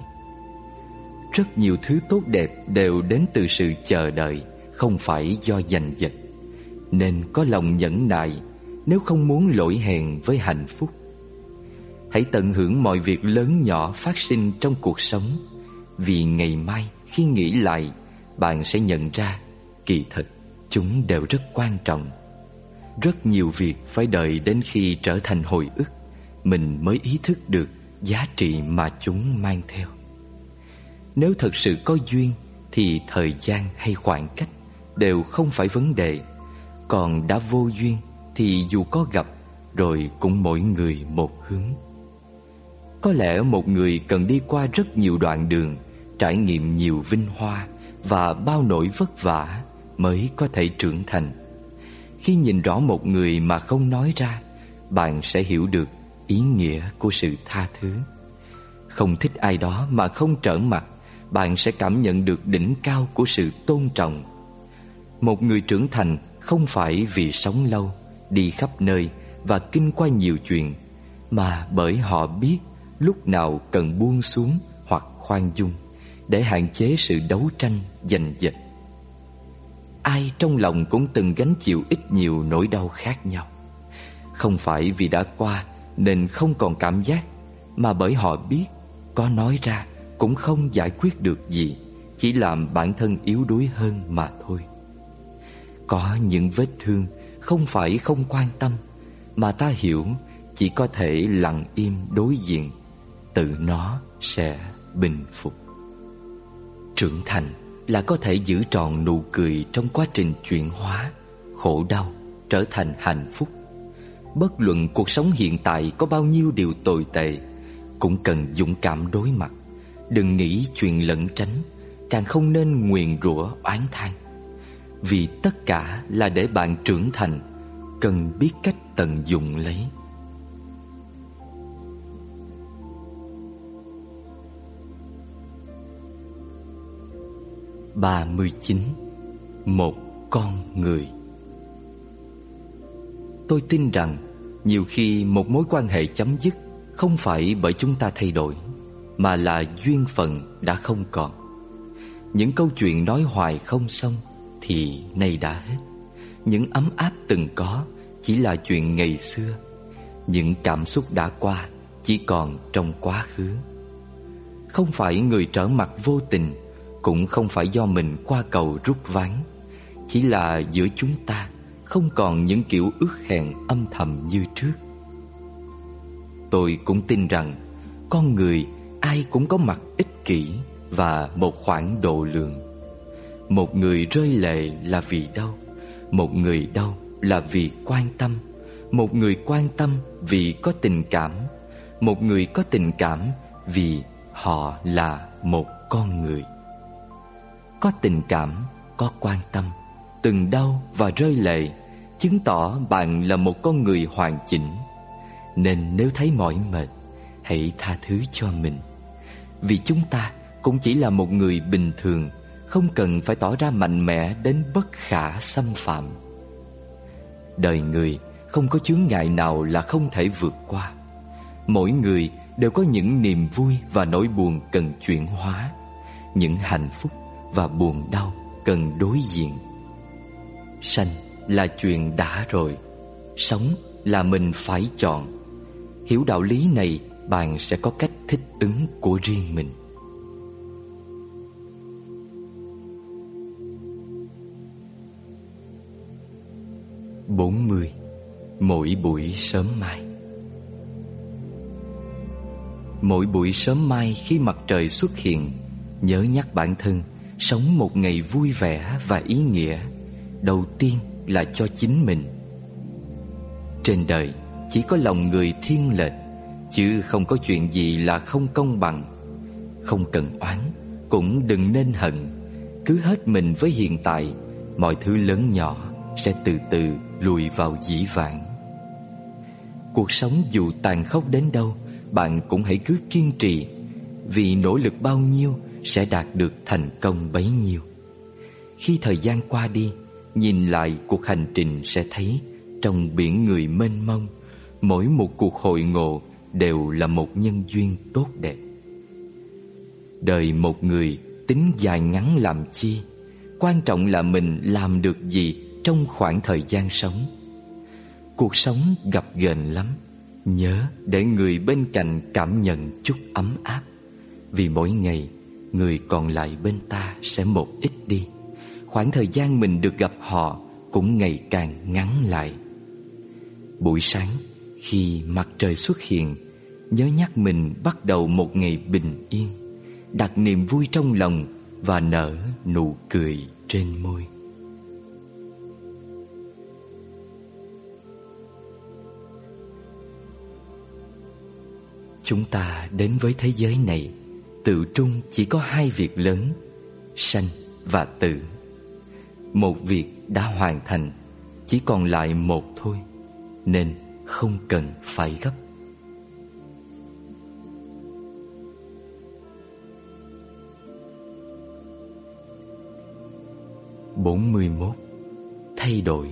Rất nhiều thứ tốt đẹp đều đến từ sự chờ đợi, không phải do giành giật. Nên có lòng nhẫn nại nếu không muốn lỗi hèn với hạnh phúc. Hãy tận hưởng mọi việc lớn nhỏ phát sinh trong cuộc sống, vì ngày mai khi nghĩ lại, bạn sẽ nhận ra kỳ thực chúng đều rất quan trọng. Rất nhiều việc phải đợi đến khi trở thành hồi ức, mình mới ý thức được giá trị mà chúng mang theo. Nếu thật sự có duyên thì thời gian hay khoảng cách đều không phải vấn đề. Còn đã vô duyên thì dù có gặp rồi cũng mỗi người một hướng. Có lẽ một người cần đi qua rất nhiều đoạn đường, trải nghiệm nhiều vinh hoa và bao nỗi vất vả mới có thể trưởng thành. Khi nhìn rõ một người mà không nói ra, bạn sẽ hiểu được ý nghĩa của sự tha thứ. Không thích ai đó mà không trở mặt, bạn sẽ cảm nhận được đỉnh cao của sự tôn trọng. Một người trưởng thành không phải vì sống lâu, đi khắp nơi và kinh qua nhiều chuyện, mà bởi họ biết lúc nào cần buông xuống hoặc khoan dung để hạn chế sự đấu tranh giành giật. Ai trong lòng cũng từng gánh chịu ít nhiều nỗi đau khác nhau. Không phải vì đã qua nên không còn cảm giác, mà bởi họ biết có nói ra cũng không giải quyết được gì, chỉ làm bản thân yếu đuối hơn mà thôi. Có những vết thương không phải không quan tâm, mà ta hiểu chỉ có thể lặng im đối diện, tự nó sẽ bình phục. Trưởng thành là có thể giữ trọn nụ cười trong quá trình chuyển hóa, khổ đau trở thành hạnh phúc. Bất luận cuộc sống hiện tại có bao nhiêu điều tồi tệ, cũng cần dũng cảm đối mặt. Đừng nghĩ chuyện lẩn tránh, càng không nên nguyền rủa oán than. Vì tất cả là để bạn trưởng thành, cần biết cách tận dụng lấy. ba mươi chín. Một con người. Tôi tin rằng nhiều khi một mối quan hệ chấm dứt không phải bởi chúng ta thay đổi, mà là duyên phận đã không còn. Những câu chuyện nói hoài không xong thì nay đã hết. Những ấm áp từng có chỉ là chuyện ngày xưa. Những cảm xúc đã qua chỉ còn trong quá khứ. Không phải người trở mặt vô tình, cũng không phải do mình qua cầu rút ván. Chỉ là giữa chúng ta không còn những kiểu ước hẹn âm thầm như trước. Tôi cũng tin rằng con người ai cũng có mặt ích kỷ và một khoảng độ lượng. Một người rơi lệ là vì đâu? Một người đau là vì quan tâm. Một người quan tâm vì có tình cảm. Một người có tình cảm vì họ là một con người. Có tình cảm, có quan tâm, từng đau và rơi lệ chứng tỏ bạn là một con người hoàn chỉnh. Nên nếu thấy mỏi mệt, hãy tha thứ cho mình. Vì chúng ta cũng chỉ là một người bình thường, không cần phải tỏ ra mạnh mẽ đến bất khả xâm phạm. Đời người không có chướng ngại nào là không thể vượt qua. Mỗi người đều có những niềm vui và nỗi buồn cần chuyển hóa, những hạnh phúc và buồn đau cần đối diện. Sanh là chuyện đã rồi, sống là mình phải chọn. Hiểu đạo lý này, bạn sẽ có cách thích ứng của riêng mình. bốn mươi. Mỗi buổi sớm mai. Mỗi buổi sớm mai khi mặt trời xuất hiện, nhớ nhắc bản thân sống một ngày vui vẻ và ý nghĩa. Đầu tiên là cho chính mình. Trên đời chỉ có lòng người thiên lệch, chứ không có chuyện gì là không công bằng. Không cần oán, cũng đừng nên hận. Cứ hết mình với hiện tại, mọi thứ lớn nhỏ sẽ từ từ lùi vào dĩ vãng. Cuộc sống dù tàn khốc đến đâu, bạn cũng hãy cứ kiên trì. Vì nỗ lực bao nhiêu sẽ đạt được thành công bấy nhiêu. Khi thời gian qua đi, nhìn lại cuộc hành trình sẽ thấy trong biển người mênh mông, mỗi một cuộc hội ngộ đều là một nhân duyên tốt đẹp. Đời một người tính dài ngắn làm chi, quan trọng là mình làm được gì trong khoảng thời gian sống. Cuộc sống gập ghềnh lắm, nhớ để người bên cạnh cảm nhận chút ấm áp. Vì mỗi ngày người còn lại bên ta sẽ một ít đi, khoảng thời gian mình được gặp họ cũng ngày càng ngắn lại. Buổi sáng khi mặt trời xuất hiện, nhớ nhắc mình bắt đầu một ngày bình yên, đặt niềm vui trong lòng và nở nụ cười trên môi. Chúng ta đến với thế giới này tự trung chỉ có hai việc lớn: sanh và tử. Một việc đã hoàn thành, chỉ còn lại một thôi, nên không cần phải gấp. bốn mươi mốt. Thay đổi.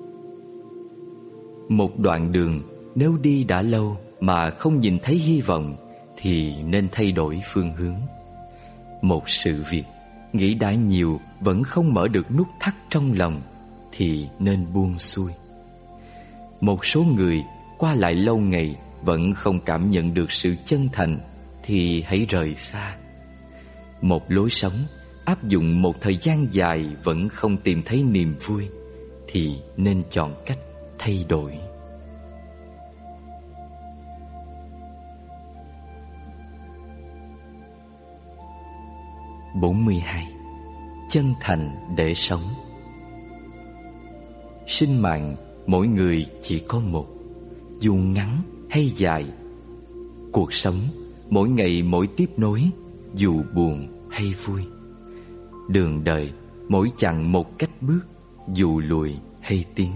Một đoạn đường nếu đi đã lâu mà không nhìn thấy hy vọng thì nên thay đổi phương hướng. Một sự việc nghĩ đã nhiều vẫn không mở được nút thắt trong lòng thì nên buông xuôi. Một số người qua lại lâu ngày vẫn không cảm nhận được sự chân thành thì hãy rời xa. Một lối sống áp dụng một thời gian dài vẫn không tìm thấy niềm vui thì nên chọn cách thay đổi. bốn mươi hai. Chân thành để sống. Sinh mạng mỗi người chỉ có một, dù ngắn hay dài. Cuộc sống mỗi ngày mỗi tiếp nối, dù buồn hay vui. Đường đời mỗi chặng một cách bước, dù lùi hay tiến.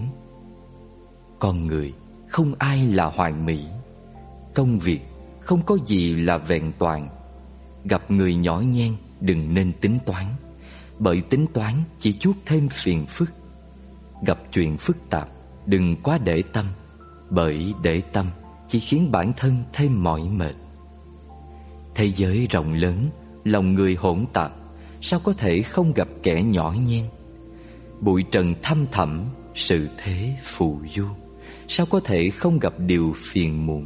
Con người không ai là hoàn mỹ, công việc không có gì là vẹn toàn. Gặp người nhỏ nhen đừng nên tính toán, bởi tính toán chỉ chuốc thêm phiền phức. Gặp chuyện phức tạp đừng quá để tâm, bởi để tâm chỉ khiến bản thân thêm mỏi mệt. Thế giới rộng lớn, lòng người hỗn tạp, sao có thể không gặp kẻ nhỏ nhen? Bụi trần thăm thẳm, sự thế phù du, sao có thể không gặp điều phiền muộn?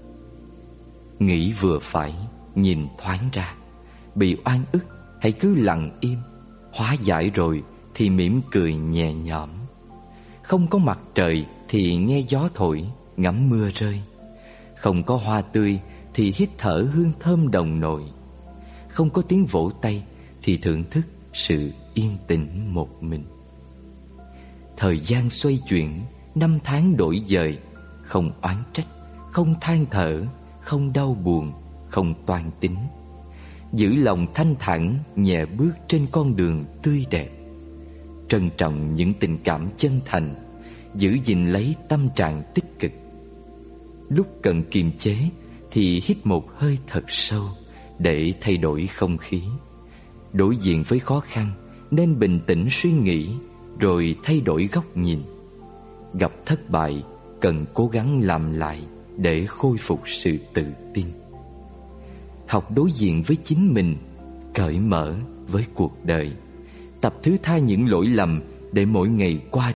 Nghĩ vừa phải, nhìn thoáng ra. Bị oan ức hãy cứ lặng im, hóa giải rồi thì mỉm cười nhẹ nhõm. Không có mặt trời thì nghe gió thổi, ngắm mưa rơi. Không có hoa tươi thì hít thở hương thơm đồng nội. Không có tiếng vỗ tay thì thưởng thức sự yên tĩnh một mình. Thời gian xoay chuyển, năm tháng đổi dời. Không oán trách, không than thở, không đau buồn, không toan tính. Giữ lòng thanh thản, nhẹ bước trên con đường tươi đẹp. Trân trọng những tình cảm chân thành, giữ gìn lấy tâm trạng tích cực. Lúc cần kiềm chế thì hít một hơi thật sâu để thay đổi không khí. Đối diện với khó khăn nên bình tĩnh suy nghĩ, rồi thay đổi góc nhìn. Gặp thất bại cần cố gắng làm lại để khôi phục sự tự tin. Học đối diện với chính mình, cởi mở với cuộc đời. Tập thứ tha những lỗi lầm để mỗi ngày qua